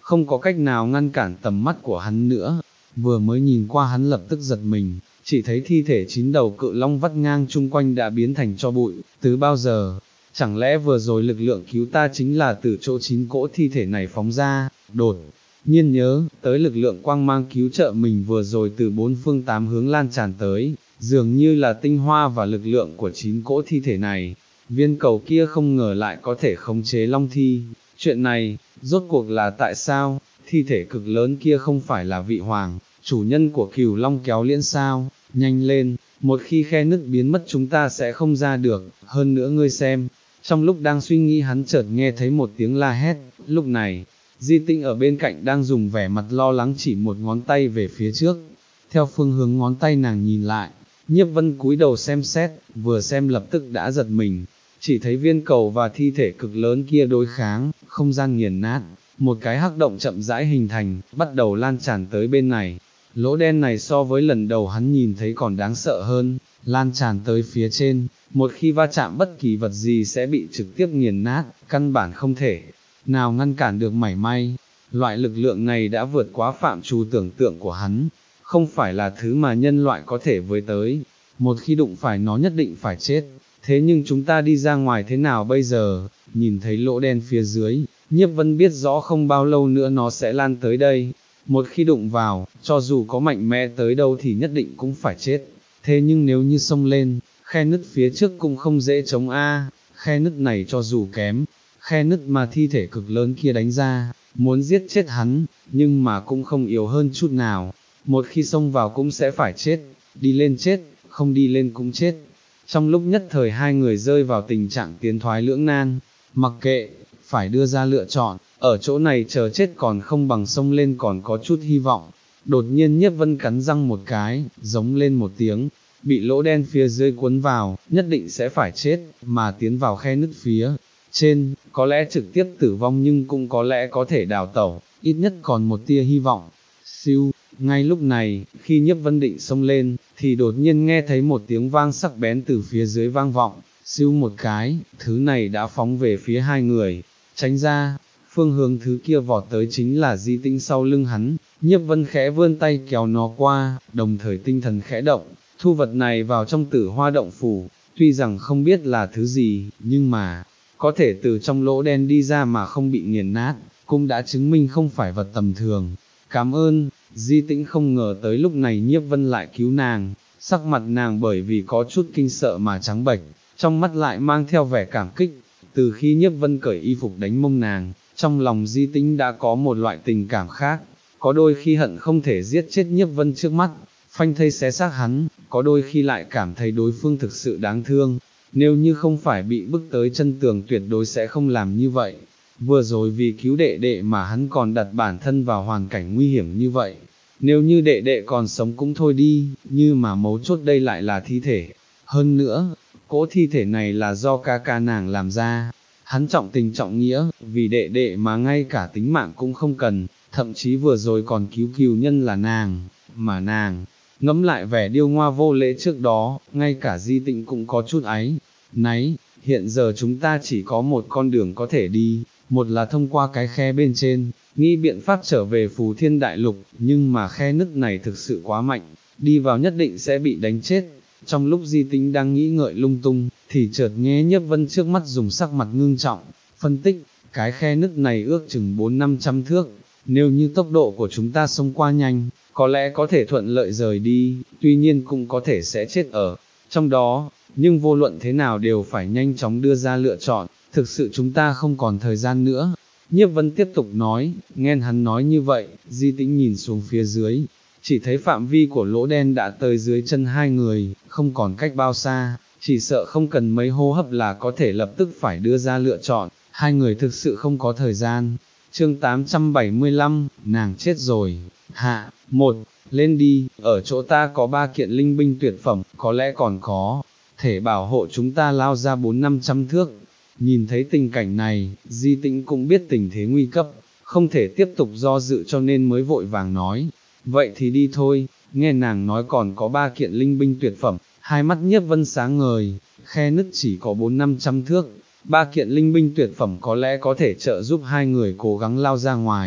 không có cách nào ngăn cản tầm mắt của hắn nữa, vừa mới nhìn qua hắn lập tức giật mình, chỉ thấy thi thể chín đầu cự long vắt ngang chung quanh đã biến thành tro bụi, từ bao giờ, chẳng lẽ vừa rồi lực lượng cứu ta chính là từ chỗ chín cỗ thi thể này phóng ra, đột nhiên nhớ tới lực lượng quang mang cứu trợ mình vừa rồi từ bốn phương tám hướng lan tràn tới, dường như là tinh hoa và lực lượng của chín cỗ thi thể này, viên cầu kia không ngờ lại có thể khống chế long thi, chuyện này, rốt cuộc là tại sao, thi thể cực lớn kia không phải là vị hoàng, chủ nhân của cửu long kéo liễn sao, nhanh lên, một khi khe nứt biến mất chúng ta sẽ không ra được, hơn nữa ngươi xem, trong lúc đang suy nghĩ hắn chợt nghe thấy một tiếng la hét, lúc này, Di Tĩnh ở bên cạnh đang dùng vẻ mặt lo lắng chỉ một ngón tay về phía trước, theo phương hướng ngón tay nàng nhìn lại, Nhiếp Vân cúi đầu xem xét, vừa xem lập tức đã giật mình, chỉ thấy viên cầu và thi thể cực lớn kia đối kháng, không gian nghiền nát, một cái hắc động chậm rãi hình thành, bắt đầu lan tràn tới bên này. Lỗ đen này so với lần đầu hắn nhìn thấy còn đáng sợ hơn, lan tràn tới phía trên, một khi va chạm bất kỳ vật gì sẽ bị trực tiếp nghiền nát, căn bản không thể nào ngăn cản được mảy may. Loại lực lượng này đã vượt quá phạm trù tưởng tượng của hắn, không phải là thứ mà nhân loại có thể với tới, một khi đụng phải nó nhất định phải chết. Thế nhưng chúng ta đi ra ngoài thế nào bây giờ, nhìn thấy lỗ đen phía dưới, Nhiếp Vân biết rõ không bao lâu nữa nó sẽ lan tới đây, một khi đụng vào, cho dù có mạnh mẽ tới đâu thì nhất định cũng phải chết, thế nhưng nếu như xông lên, khe nứt phía trước cũng không dễ chống a, khe nứt này cho dù kém, khe nứt mà thi thể cực lớn kia đánh ra, muốn giết chết hắn, nhưng mà cũng không yếu hơn chút nào, một khi xông vào cũng sẽ phải chết, đi lên chết, không đi lên cũng chết. Trong lúc nhất thời hai người rơi vào tình trạng tiến thoái lưỡng nan, mặc kệ, phải đưa ra lựa chọn, ở chỗ này chờ chết còn không bằng xông lên còn có chút hy vọng. Đột nhiên Nhiếp Vân cắn răng một cái, giống lên một tiếng, bị lỗ đen phía dưới cuốn vào, nhất định sẽ phải chết, mà tiến vào khe nứt phía trên, có lẽ trực tiếp tử vong nhưng cũng có lẽ có thể đào tẩu, ít nhất còn một tia hy vọng. Siêu, ngay lúc này, khi Nhiếp Vân định xông lên, thì đột nhiên nghe thấy một tiếng vang sắc bén từ phía dưới vang vọng, siêu một cái, thứ này đã phóng về phía hai người, tránh ra, phương hướng thứ kia vọt tới chính là Di Tĩnh sau lưng hắn, Nhiếp Vân khẽ vươn tay kéo nó qua, đồng thời tinh thần khẽ động, thu vật này vào trong Tử Hoa động phủ, tuy rằng không biết là thứ gì, nhưng mà, có thể từ trong lỗ đen đi ra mà không bị nghiền nát, cũng đã chứng minh không phải vật tầm thường. Cảm ơn, Di Tĩnh không ngờ tới lúc này Nhiếp Vân lại cứu nàng, sắc mặt nàng bởi vì có chút kinh sợ mà trắng bệch, trong mắt lại mang theo vẻ cảm kích, từ khi Nhiếp Vân cởi y phục đánh mông nàng, trong lòng Di Tĩnh đã có một loại tình cảm khác, có đôi khi hận không thể giết chết Nhiếp Vân trước mắt, phanh thây xé xác hắn, có đôi khi lại cảm thấy đối phương thực sự đáng thương, nếu như không phải bị bức tới chân tường tuyệt đối sẽ không làm như vậy. Vừa rồi vì cứu đệ đệ mà hắn còn đặt bản thân vào hoàn cảnh nguy hiểm như vậy, nếu như đệ đệ còn sống cũng thôi đi, như mà mấu chốt đây lại là thi thể. Hơn nữa, cỗ thi thể này là do ca ca nàng làm ra, hắn trọng tình trọng nghĩa, vì đệ đệ mà ngay cả tính mạng cũng không cần, thậm chí vừa rồi còn cứu cừu nhân là nàng, mà nàng, ngẫm lại vẻ điêu ngoa vô lễ trước đó, ngay cả Di Tĩnh cũng có chút áy náy, hiện giờ chúng ta chỉ có một con đường có thể đi, một là thông qua cái khe bên trên, nghĩ biện pháp trở về Phù Thiên Đại Lục, nhưng mà khe nứt này thực sự quá mạnh, đi vào nhất định sẽ bị đánh chết. Trong lúc Di Tĩnh đang nghĩ ngợi lung tung, thì chợt nghe Nhiếp Vân trước mắt dùng sắc mặt ngưng trọng, phân tích, cái khe nứt này ước chừng bốn năm trăm thước, nếu như tốc độ của chúng ta xông qua nhanh, có lẽ có thể thuận lợi rời đi, tuy nhiên cũng có thể sẽ chết ở trong đó, nhưng vô luận thế nào đều phải nhanh chóng đưa ra lựa chọn, thực sự chúng ta không còn thời gian nữa. Nhiếp Vân tiếp tục nói, nghe hắn nói như vậy, Di Tĩnh nhìn xuống phía dưới, chỉ thấy phạm vi của lỗ đen đã tới dưới chân hai người, không còn cách bao xa, chỉ sợ không cần mấy hô hấp là có thể lập tức phải đưa ra lựa chọn, hai người thực sự không có thời gian. Chương tám trăm bảy mươi lăm, nàng chết rồi, hạ, một, lên đi, ở chỗ ta có ba kiện linh binh tuyệt phẩm, có lẽ còn có thể bảo hộ chúng ta lao ra bốn năm trăm thước. Nhìn thấy tình cảnh này, Di Tĩnh cũng biết tình thế nguy cấp, không thể tiếp tục do dự cho nên mới vội vàng nói, vậy thì đi thôi. Nghe nàng nói còn có ba kiện linh binh tuyệt phẩm, hai mắt Nhiếp Vân sáng ngời, khe nứt chỉ có bốn năm trăm thước, ba kiện linh binh tuyệt phẩm có lẽ có thể trợ giúp hai người cố gắng lao ra ngoài.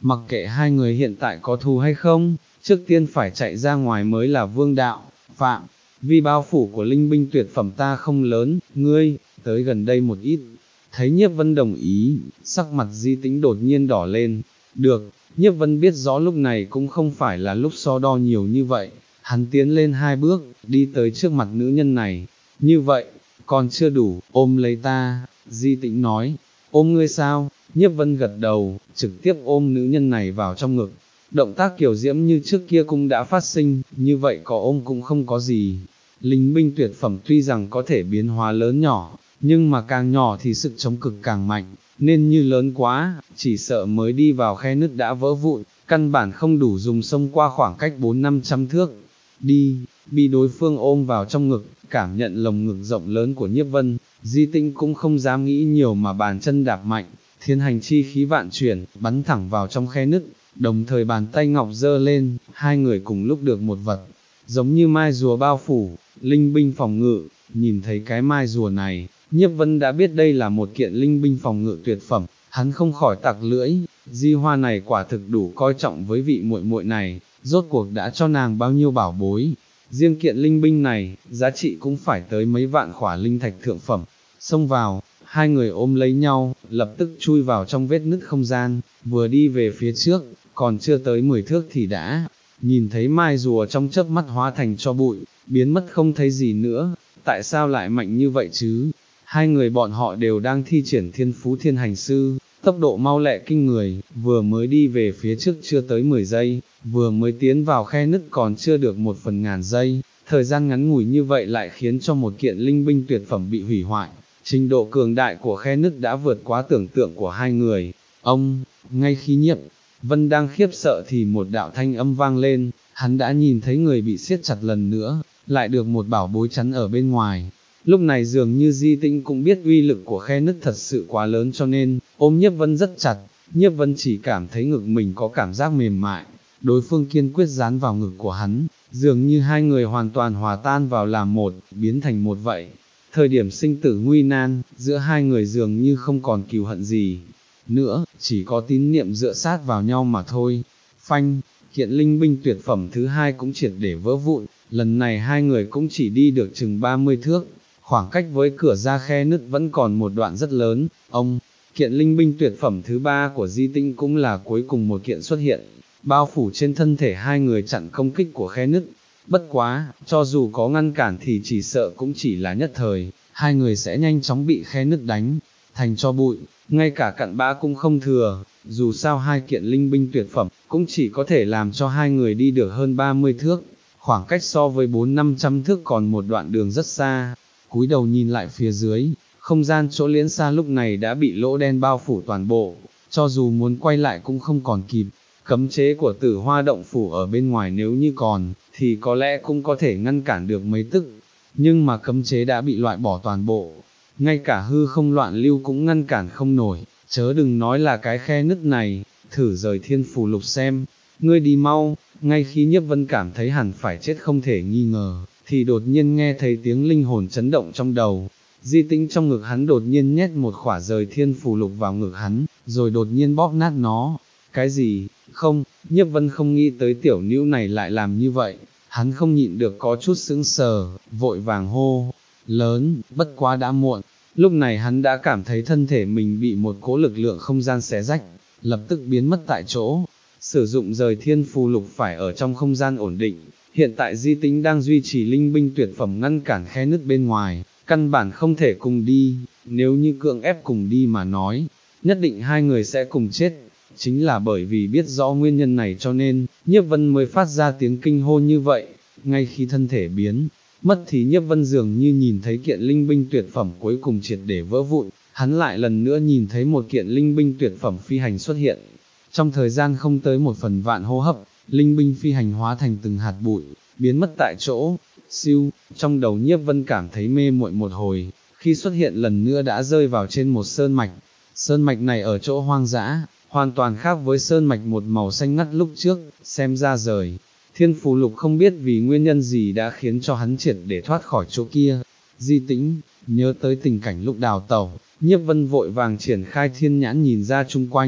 mặc kệ hai người hiện tại có thù hay không, trước tiên phải chạy ra ngoài mới là vương đạo, phạm, vì bao phủ của linh binh tuyệt phẩm ta không lớn, ngươi, tới gần đây một ít. Thấy Nhiếp Vân đồng ý, sắc mặt Di Tĩnh đột nhiên đỏ lên, được, Nhiếp Vân biết rõ lúc này cũng không phải là lúc so đo nhiều như vậy, hắn tiến lên hai bước, đi tới trước mặt nữ nhân này, như vậy, còn chưa đủ, ôm lấy ta, Di Tĩnh nói, ôm ngươi sao, Nhiếp Vân gật đầu, trực tiếp ôm nữ nhân này vào trong ngực, động tác kiểu diễm như trước kia cũng đã phát sinh, như vậy có ôm cũng không có gì, linh binh tuyệt phẩm tuy rằng có thể biến hóa lớn nhỏ, nhưng mà càng nhỏ thì sức chống cực càng mạnh, nên như lớn quá, chỉ sợ mới đi vào khe nứt đã vỡ vụn, căn bản không đủ dùng xông qua khoảng cách bốn năm trăm thước. Đi, bị đối phương ôm vào trong ngực, cảm nhận lồng ngực rộng lớn của Nhiếp Vân, Di Tĩnh cũng không dám nghĩ nhiều mà bàn chân đạp mạnh, thiên hành chi khí vạn chuyển, bắn thẳng vào trong khe nứt, đồng thời bàn tay ngọc giơ lên, hai người cùng lúc được một vật, giống như mai rùa bao phủ, linh binh phòng ngự, nhìn thấy cái mai rùa này, Nhiếp Vân đã biết đây là một kiện linh binh phòng ngự tuyệt phẩm, hắn không khỏi tặc lưỡi, Di Hoa này quả thực đủ coi trọng với vị muội muội này, rốt cuộc đã cho nàng bao nhiêu bảo bối. Riêng kiện linh binh này, giá trị cũng phải tới mấy vạn khỏa linh thạch thượng phẩm. Xông vào, hai người ôm lấy nhau, lập tức chui vào trong vết nứt không gian, vừa đi về phía trước, còn chưa tới mười thước thì đã nhìn thấy mai rùa trong chớp mắt hóa thành cho bụi, biến mất không thấy gì nữa. Tại sao lại mạnh như vậy chứ? Hai người bọn họ đều đang thi triển thiên phú thiên hành sư, tốc độ mau lẹ kinh người, vừa mới đi về phía trước chưa tới mười giây, vừa mới tiến vào khe nứt còn chưa được một phần ngàn giây, thời gian ngắn ngủi như vậy lại khiến cho một kiện linh binh tuyệt phẩm bị hủy hoại, trình độ cường đại của khe nứt đã vượt quá tưởng tượng của hai người. Ông, ngay khi Nhiếp Vân đang khiếp sợ thì một đạo thanh âm vang lên, hắn đã nhìn thấy người bị siết chặt lần nữa, lại được một bảo bối chắn ở bên ngoài. Lúc này dường như Di Tĩnh cũng biết uy lực của khe nứt thật sự quá lớn cho nên, ôm Nhiếp Vân rất chặt, Nhiếp Vân chỉ cảm thấy ngực mình có cảm giác mềm mại, đối phương kiên quyết dán vào ngực của hắn, dường như hai người hoàn toàn hòa tan vào làm một, biến thành một vậy. Thời điểm sinh tử nguy nan, giữa hai người dường như không còn cừu hận gì nữa, chỉ có tín niệm dựa sát vào nhau mà thôi. Phanh, kiện linh binh tuyệt phẩm thứ hai cũng triệt để vỡ vụn, lần này hai người cũng chỉ đi được chừng ba mươi thước, khoảng cách với cửa ra khe nứt vẫn còn một đoạn rất lớn. Ông, kiện linh binh tuyệt phẩm thứ ba của Di Tĩnh cũng là cuối cùng một kiện xuất hiện, bao phủ trên thân thể hai người chặn công kích của khe nứt. Bất quá, cho dù có ngăn cản thì chỉ sợ cũng chỉ là nhất thời, hai người sẽ nhanh chóng bị khe nứt đánh thành cho bụi, ngay cả cặn bã cũng không thừa. Dù sao hai kiện linh binh tuyệt phẩm cũng chỉ có thể làm cho hai người đi được hơn ba mươi thước, khoảng cách so với bốn năm trăm thước còn một đoạn đường rất xa. Cúi đầu nhìn lại phía dưới, không gian chỗ liễn xa lúc này đã bị lỗ đen bao phủ toàn bộ, cho dù muốn quay lại cũng không còn kịp. Cấm chế của Tử Hoa động phủ ở bên ngoài nếu như còn, thì có lẽ cũng có thể ngăn cản được mấy tức, nhưng mà cấm chế đã bị loại bỏ toàn bộ, ngay cả hư không loạn lưu cũng ngăn cản không nổi, chớ đừng nói là cái khe nứt này. Thử rời thiên phù lục xem, ngươi đi mau. Ngay khi Nhiếp Vân cảm thấy hẳn phải chết không thể nghi ngờ, thì đột nhiên nghe thấy tiếng linh hồn chấn động trong đầu. Di Tĩnh trong ngực hắn đột nhiên nhét một khỏa rời thiên phù lục vào ngực hắn, rồi đột nhiên bóp nát nó. Cái gì? Không, Nhiếp Vân không nghĩ tới tiểu nữ này lại làm như vậy, hắn không nhịn được có chút sững sờ, vội vàng hô lớn, bất quá đã muộn. Lúc này hắn đã cảm thấy thân thể mình bị một cỗ lực lượng không gian xé rách, lập tức biến mất tại chỗ. Sử dụng rời thiên phù lục phải ở trong không gian ổn định, hiện tại Di Tĩnh đang duy trì linh binh tuyệt phẩm ngăn cản khe nứt bên ngoài, căn bản không thể cùng đi, nếu như cưỡng ép cùng đi mà nói, nhất định hai người sẽ cùng chết. Chính là bởi vì biết rõ nguyên nhân này cho nên, Nhiếp Vân mới phát ra tiếng kinh hô như vậy. Ngay khi thân thể biến mất thì Nhiếp Vân dường như nhìn thấy kiện linh binh tuyệt phẩm cuối cùng triệt để vỡ vụn, hắn lại lần nữa nhìn thấy một kiện linh binh tuyệt phẩm phi hành xuất hiện. Trong thời gian không tới một phần vạn hô hấp, linh binh phi hành hóa thành từng hạt bụi, biến mất tại chỗ. Siêu, trong đầu Nhiếp Vân cảm thấy mê muội một hồi, khi xuất hiện lần nữa đã rơi vào trên một sơn mạch. Sơn mạch này ở chỗ hoang dã, hoàn toàn khác với sơn mạch một màu xanh ngắt lúc trước, xem ra rời thiên phù lục không biết vì nguyên nhân gì đã khiến cho hắn triệt để thoát khỏi chỗ kia. Di Tĩnh, nhớ tới tình cảnh lúc đào tẩu, Nhiếp Vân vội vàng triển khai thiên nhãn nhìn ra chung quanh,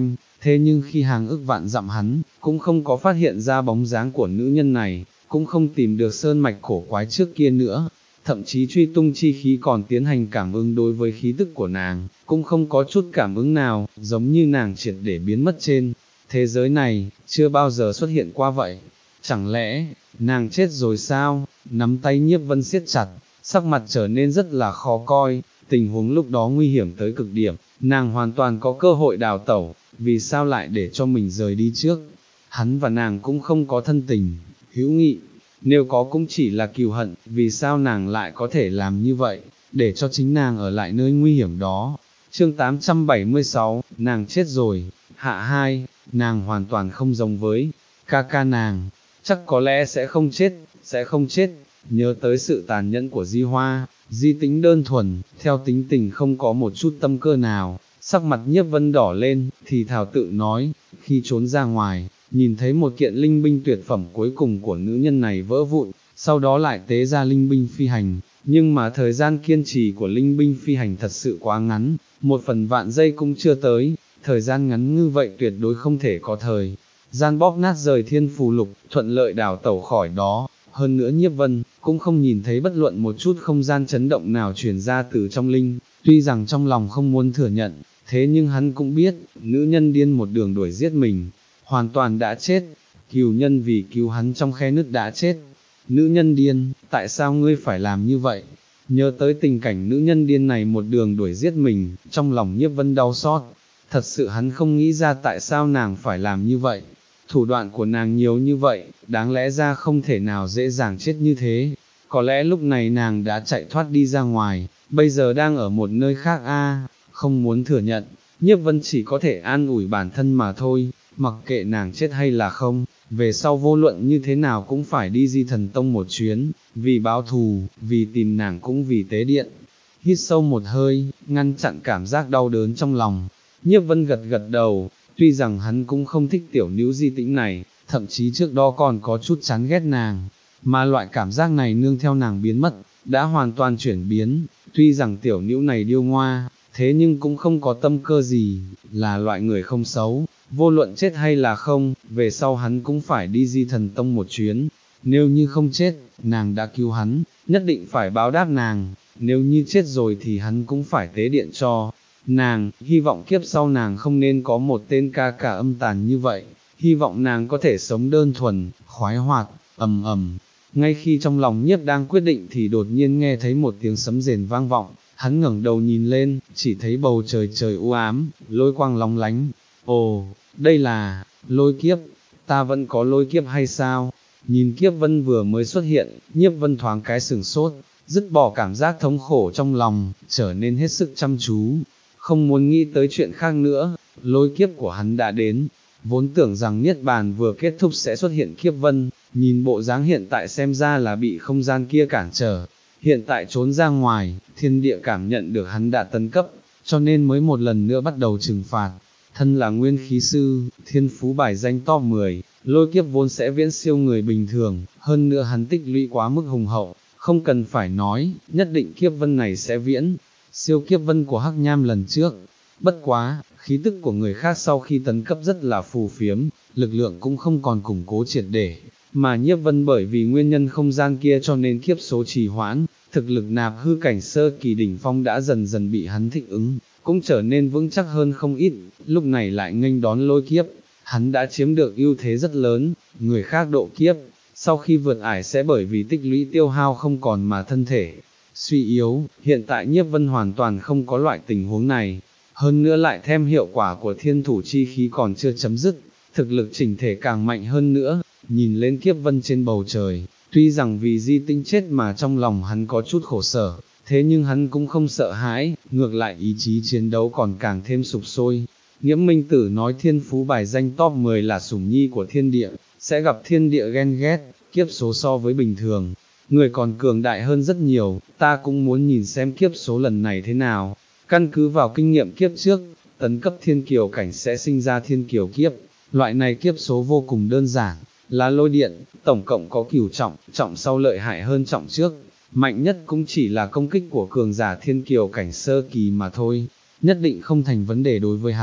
thế nhưng khi hàng ức vạn dặm hắn, cũng không có phát hiện ra bóng dáng của nữ nhân này, cũng không tìm được sơn mạch cổ quái trước kia nữa, thậm chí truy tung chi khí còn tiến hành cảm ứng đối với khí tức của nàng, cũng không có chút cảm ứng nào, giống như nàng triệt để biến mất trên thế giới này, chưa bao giờ xuất hiện qua vậy. Chẳng lẽ, nàng chết rồi sao? Nắm tay Nhiếp Vân siết chặt, sắc mặt trở nên rất là khó coi, tình huống lúc đó nguy hiểm tới cực điểm, nàng hoàn toàn có cơ hội đào tẩu, vì sao lại để cho mình rời đi trước? Hắn và nàng cũng không có thân tình, hữu nghị, nếu có cũng chỉ là cừu hận, vì sao nàng lại có thể làm như vậy, để cho chính nàng ở lại nơi nguy hiểm đó. Chương tám trăm bảy mươi sáu, nàng chết rồi, hạ hai, nàng hoàn toàn không giống với ca ca nàng, chắc có lẽ sẽ không chết, sẽ không chết, nhớ tới sự tàn nhẫn của Di Hoa, Di tính đơn thuần, theo tính tình không có một chút tâm cơ nào, sắc mặt Nhiếp Vân đỏ lên, thì thảo tự nói, khi trốn ra ngoài, nhìn thấy một kiện linh binh tuyệt phẩm cuối cùng của nữ nhân này vỡ vụn, sau đó lại tế ra linh binh phi hành, nhưng mà thời gian kiên trì của linh binh phi hành thật sự quá ngắn, một phần vạn giây cũng chưa tới, thời gian ngắn như vậy tuyệt đối không thể có thời gian bóp nát rời thiên phù lục, thuận lợi đào tẩu khỏi đó. Hơn nữa Nhiếp Vân, cũng không nhìn thấy bất luận một chút không gian chấn động nào truyền ra từ trong linh, tuy rằng trong lòng không muốn thừa nhận, thế nhưng hắn cũng biết, nữ nhân điên một đường đuổi giết mình, hoàn toàn đã chết, cừu nhân vì cứu hắn trong khe nứt đã chết. Nữ nhân điên, tại sao ngươi phải làm như vậy? Nhớ tới tình cảnh nữ nhân điên này một đường đuổi giết mình, trong lòng Nhiếp Vân đau xót, thật sự hắn không nghĩ ra tại sao nàng phải làm như vậy. Thủ đoạn của nàng nhiều như vậy, đáng lẽ ra không thể nào dễ dàng chết như thế, có lẽ lúc này nàng đã chạy thoát đi ra ngoài, bây giờ đang ở một nơi khác a, không muốn thừa nhận, Nhiếp Vân chỉ có thể an ủi bản thân mà thôi, mặc kệ nàng chết hay là không, về sau vô luận như thế nào cũng phải đi Di Thần Tông một chuyến, vì báo thù, vì tìm nàng cũng vì tế điện. Hít sâu một hơi, ngăn chặn cảm giác đau đớn trong lòng, Nhiếp Vân gật gật đầu. Tuy rằng hắn cũng không thích tiểu nữ Di Tĩnh này, thậm chí trước đó còn có chút chán ghét nàng, mà loại cảm giác này nương theo nàng biến mất, đã hoàn toàn chuyển biến, tuy rằng tiểu nữ này điêu ngoa, thế nhưng cũng không có tâm cơ gì, là loại người không xấu, vô luận chết hay là không, về sau hắn cũng phải đi Di Thần Tông một chuyến, nếu như không chết, nàng đã cứu hắn, nhất định phải báo đáp nàng, nếu như chết rồi thì hắn cũng phải tế điện cho nàng, hy vọng kiếp sau nàng không nên có một tên ca ca âm tàn như vậy, hy vọng nàng có thể sống đơn thuần, khoái hoạt, ầm ầm. Ngay khi trong lòng Nhiếp đang quyết định thì đột nhiên nghe thấy một tiếng sấm rền vang vọng, hắn ngẩng đầu nhìn lên, chỉ thấy bầu trời trời u ám, lôi quang lóng lánh, ồ, đây là, lôi kiếp, ta vẫn có lôi kiếp hay sao? Nhìn kiếp vân vừa mới xuất hiện, Nhiếp Vân thoáng cái sửng sốt, dứt bỏ cảm giác thống khổ trong lòng, trở nên hết sức chăm chú. Không muốn nghĩ tới chuyện khác nữa, lôi kiếp của hắn đã đến, vốn tưởng rằng niết bàn vừa kết thúc sẽ xuất hiện kiếp vân, nhìn bộ dáng hiện tại xem ra là bị không gian kia cản trở, hiện tại trốn ra ngoài, thiên địa cảm nhận được hắn đã tấn cấp, cho nên mới một lần nữa bắt đầu trừng phạt. Thân là nguyên khí sư, thiên phú bài danh top mười, lôi kiếp vốn sẽ viễn siêu người bình thường, hơn nữa hắn tích lũy quá mức hùng hậu, không cần phải nói, nhất định kiếp vân này sẽ viễn siêu kiếp vân của Hắc Nham lần trước. Bất quá, khí tức của người khác sau khi tấn cấp rất là phù phiếm, lực lượng cũng không còn củng cố triệt để, mà Nhiếp Vân bởi vì nguyên nhân không gian kia cho nên kiếp số trì hoãn, thực lực nạp hư cảnh sơ kỳ đỉnh phong đã dần dần bị hắn thích ứng, cũng trở nên vững chắc hơn không ít, lúc này lại nghênh đón lôi kiếp, hắn đã chiếm được ưu thế rất lớn, người khác độ kiếp, sau khi vượt ải sẽ bởi vì tích lũy tiêu hao không còn mà thân thể suy yếu, hiện tại Nhiếp Vân hoàn toàn không có loại tình huống này, hơn nữa lại thêm hiệu quả của thiên thủ chi khí còn chưa chấm dứt, thực lực chỉnh thể càng mạnh hơn nữa, nhìn lên kiếp vân trên bầu trời, tuy rằng vì Di Tinh chết mà trong lòng hắn có chút khổ sở, thế nhưng hắn cũng không sợ hãi, ngược lại ý chí chiến đấu còn càng thêm sục sôi. Nghiễm Minh Tử nói thiên phú bài danh top mười là sủng nhi của thiên địa, sẽ gặp thiên địa ghen ghét, kiếp số so với bình thường, người còn cường đại hơn rất nhiều, ta cũng muốn nhìn xem kiếp số lần này thế nào. Căn cứ vào kinh nghiệm kiếp trước, tấn cấp thiên kiều cảnh sẽ sinh ra thiên kiều kiếp, loại này kiếp số vô cùng đơn giản, là lôi điện, tổng cộng có cửu trọng, trọng sau lợi hại hơn trọng trước, mạnh nhất cũng chỉ là công kích của cường giả thiên kiều cảnh sơ kỳ mà thôi, nhất định không thành vấn đề đối với hắn,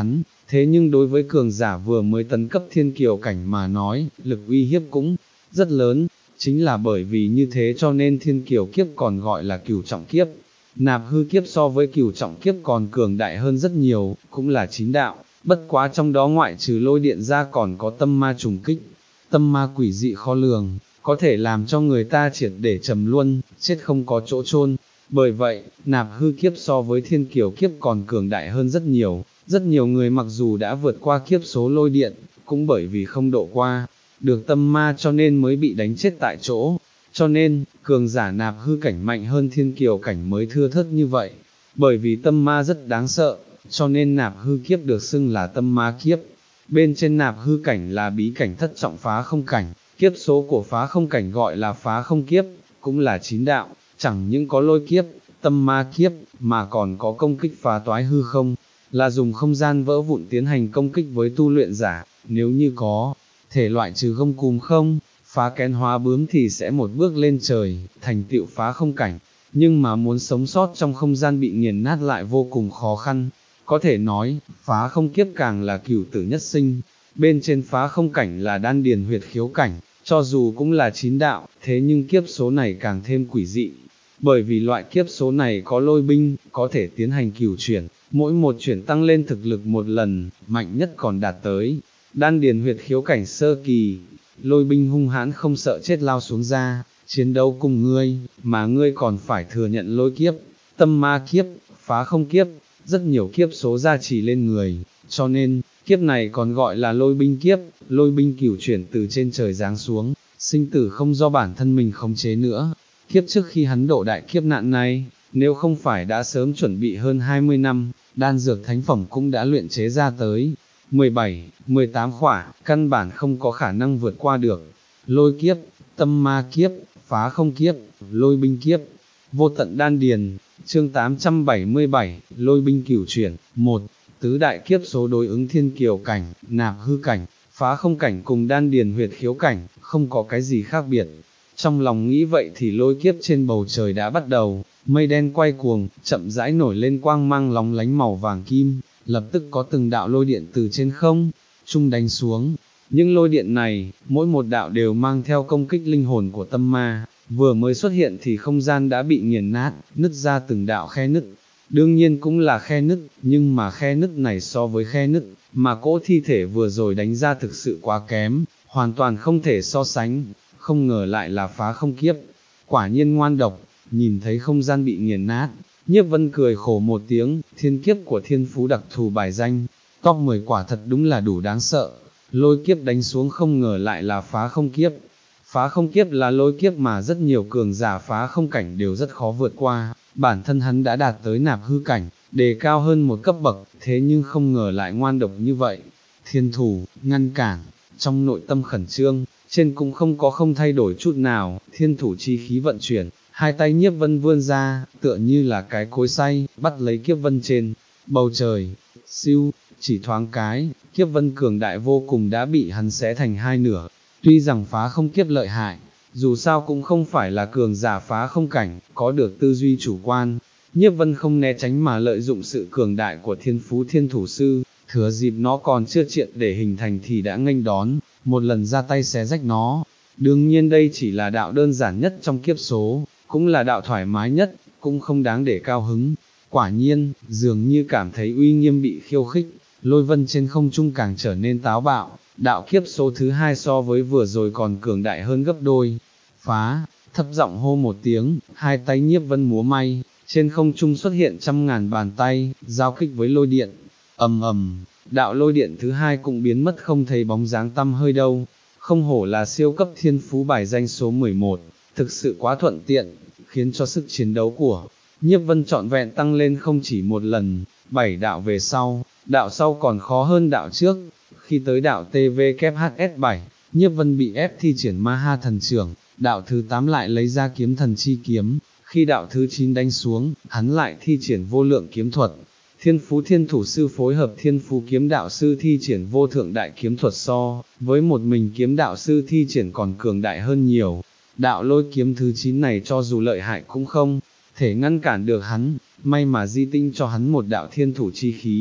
thế nhưng đối với cường giả vừa mới tấn cấp thiên kiều cảnh mà nói, lực uy hiếp cũng rất lớn, chính là bởi vì như thế cho nên thiên kiều kiếp còn gọi là cửu trọng kiếp. Nạp hư kiếp so với cửu trọng kiếp còn cường đại hơn rất nhiều, cũng là chín đạo, bất quá trong đó ngoại trừ lôi điện ra còn có tâm ma trùng kích, tâm ma quỷ dị khó lường, có thể làm cho người ta triệt để trầm luân, chết không có chỗ chôn. Bởi vậy, nạp hư kiếp so với thiên kiều kiếp còn cường đại hơn rất nhiều, rất nhiều người mặc dù đã vượt qua kiếp số lôi điện, cũng bởi vì không độ qua được tâm ma cho nên mới bị đánh chết tại chỗ. Cho nên, cường giả nạp hư cảnh mạnh hơn thiên kiều cảnh mới thưa thớt như vậy, bởi vì tâm ma rất đáng sợ, cho nên nạp hư kiếp được xưng là tâm ma kiếp. Bên trên nạp hư cảnh là bí cảnh thất trọng phá không cảnh, kiếp số của phá không cảnh gọi là phá không kiếp, cũng là chín đạo, chẳng những có lôi kiếp, tâm ma kiếp, mà còn có công kích phá toái hư không, là dùng không gian vỡ vụn tiến hành công kích với tu luyện giả, nếu như có thể loại trừ gông cùm không, phá kén hóa bướm thì sẽ một bước lên trời, thành tựu phá không cảnh, nhưng mà muốn sống sót trong không gian bị nghiền nát lại vô cùng khó khăn, có thể nói, phá không kiếp càng là cửu tử nhất sinh, bên trên phá không cảnh là đan điền huyệt khiếu cảnh, cho dù cũng là chín đạo, thế nhưng kiếp số này càng thêm quỷ dị, bởi vì loại kiếp số này có lôi binh, có thể tiến hành cửu chuyển, mỗi một chuyển tăng lên thực lực một lần, mạnh nhất còn đạt tới đan điền huyệt khiếu cảnh sơ kỳ. Lôi binh hung hãn không sợ chết lao xuống ra, chiến đấu cùng ngươi, mà ngươi còn phải thừa nhận lôi kiếp, tâm ma kiếp, phá không kiếp, rất nhiều kiếp số gia trì lên người, cho nên, kiếp này còn gọi là lôi binh kiếp, lôi binh cửu chuyển từ trên trời giáng xuống, sinh tử không do bản thân mình khống chế nữa. Kiếp trước khi hắn độ đại kiếp nạn này, nếu không phải đã sớm chuẩn bị hơn hai mươi năm, đan dược thánh phẩm cũng đã luyện chế ra tới mười bảy, mười tám khỏa, căn bản không có khả năng vượt qua được. Lôi kiếp, tâm ma kiếp, phá không kiếp, lôi binh kiếp, vô tận đan điền. Chương tám trăm bảy mươi bảy, lôi binh cửu chuyển. Một, tứ đại kiếp số đối ứng thiên kiều cảnh, nạp hư cảnh, phá không cảnh cùng đan điền huyệt khiếu cảnh, không có cái gì khác biệt. Trong lòng nghĩ vậy thì lôi kiếp trên bầu trời đã bắt đầu, mây đen quay cuồng, chậm rãi nổi lên quang mang lóng lánh màu vàng kim, lập tức có từng đạo lôi điện từ trên không trung đánh xuống. Những lôi điện này, mỗi một đạo đều mang theo công kích linh hồn của tâm ma, vừa mới xuất hiện thì không gian đã bị nghiền nát, nứt ra từng đạo khe nứt. Đương nhiên cũng là khe nứt, nhưng mà khe nứt này so với khe nứt mà cỗ thi thể vừa rồi đánh ra thực sự quá kém, hoàn toàn không thể so sánh. Không ngờ lại là phá không kiếp, quả nhiên ngoan độc. Nhìn thấy không gian bị nghiền nát, Nhiếp Vân cười khổ một tiếng, thiên kiếp của thiên phú đặc thù bài danh, top mười quả thật đúng là đủ đáng sợ. Lôi kiếp đánh xuống không ngờ lại là phá không kiếp. Phá không kiếp là lôi kiếp mà rất nhiều cường giả phá không cảnh đều rất khó vượt qua, bản thân hắn đã đạt tới nạp hư cảnh, đề cao hơn một cấp bậc, thế nhưng không ngờ lại ngoan độc như vậy. Thiên thủ, ngăn cản, trong nội tâm khẩn trương, trên cũng không có không thay đổi chút nào, thiên thủ chi khí vận chuyển, hai tay Nhiếp Vân vươn ra, tựa như là cái cối xay, bắt lấy kiếp vân trên bầu trời. Siêu, chỉ thoáng cái, kiếp vân cường đại vô cùng đã bị hắn xé thành hai nửa. Tuy rằng phá không kiếp lợi hại, dù sao cũng không phải là cường giả phá không cảnh, có được tư duy chủ quan. Nhiếp Vân không né tránh mà lợi dụng sự cường đại của thiên phú thiên thủ sư, thừa dịp nó còn chưa triệt để hình thành thì đã nghênh đón, một lần ra tay xé rách nó. Đương nhiên đây chỉ là đạo đơn giản nhất trong kiếp số, cũng là đạo thoải mái nhất, cũng không đáng để cao hứng. Quả nhiên, dường như cảm thấy uy nghiêm bị khiêu khích, lôi vân trên không trung càng trở nên táo bạo, đạo kiếp số thứ hai so với vừa rồi còn cường đại hơn gấp đôi. Phá, thấp giọng hô một tiếng, hai tay Nhiếp Vân múa may, trên không trung xuất hiện trăm ngàn bàn tay, giao kích với lôi điện. Ầm ầm, đạo lôi điện thứ hai cũng biến mất không thấy bóng dáng tăm hơi đâu. Không hổ là siêu cấp thiên phú bài danh số mười một, thực sự quá thuận tiện, khiến cho sức chiến đấu của Nhiếp Vân trọn vẹn tăng lên không chỉ một lần. Bảy đạo về sau, đạo sau còn khó hơn đạo trước. Khi tới đạo T V K H S bảy, Nhiếp Vân bị ép thi triển Ma Ha thần trưởng, đạo thứ tám lại lấy ra kiếm thần chi kiếm, khi đạo thứ chín đánh xuống, hắn lại thi triển vô lượng kiếm thuật. Thiên phú thiên thủ sư phối hợp thiên phú kiếm đạo sư thi triển vô thượng đại kiếm thuật so, với một mình kiếm đạo sư thi triển còn cường đại hơn nhiều. Đạo lôi kiếm thứ chín này cho dù lợi hại cũng không thể ngăn cản được hắn, may mà di tinh cho hắn một đạo thiên thủ chi khí,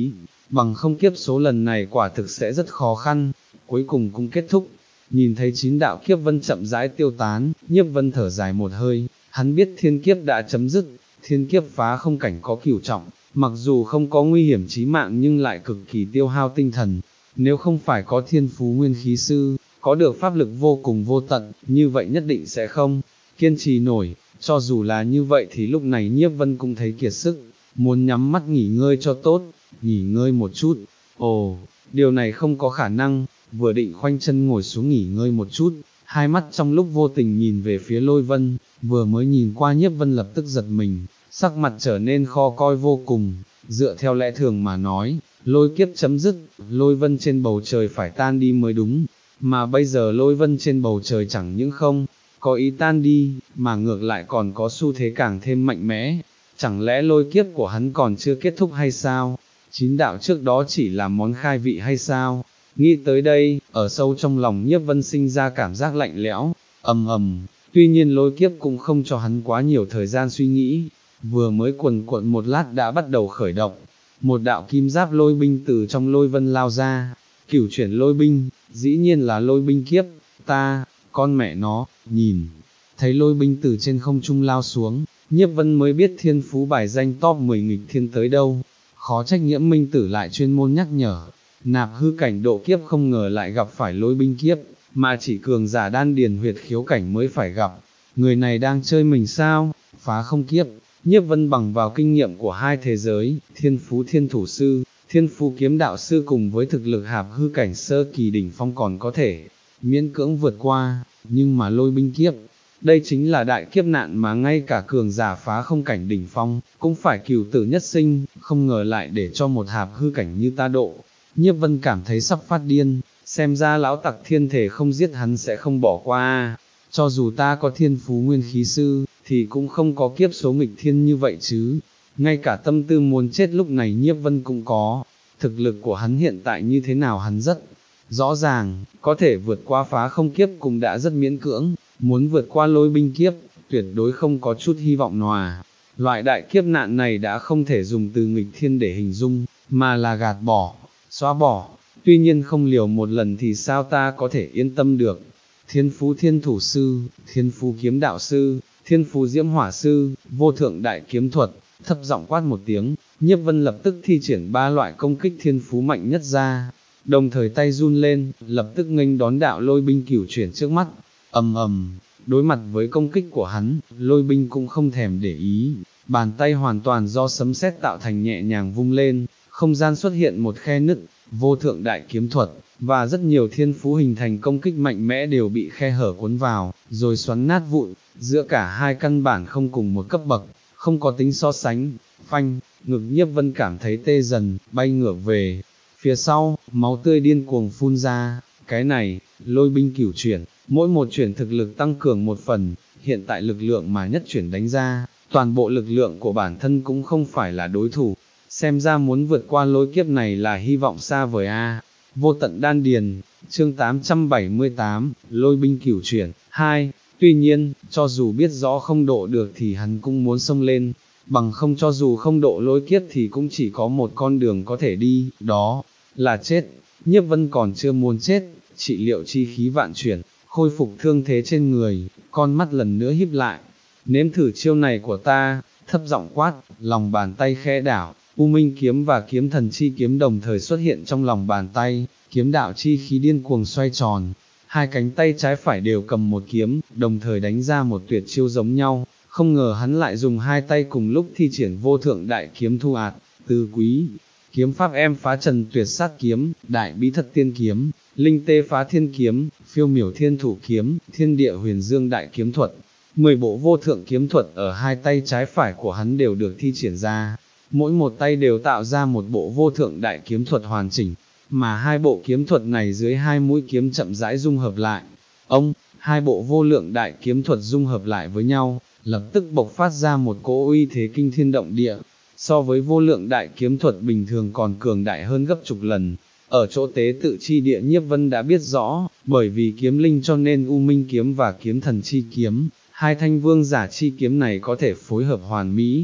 bằng không kiếp số lần này quả thực sẽ rất khó khăn, cuối cùng cũng kết thúc. Nhìn thấy chín đạo kiếp vân chậm rãi tiêu tán, Nhiếp Vân thở dài một hơi, hắn biết thiên kiếp đã chấm dứt, thiên kiếp phá không cảnh có cửu trọng, mặc dù không có nguy hiểm chí mạng nhưng lại cực kỳ tiêu hao tinh thần, nếu không phải có thiên phú nguyên khí sư, có được pháp lực vô cùng vô tận, như vậy nhất định sẽ không kiên trì nổi, cho dù là như vậy thì lúc này Nhiếp Vân cũng thấy kiệt sức, muốn nhắm mắt nghỉ ngơi cho tốt, nghỉ ngơi một chút, ồ, điều này không có khả năng, vừa định khoanh chân ngồi xuống nghỉ ngơi một chút, hai mắt trong lúc vô tình nhìn về phía Lôi Vân, vừa mới nhìn qua Nhiếp Vân lập tức giật mình, sắc mặt trở nên khó coi vô cùng, dựa theo lẽ thường mà nói, lôi kiếp chấm dứt, Lôi Vân trên bầu trời phải tan đi mới đúng, mà bây giờ Lôi Vân trên bầu trời chẳng những không có ý tan đi, mà ngược lại còn có xu thế càng thêm mạnh mẽ, chẳng lẽ lôi kiếp của hắn còn chưa kết thúc hay sao? Chín đạo trước đó chỉ là món khai vị hay sao? Nghĩ tới đây, ở sâu trong lòng Nhiếp Vân sinh ra cảm giác lạnh lẽo, ầm ầm, tuy nhiên lôi kiếp cũng không cho hắn quá nhiều thời gian suy nghĩ, vừa mới quần cuộn một lát đã bắt đầu khởi động, một đạo kim giáp lôi binh từ trong lôi vân lao ra, cửu chuyển lôi binh, dĩ nhiên là lôi binh kiếp, ta, con mẹ nó, nhìn, thấy lôi binh từ trên không trung lao xuống, Nhiếp Vân mới biết thiên phú bài danh top mười nghịch thiên tới đâu, khó trách Nhiễm Minh Tử lại chuyên môn nhắc nhở, nạp hư cảnh độ kiếp không ngờ lại gặp phải lôi binh kiếp, mà chỉ cường giả đan điền huyệt khiếu cảnh mới phải gặp, người này đang chơi mình sao, phá không kiếp. Nhiếp Vân bằng vào kinh nghiệm của hai thế giới, thiên phú thiên thủ sư, thiên phú kiếm đạo sư cùng với thực lực hạp hư cảnh sơ kỳ đỉnh phong còn có thể miễn cưỡng vượt qua, nhưng mà lôi binh kiếp, đây chính là đại kiếp nạn mà ngay cả cường giả phá không cảnh đỉnh phong, cũng phải cửu tử nhất sinh, không ngờ lại để cho một hạp hư cảnh như ta độ. Nhiếp Vân cảm thấy sắp phát điên, xem ra lão tặc thiên thể không giết hắn sẽ không bỏ qua, cho dù ta có thiên phú nguyên khí sư, thì cũng không có kiếp số nghịch thiên như vậy chứ, ngay cả tâm tư muốn chết lúc này Nhiếp Vân cũng có, thực lực của hắn hiện tại như thế nào hắn rất rõ ràng, có thể vượt qua phá không kiếp cũng đã rất miễn cưỡng, muốn vượt qua lôi binh kiếp, tuyệt đối không có chút hy vọng nòa. Loại đại kiếp nạn này đã không thể dùng từ nghịch thiên để hình dung, mà là gạt bỏ, xóa bỏ, tuy nhiên không liều một lần thì sao ta có thể yên tâm được. Thiên phú thiên thủ sư, thiên phú kiếm đạo sư, thiên phú diễm hỏa sư, vô thượng đại kiếm thuật, thấp giọng quát một tiếng, Nhiếp Vân lập tức thi triển ba loại công kích thiên phú mạnh nhất ra, đồng thời tay run lên, lập tức nghênh đón đạo lôi binh cửu chuyển trước mắt, ầm ầm, đối mặt với công kích của hắn, lôi binh cũng không thèm để ý, bàn tay hoàn toàn do sấm sét tạo thành nhẹ nhàng vung lên, không gian xuất hiện một khe nứt, vô thượng đại kiếm thuật, và rất nhiều thiên phú hình thành công kích mạnh mẽ đều bị khe hở cuốn vào, rồi xoắn nát vụn, giữa cả hai căn bản không cùng một cấp bậc, không có tính so sánh, phanh, ngực Nhiếp Vân cảm thấy tê dần, bay ngược về, phía sau, máu tươi điên cuồng phun ra, cái này, lôi binh cửu chuyển, mỗi một chuyển thực lực tăng cường một phần, hiện tại lực lượng mà nhất chuyển đánh ra, toàn bộ lực lượng của bản thân cũng không phải là đối thủ, xem ra muốn vượt qua lôi kiếp này là hy vọng xa vời a. Vô tận đan điền, chương tám trăm bảy mươi tám, lôi binh cửu chuyển, hai, tuy nhiên, cho dù biết rõ không độ được thì hắn cũng muốn xông lên, bằng không cho dù không độ lôi kiếp thì cũng chỉ có một con đường có thể đi, đó là chết. Nhiếp Vân còn chưa muốn chết, trị liệu chi khí vạn chuyển, khôi phục thương thế trên người, con mắt lần nữa híp lại, nếm thử chiêu này của ta, thấp giọng quát, lòng bàn tay khẽ đảo, U Minh kiếm và kiếm thần chi kiếm đồng thời xuất hiện trong lòng bàn tay, kiếm đạo chi khí điên cuồng xoay tròn, hai cánh tay trái phải đều cầm một kiếm, đồng thời đánh ra một tuyệt chiêu giống nhau, không ngờ hắn lại dùng hai tay cùng lúc thi triển vô thượng đại kiếm thu ạt, tứ quý, kiếm pháp em phá trần tuyệt sát kiếm, đại bí thất tiên kiếm, linh tê phá thiên kiếm, phiêu miểu thiên thủ kiếm, thiên địa huyền dương đại kiếm thuật. Mười bộ vô thượng kiếm thuật ở hai tay trái phải của hắn đều được thi triển ra, mỗi một tay đều tạo ra một bộ vô thượng đại kiếm thuật hoàn chỉnh, mà hai bộ kiếm thuật này dưới hai mũi kiếm chậm rãi dung hợp lại. Ông, hai bộ vô lượng đại kiếm thuật dung hợp lại với nhau, lập tức bộc phát ra một cỗ uy thế kinh thiên động địa, so với vô lượng đại kiếm thuật bình thường còn cường đại hơn gấp chục lần. Ở chỗ tế tự chi địa Nhiếp Vân đã biết rõ, bởi vì kiếm linh cho nên U Minh kiếm và kiếm thần chi kiếm, hai thanh vương giả chi kiếm này có thể phối hợp hoàn mỹ.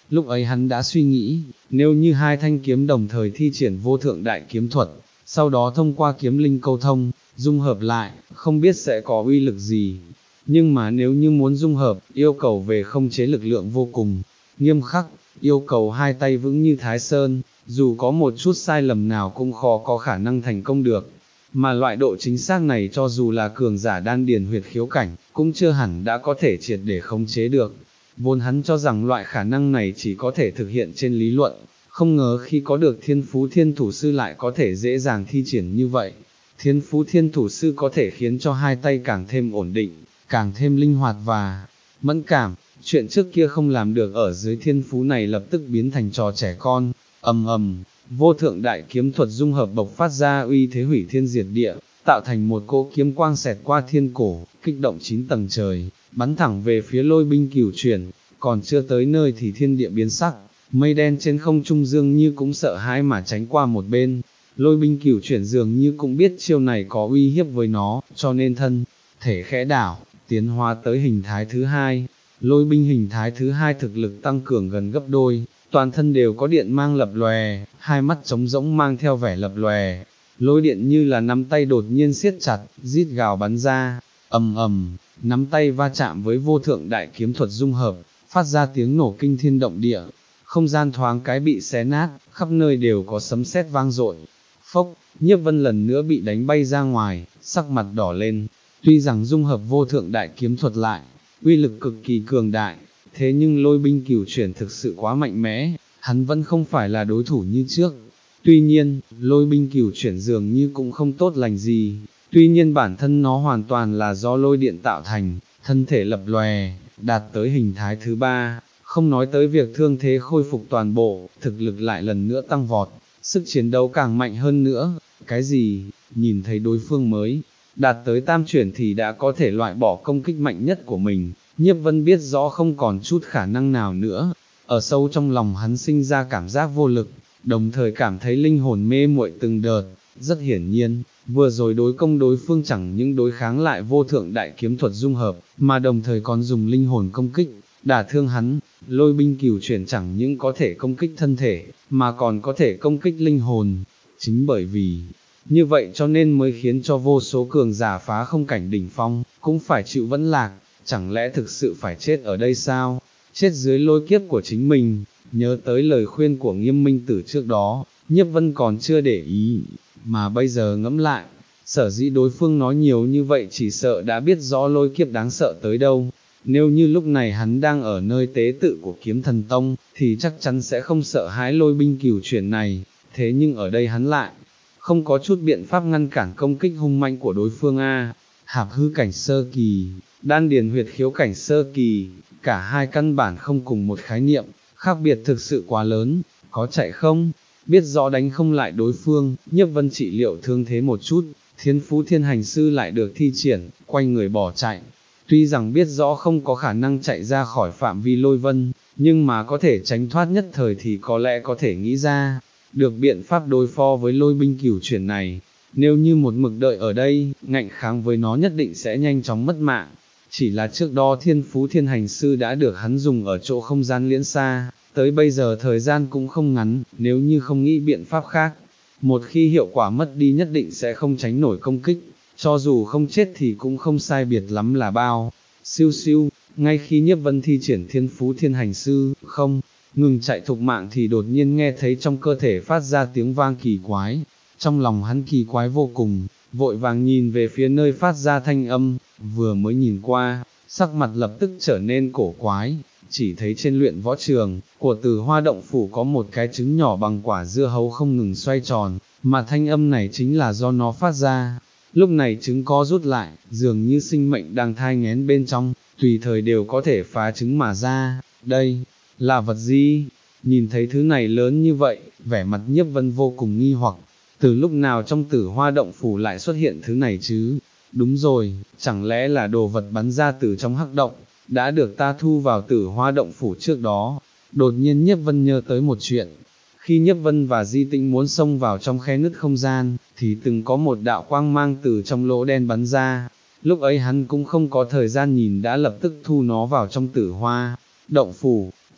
Lúc ấy hắn đã suy nghĩ, nếu như hai thanh kiếm đồng thời thi triển vô thượng đại kiếm thuật, sau đó thông qua kiếm linh câu thông, dung hợp lại, không biết sẽ có uy lực gì. Nhưng mà nếu như muốn dung hợp, yêu cầu về không chế lực lượng vô cùng nghiêm khắc, yêu cầu hai tay vững như Thái Sơn, dù có một chút sai lầm nào cũng khó có khả năng thành công được. Mà loại độ chính xác này cho dù là cường giả đan điền huyệt khiếu cảnh, cũng chưa hẳn đã có thể triệt để khống chế được. Vốn hắn cho rằng loại khả năng này chỉ có thể thực hiện trên lý luận, không ngờ khi có được thiên phú thiên thủ sư lại có thể dễ dàng thi triển như vậy. Thiên phú thiên thủ sư có thể khiến cho hai tay càng thêm ổn định, càng thêm linh hoạt và mẫn cảm, chuyện trước kia không làm được ở dưới thiên phú này lập tức biến thành trò trẻ con. Ầm ầm, vô thượng đại kiếm thuật dung hợp bộc phát ra uy thế hủy thiên diệt địa, tạo thành một cỗ kiếm quang xẹt qua thiên cổ, kích động chín tầng trời, bắn thẳng về phía Lôi Binh Cửu Chuyển. Còn chưa tới nơi thì thiên địa biến sắc, mây đen trên không trung dường như cũng sợ hãi mà tránh qua một bên. Lôi Binh Cửu Chuyển dường như cũng biết chiêu này có uy hiếp với nó, cho nên thân thể khẽ đảo, tiến hóa tới hình thái thứ hai. Lôi binh hình thái thứ hai thực lực tăng cường gần gấp đôi, toàn thân đều có điện mang lập lòe, hai mắt trống rỗng mang theo vẻ lập lòe. Lôi điện như là nắm tay đột nhiên siết chặt, rít gào bắn ra, ầm ầm, nắm tay va chạm với vô thượng đại kiếm thuật dung hợp, phát ra tiếng nổ kinh thiên động địa, không gian thoáng cái bị xé nát, khắp nơi đều có sấm sét vang dội. Phốc, Nhiếp Vân lần nữa bị đánh bay ra ngoài, sắc mặt đỏ lên. Tuy rằng dung hợp vô thượng đại kiếm thuật lại, uy lực cực kỳ cường đại, thế nhưng Lôi Binh Cửu Chuyển thực sự quá mạnh mẽ, hắn vẫn không phải là đối thủ như trước. Tuy nhiên, Lôi Binh Cửu Chuyển dường như cũng không tốt lành gì, tuy nhiên bản thân nó hoàn toàn là do lôi điện tạo thành, thân thể lập lòe, đạt tới hình thái thứ ba, không nói tới việc thương thế khôi phục toàn bộ, thực lực lại lần nữa tăng vọt, sức chiến đấu càng mạnh hơn nữa. Cái gì? Nhìn thấy đối phương mới đạt tới tam chuyển thì đã có thể loại bỏ công kích mạnh nhất của mình, Nhiếp Vân biết rõ không còn chút khả năng nào nữa. Ở sâu trong lòng hắn sinh ra cảm giác vô lực, đồng thời cảm thấy linh hồn mê muội từng đợt. Rất hiển nhiên, vừa rồi đối công đối phương chẳng những đối kháng lại vô thượng đại kiếm thuật dung hợp, mà đồng thời còn dùng linh hồn công kích, đả thương hắn. Lôi Binh Cửu Chuyển chẳng những có thể công kích thân thể, mà còn có thể công kích linh hồn. Chính bởi vì như vậy cho nên mới khiến cho vô số cường giả phá không cảnh đỉnh phong, cũng phải chịu vẫn lạc. Chẳng lẽ thực sự phải chết ở đây sao? Chết dưới lôi kiếp của chính mình. Nhớ tới lời khuyên của Nghiêm Minh Tử trước đó, Nhiếp Vân còn chưa để ý, mà bây giờ ngẫm lại, sở dĩ đối phương nói nhiều như vậy chỉ sợ đã biết rõ lôi kiếp đáng sợ tới đâu. Nếu như lúc này hắn đang ở nơi tế tự của Kiếm Thần Tông, thì chắc chắn sẽ không sợ hãi Lôi Binh Cửu Chuyển này, thế nhưng ở đây hắn lại không có chút biện pháp ngăn cản công kích hung manh của đối phương a. Hạp hư cảnh sơ kỳ, đan điền huyệt khiếu cảnh sơ kỳ, cả hai căn bản không cùng một khái niệm, khác biệt thực sự quá lớn. Có chạy không? Biết rõ đánh không lại đối phương, Nhiếp Vân trị liệu thương thế một chút, Thiên Phú Thiên Hành Sư lại được thi triển, quay người bỏ chạy. Tuy rằng biết rõ không có khả năng chạy ra khỏi phạm vi lôi vân, nhưng mà có thể tránh thoát nhất thời thì có lẽ có thể nghĩ ra được biện pháp đối phó với Lôi Binh Cửu Chuyển này. Nếu như một mực đợi ở đây, ngạnh kháng với nó nhất định sẽ nhanh chóng mất mạng. Chỉ là trước đó Thiên Phú Thiên Hành Sư đã được hắn dùng ở chỗ không gian liễn xa, tới bây giờ thời gian cũng không ngắn, nếu như không nghĩ biện pháp khác, một khi hiệu quả mất đi nhất định sẽ không tránh nổi công kích, cho dù không chết thì cũng không sai biệt lắm là bao. Siêu siêu, ngay khi Nhiếp Vân thi triển Thiên Phú Thiên Hành Sư, không ngừng chạy thục mạng thì đột nhiên nghe thấy trong cơ thể phát ra tiếng vang kỳ quái. Trong lòng hắn kỳ quái vô cùng, vội vàng nhìn về phía nơi phát ra thanh âm, vừa mới nhìn qua, sắc mặt lập tức trở nên cổ quái, chỉ thấy trên luyện võ trường của Từ Hoa Động Phủ có một cái trứng nhỏ bằng quả dưa hấu không ngừng xoay tròn, mà thanh âm này chính là do nó phát ra. Lúc này trứng co rút lại, dường như sinh mệnh đang thai nghén bên trong, tùy thời đều có thể phá trứng mà ra. Đây là vật gì? Nhìn thấy thứ này lớn như vậy, vẻ mặt Nhiếp Vân vô cùng nghi hoặc, từ lúc nào trong Tử Hoa Động Phủ lại xuất hiện thứ này chứ? Đúng rồi, chẳng lẽ là đồ vật bắn ra từ trong hắc động, đã được ta thu vào Tử Hoa Động Phủ trước đó? Đột nhiên Nhiếp Vân nhớ tới một chuyện, khi Nhiếp Vân và Di Tĩnh muốn xông vào trong khe nứt không gian, thì từng có một đạo quang mang từ trong lỗ đen bắn ra, lúc ấy hắn cũng không có thời gian nhìn đã lập tức thu nó vào trong Tử Hoa Động Phủ.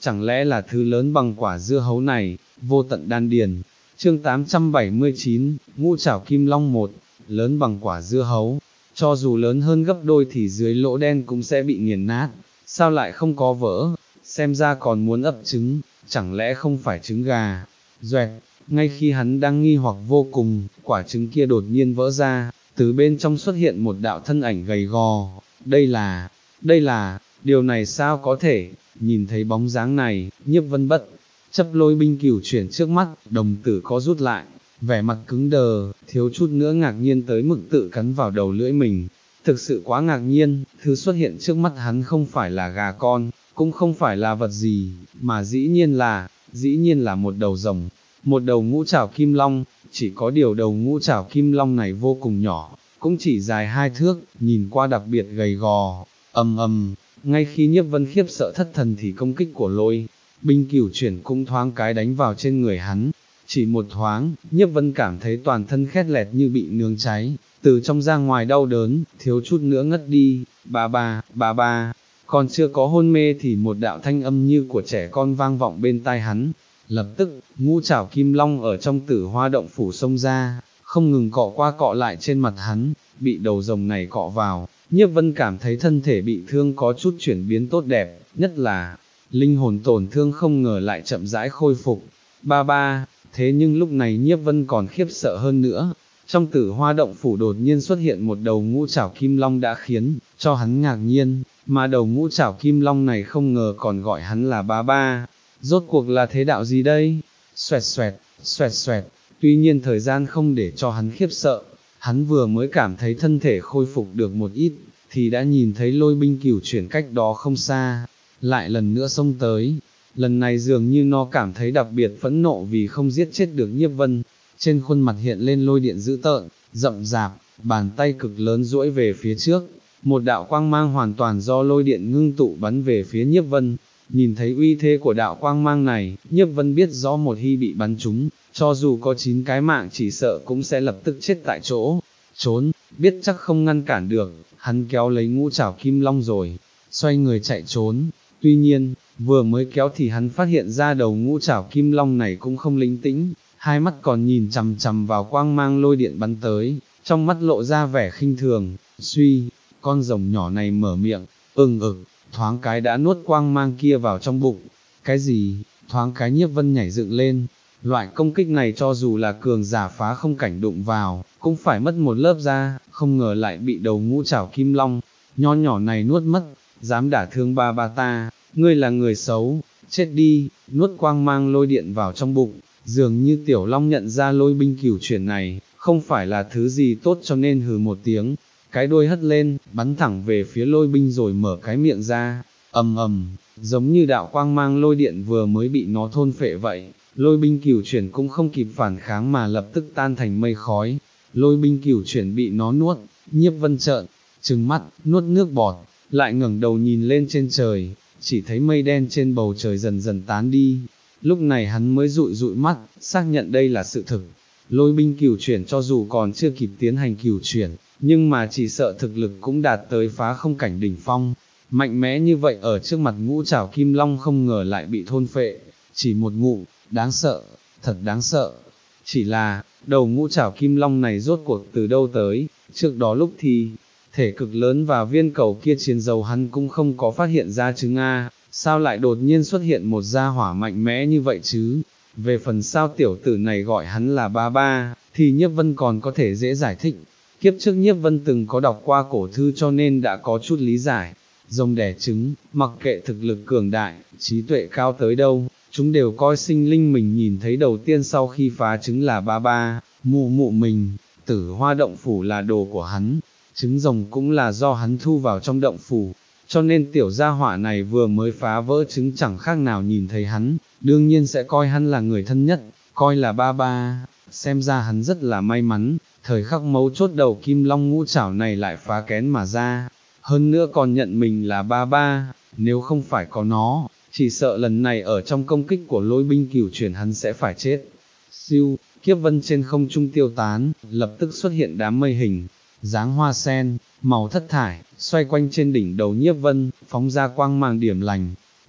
chẳng lẽ là thứ lớn bằng quả dưa hấu này, vô tận đan điền. Chương tám trăm bảy mươi chín, Ngũ Trảo Kim Long một, lớn bằng quả dưa hấu, cho dù lớn hơn gấp đôi thì dưới lỗ đen cũng sẽ bị nghiền nát, sao lại không có vỡ, xem ra còn muốn ấp trứng, chẳng lẽ không phải trứng gà. Doẹt, ngay khi hắn đang nghi hoặc vô cùng, quả trứng kia đột nhiên vỡ ra, từ bên trong xuất hiện một đạo thân ảnh gầy gò, đây là, đây là, điều này sao có thể, nhìn thấy bóng dáng này, Nhiếp Vân bất chấp lôi binh cửu chuyển trước mắt, đồng tử có rút lại, vẻ mặt cứng đờ, thiếu chút nữa ngạc nhiên tới mức tự cắn vào đầu lưỡi mình, thực sự quá ngạc nhiên, thứ xuất hiện trước mắt hắn không phải là gà con, cũng không phải là vật gì, mà dĩ nhiên là, dĩ nhiên là một đầu rồng, một đầu ngũ trảo kim long, chỉ có điều đầu ngũ trảo kim long này vô cùng nhỏ, cũng chỉ dài hai thước, nhìn qua đặc biệt gầy gò, ầm ầm, ngay khi Nhiếp Vân khiếp sợ thất thần thì công kích của lôi binh cửu chuyển cũng thoáng cái đánh vào trên người hắn, chỉ một thoáng, Nhiếp Vân cảm thấy toàn thân khét lẹt như bị nướng cháy, từ trong ra ngoài đau đớn, thiếu chút nữa ngất đi, ba ba, ba ba, còn chưa có hôn mê thì một đạo thanh âm như của trẻ con vang vọng bên tai hắn, lập tức, ngũ trảo kim long ở trong Tử Hoa động phủ xông ra, không ngừng cọ qua cọ lại trên mặt hắn, bị đầu rồng này cọ vào, Nhiếp Vân cảm thấy thân thể bị thương có chút chuyển biến tốt đẹp, nhất là, linh hồn tổn thương không ngờ lại chậm rãi khôi phục, ba ba, thế nhưng lúc này Nhiếp Vân còn khiếp sợ hơn nữa, trong Tử Hoa động phủ đột nhiên xuất hiện một đầu ngũ trảo kim long đã khiến cho hắn ngạc nhiên, mà đầu ngũ trảo kim long này không ngờ còn gọi hắn là ba ba, rốt cuộc là thế đạo gì đây, xoẹt xoẹt, xoẹt xoẹt, tuy nhiên thời gian không để cho hắn khiếp sợ, hắn vừa mới cảm thấy thân thể khôi phục được một ít, thì đã nhìn thấy lôi binh cửu chuyển cách đó không xa, lại lần nữa xông tới, lần này dường như nó cảm thấy đặc biệt phẫn nộ vì không giết chết được Nhiếp Vân, trên khuôn mặt hiện lên lôi điện dữ tợn, rậm rạp, bàn tay cực lớn duỗi về phía trước, một đạo quang mang hoàn toàn do lôi điện ngưng tụ bắn về phía Nhiếp Vân, nhìn thấy uy thế của đạo quang mang này, Nhiếp Vân biết rõ một khi bị bắn trúng, cho dù có chín cái mạng chỉ sợ cũng sẽ lập tức chết tại chỗ, trốn, biết chắc không ngăn cản được, hắn kéo lấy ngũ trảo kim long rồi, xoay người chạy trốn, tuy nhiên, vừa mới kéo thì hắn phát hiện ra đầu ngũ trảo kim long này cũng không linh tĩnh, hai mắt còn nhìn chằm chằm vào quang mang lôi điện bắn tới, trong mắt lộ ra vẻ khinh thường, suy, con rồng nhỏ này mở miệng, ừng ực, thoáng cái đã nuốt quang mang kia vào trong bụng, cái gì, thoáng cái Nhiếp Vân nhảy dựng lên, loại công kích này cho dù là cường giả phá không cảnh đụng vào, cũng phải mất một lớp da, không ngờ lại bị đầu ngũ trảo kim long, nho nhỏ này nuốt mất, dám đả thương ba ba ta, ngươi là người xấu, chết đi, nuốt quang mang lôi điện vào trong bụng, dường như tiểu long nhận ra lôi binh cửu chuyển này, không phải là thứ gì tốt cho nên hừ một tiếng, cái đuôi hất lên, bắn thẳng về phía lôi binh rồi mở cái miệng ra, ầm ầm, giống như đạo quang mang lôi điện vừa mới bị nó thôn phệ vậy, lôi binh cửu chuyển cũng không kịp phản kháng mà lập tức tan thành mây khói, lôi binh cửu chuyển bị nó nuốt, Nhiếp Vân trợn, trừng mắt, nuốt nước bọt, lại ngẩng đầu nhìn lên trên trời, chỉ thấy mây đen trên bầu trời dần dần tán đi, lúc này hắn mới dụi dụi mắt, xác nhận đây là sự thực, lôi binh cửu chuyển cho dù còn chưa kịp tiến hành cửu chuyển, nhưng mà chỉ sợ thực lực cũng đạt tới phá không cảnh đỉnh phong, mạnh mẽ như vậy ở trước mặt ngũ trảo kim long không ngờ lại bị thôn phệ, chỉ một ngụm, đáng sợ, thật đáng sợ, chỉ là, đầu ngũ trảo kim long này rốt cuộc từ đâu tới, trước đó lúc thì, thể cực lớn và viên cầu kia chiến dầu hắn cũng không có phát hiện ra chứng A, sao lại đột nhiên xuất hiện một gia hỏa mạnh mẽ như vậy chứ, về phần sao tiểu tử này gọi hắn là ba ba, thì Nhiếp Vân còn có thể dễ giải thích, kiếp trước Nhiếp Vân từng có đọc qua cổ thư cho nên đã có chút lý giải, rồng đẻ trứng, mặc kệ thực lực cường đại, trí tuệ cao tới đâu, chúng đều coi sinh linh mình nhìn thấy đầu tiên sau khi phá trứng là ba ba, mụ mụ mình, Tử Hoa động phủ là đồ của hắn, trứng rồng cũng là do hắn thu vào trong động phủ, cho nên tiểu gia hỏa này vừa mới phá vỡ trứng chẳng khác nào nhìn thấy hắn, đương nhiên sẽ coi hắn là người thân nhất, coi là ba ba, xem ra hắn rất là may mắn, thời khắc mấu chốt đầu kim long ngũ trảo này lại phá kén mà ra, hơn nữa còn nhận mình là ba ba, nếu không phải có nó, chỉ sợ lần này ở trong công kích của lôi binh cửu chuyển hắn sẽ phải chết. Siêu, kiếp vân trên không trung tiêu tán, lập tức xuất hiện đám mây hình, dáng hoa sen, màu thất thải, xoay quanh trên đỉnh đầu Nhiếp Vân, phóng ra quang mang điểm lành,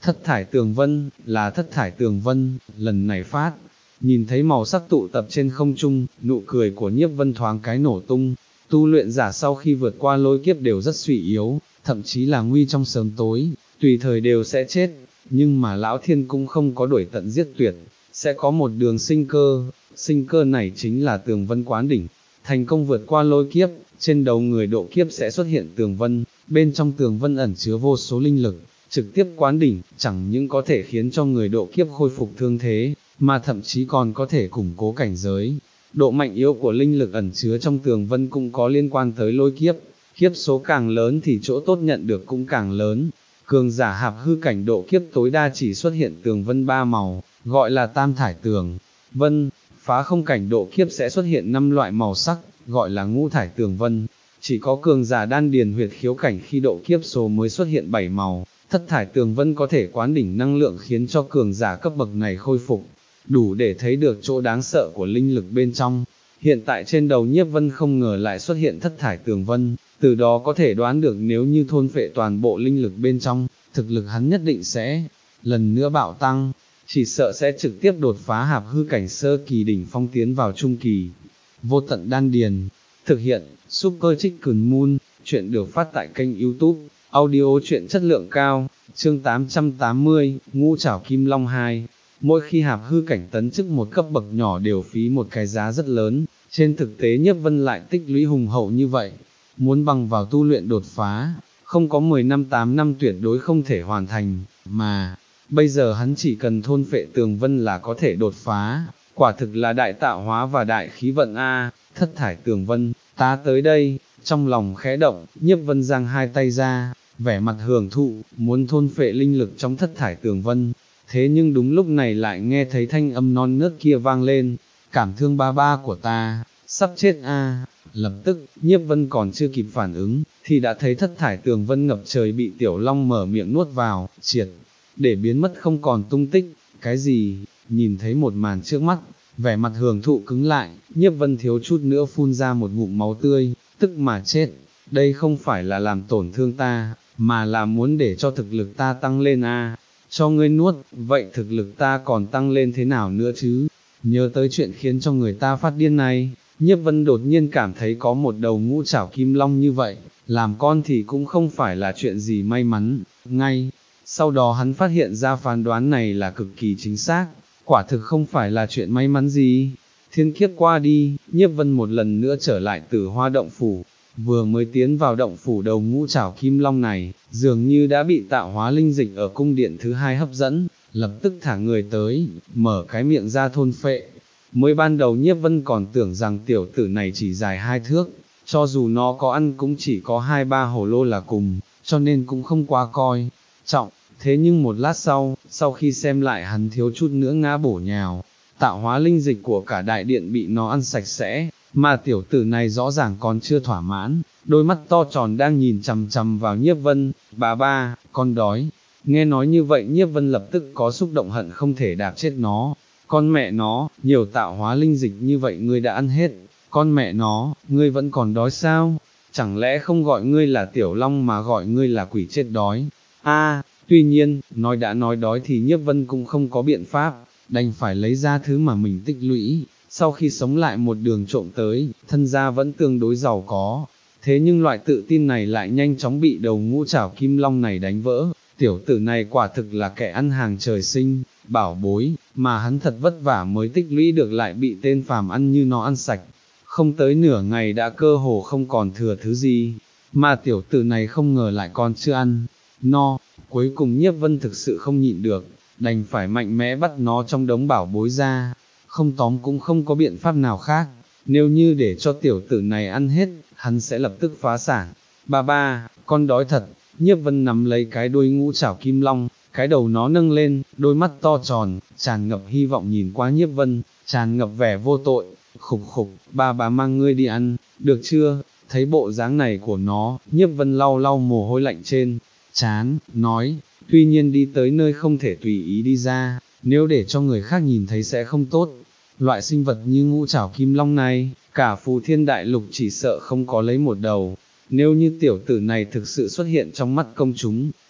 thất thải tường vân, là thất thải tường vân, lần này phát. Nhìn thấy màu sắc tụ tập trên không trung, nụ cười của Nhiếp Vân thoáng cái nổ tung. Tu luyện giả sau khi vượt qua lôi kiếp đều rất suy yếu, thậm chí là nguy trong sớm tối, tùy thời đều sẽ chết, nhưng mà Lão Thiên cũng không có đuổi tận giết tuyệt, sẽ có một đường sinh cơ, sinh cơ này chính là tường vân quán đỉnh. Thành công vượt qua lôi kiếp, trên đầu người độ kiếp sẽ xuất hiện tường vân, bên trong tường vân ẩn chứa vô số linh lực, trực tiếp quán đỉnh, chẳng những có thể khiến cho người độ kiếp khôi phục thương thế, mà thậm chí còn có thể củng cố cảnh giới. Độ mạnh yếu của linh lực ẩn chứa trong tường vân cũng có liên quan tới lôi kiếp, kiếp số càng lớn thì chỗ tốt nhận được cũng càng lớn. Cường giả hạp hư cảnh độ kiếp tối đa chỉ xuất hiện tường vân ba màu, gọi là tam thải tường vân. Phá không cảnh độ kiếp sẽ xuất hiện năm loại màu sắc, gọi là ngũ thải tường vân. Chỉ có cường giả đan điền huyệt khiếu cảnh khi độ kiếp số mới xuất hiện bảy màu, thất thải tường vân có thể quán đỉnh năng lượng khiến cho cường giả cấp bậc này khôi phục, đủ để thấy được chỗ đáng sợ của linh lực bên trong. Hiện tại trên đầu Nhiếp Vân không ngờ lại xuất hiện thất thải tường vân, từ đó có thể đoán được nếu như thôn phệ toàn bộ linh lực bên trong, thực lực hắn nhất định sẽ lần nữa bạo tăng, chỉ sợ sẽ trực tiếp đột phá hạp hư cảnh sơ kỳ đỉnh phong tiến vào trung kỳ. Vô tận đan điền, thực hiện, Super Chicken Moon, chuyện được phát tại kênh YouTube, audio truyện chất lượng cao, chương tám trăm tám mươi, Ngũ Trảo Kim Long hai. Mỗi khi hạp hư cảnh tấn chức một cấp bậc nhỏ đều phí một cái giá rất lớn, trên thực tế Nhiếp Vân lại tích lũy hùng hậu như vậy, muốn bằng vào tu luyện đột phá, không có mười năm tám năm tuyệt đối không thể hoàn thành, mà, bây giờ hắn chỉ cần thôn phệ tường vân là có thể đột phá, quả thực là đại tạo hóa và đại khí vận a. Thất thải tường vân, ta tới đây, trong lòng khẽ động, Nhiếp Vân giang hai tay ra, vẻ mặt hưởng thụ, muốn thôn phệ linh lực trong thất thải tường vân. Thế nhưng đúng lúc này lại nghe thấy thanh âm non nớt kia vang lên, cảm thương ba ba của ta, sắp chết a. Lập tức, Nhiếp Vân còn chưa kịp phản ứng, thì đã thấy thất thải tường vân ngập trời bị Tiểu Long mở miệng nuốt vào, triệt, để biến mất không còn tung tích. Cái gì? Nhìn thấy một màn trước mắt, vẻ mặt hưởng thụ cứng lại, Nhiếp Vân thiếu chút nữa phun ra một ngụm máu tươi, tức mà chết. Đây không phải là làm tổn thương ta, mà là muốn để cho thực lực ta tăng lên a. Cho ngươi nuốt, vậy thực lực ta còn tăng lên thế nào nữa chứ? Nhớ tới chuyện khiến cho người ta phát điên này, Nhiếp Vân đột nhiên cảm thấy có một đầu ngũ trảo kim long như vậy, làm con thì cũng không phải là chuyện gì may mắn. Ngay sau đó hắn phát hiện ra phán đoán này là cực kỳ chính xác, quả thực không phải là chuyện may mắn gì. Thiên kiếp qua đi, Nhiếp Vân một lần nữa trở lại Tử Hoa động phủ. Vừa mới tiến vào động phủ, đầu ngũ trảo kim long này, dường như đã bị tạo hóa linh dịch ở cung điện thứ hai hấp dẫn, lập tức thả người tới, mở cái miệng ra thôn phệ. Mới ban đầu Nhiếp Vân còn tưởng rằng tiểu tử này chỉ dài hai thước, cho dù nó có ăn cũng chỉ có hai ba hổ lô là cùng, cho nên cũng không quá coi trọng. Thế nhưng một lát sau, sau khi xem lại hắn thiếu chút nữa ngã bổ nhào, tạo hóa linh dịch của cả đại điện bị nó ăn sạch sẽ. Mà tiểu tử này rõ ràng còn chưa thỏa mãn, đôi mắt to tròn đang nhìn chằm chằm vào Nhiếp Vân. Bà ba, con đói. Nghe nói như vậy Nhiếp Vân lập tức có xúc động hận không thể đạp chết nó. Con mẹ nó, nhiều tạo hóa linh dịch như vậy ngươi đã ăn hết, con mẹ nó, ngươi vẫn còn đói sao? Chẳng lẽ không gọi ngươi là Tiểu Long mà gọi ngươi là quỷ chết đói? A, tuy nhiên, nói đã nói đói thì Nhiếp Vân cũng không có biện pháp, đành phải lấy ra thứ mà mình tích lũy. Sau khi sống lại một đường trộm tới, thân gia vẫn tương đối giàu có, thế nhưng loại tự tin này lại nhanh chóng bị đầu ngũ trảo kim long này đánh vỡ. Tiểu tử này quả thực là kẻ ăn hàng trời sinh, bảo bối, mà hắn thật vất vả mới tích lũy được lại bị tên phàm ăn như nó ăn sạch, không tới nửa ngày đã cơ hồ không còn thừa thứ gì, mà tiểu tử này không ngờ lại còn chưa ăn no. Cuối cùng Nhiếp Vân thực sự không nhịn được, đành phải mạnh mẽ bắt nó trong đống bảo bối ra. Không tóm cũng không có biện pháp nào khác, nếu như để cho tiểu tử này ăn hết, hắn sẽ lập tức phá sản. Ba ba, con đói thật. Nhiếp Vân nắm lấy cái đuôi ngũ trảo kim long, cái đầu nó nâng lên, đôi mắt to tròn, tràn ngập hy vọng nhìn qua Nhiếp Vân, tràn ngập vẻ vô tội. Khục khục, ba bà mang ngươi đi ăn, được chưa? Thấy bộ dáng này của nó, Nhiếp Vân lau lau mồ hôi lạnh trên trán, nói, tuy nhiên đi tới nơi không thể tùy ý đi ra, nếu để cho người khác nhìn thấy sẽ không tốt. Loại sinh vật như ngũ trảo kim long này, cả Phù Thiên Đại Lục chỉ sợ không có lấy một đầu. Nếu như tiểu tử này thực sự xuất hiện trong mắt công chúng,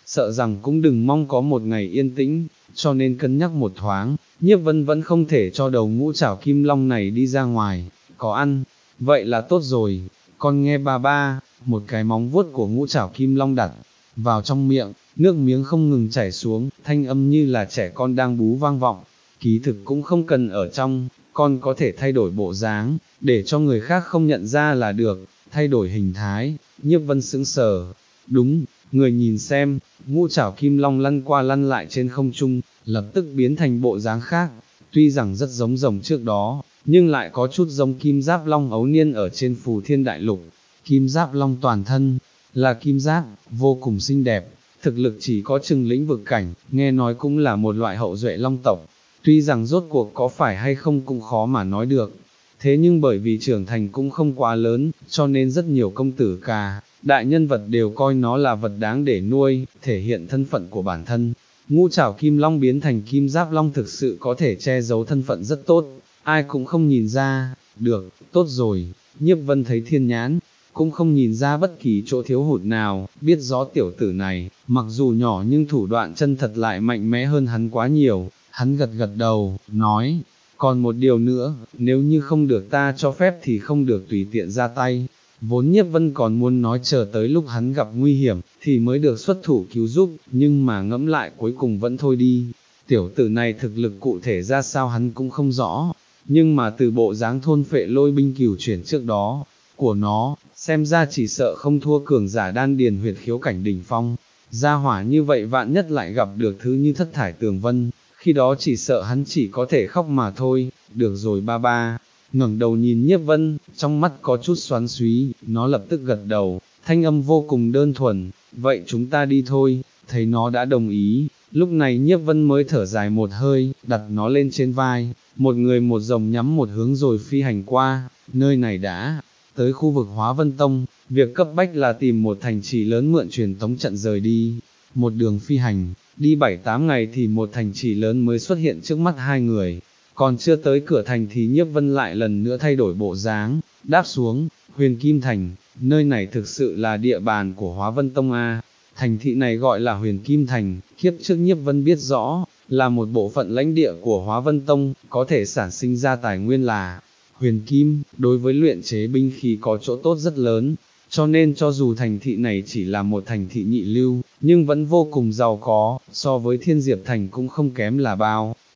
sợ rằng cũng đừng mong có một ngày yên tĩnh, cho nên cân nhắc một thoáng, Nhiếp Vân vẫn không thể cho đầu ngũ trảo kim long này đi ra ngoài, có ăn, vậy là tốt rồi, con nghe ba ba, một cái móng vuốt của ngũ trảo kim long đặt vào trong miệng, nước miếng không ngừng chảy xuống, thanh âm như là trẻ con đang bú vang vọng, kỳ thực cũng không cần ở trong, con có thể thay đổi bộ dáng, để cho người khác không nhận ra là được, thay đổi hình thái, Nhiếp Vân sững sờ, đúng, người nhìn xem, ngũ trảo kim long lăn qua lăn lại trên không trung, lập tức biến thành bộ dáng khác, tuy rằng rất giống rồng trước đó, nhưng lại có chút giống kim giáp long ấu niên ở trên phù thiên đại lục, kim giáp long toàn thân, là kim giáp, vô cùng xinh đẹp, thực lực chỉ có chừng lĩnh vực cảnh, nghe nói cũng là một loại hậu duệ long tộc, tuy rằng rốt cuộc có phải hay không cũng khó mà nói được, thế nhưng bởi vì trưởng thành cũng không quá lớn, cho nên rất nhiều công tử ca, đại nhân vật đều coi nó là vật đáng để nuôi, thể hiện thân phận của bản thân. Ngũ trảo kim long biến thành kim giáp long thực sự có thể che giấu thân phận rất tốt, ai cũng không nhìn ra, được, tốt rồi, Nhiếp Vân thấy thiên nhãn, cũng không nhìn ra bất kỳ chỗ thiếu hụt nào, biết rõ tiểu tử này, mặc dù nhỏ nhưng thủ đoạn chân thật lại mạnh mẽ hơn hắn quá nhiều, hắn gật gật đầu, nói, còn một điều nữa, nếu như không được ta cho phép thì không được tùy tiện ra tay. Vốn Nhiếp Vân còn muốn nói chờ tới lúc hắn gặp nguy hiểm, thì mới được xuất thủ cứu giúp, nhưng mà ngẫm lại cuối cùng vẫn thôi đi. Tiểu tử này thực lực cụ thể ra sao hắn cũng không rõ, nhưng mà từ bộ dáng thôn phệ lôi binh cửu chuyển trước đó, của nó, xem ra chỉ sợ không thua cường giả đan điền huyệt khiếu cảnh đỉnh phong. Gia hỏa như vậy vạn nhất lại gặp được thứ như thất thải tường vân, khi đó chỉ sợ hắn chỉ có thể khóc mà thôi, được rồi ba ba. Ngẩng đầu nhìn Nhiếp Vân, trong mắt có chút xoắn xuý, nó lập tức gật đầu, thanh âm vô cùng đơn thuần, vậy chúng ta đi thôi, thấy nó đã đồng ý, lúc này Nhiếp Vân mới thở dài một hơi, đặt nó lên trên vai, một người một rồng nhắm một hướng rồi phi hành qua, nơi này đã tới khu vực Hóa Vân Tông, việc cấp bách là tìm một thành trì lớn mượn truyền tống trận rời đi, một đường phi hành, đi bảy tám ngày thì một thành trì lớn mới xuất hiện trước mắt hai người. Còn chưa tới cửa thành thì Nhiếp Vân lại lần nữa thay đổi bộ dáng, đáp xuống, Huyền Kim Thành, nơi này thực sự là địa bàn của Hóa Vân Tông A, thành thị này gọi là Huyền Kim Thành, kiếp trước Nhiếp Vân biết rõ, là một bộ phận lãnh địa của Hóa Vân Tông, có thể sản sinh ra tài nguyên là Huyền Kim, đối với luyện chế binh khí có chỗ tốt rất lớn, cho nên cho dù thành thị này chỉ là một thành thị nhị lưu, nhưng vẫn vô cùng giàu có, so với Thiên Diệp Thành cũng không kém là bao.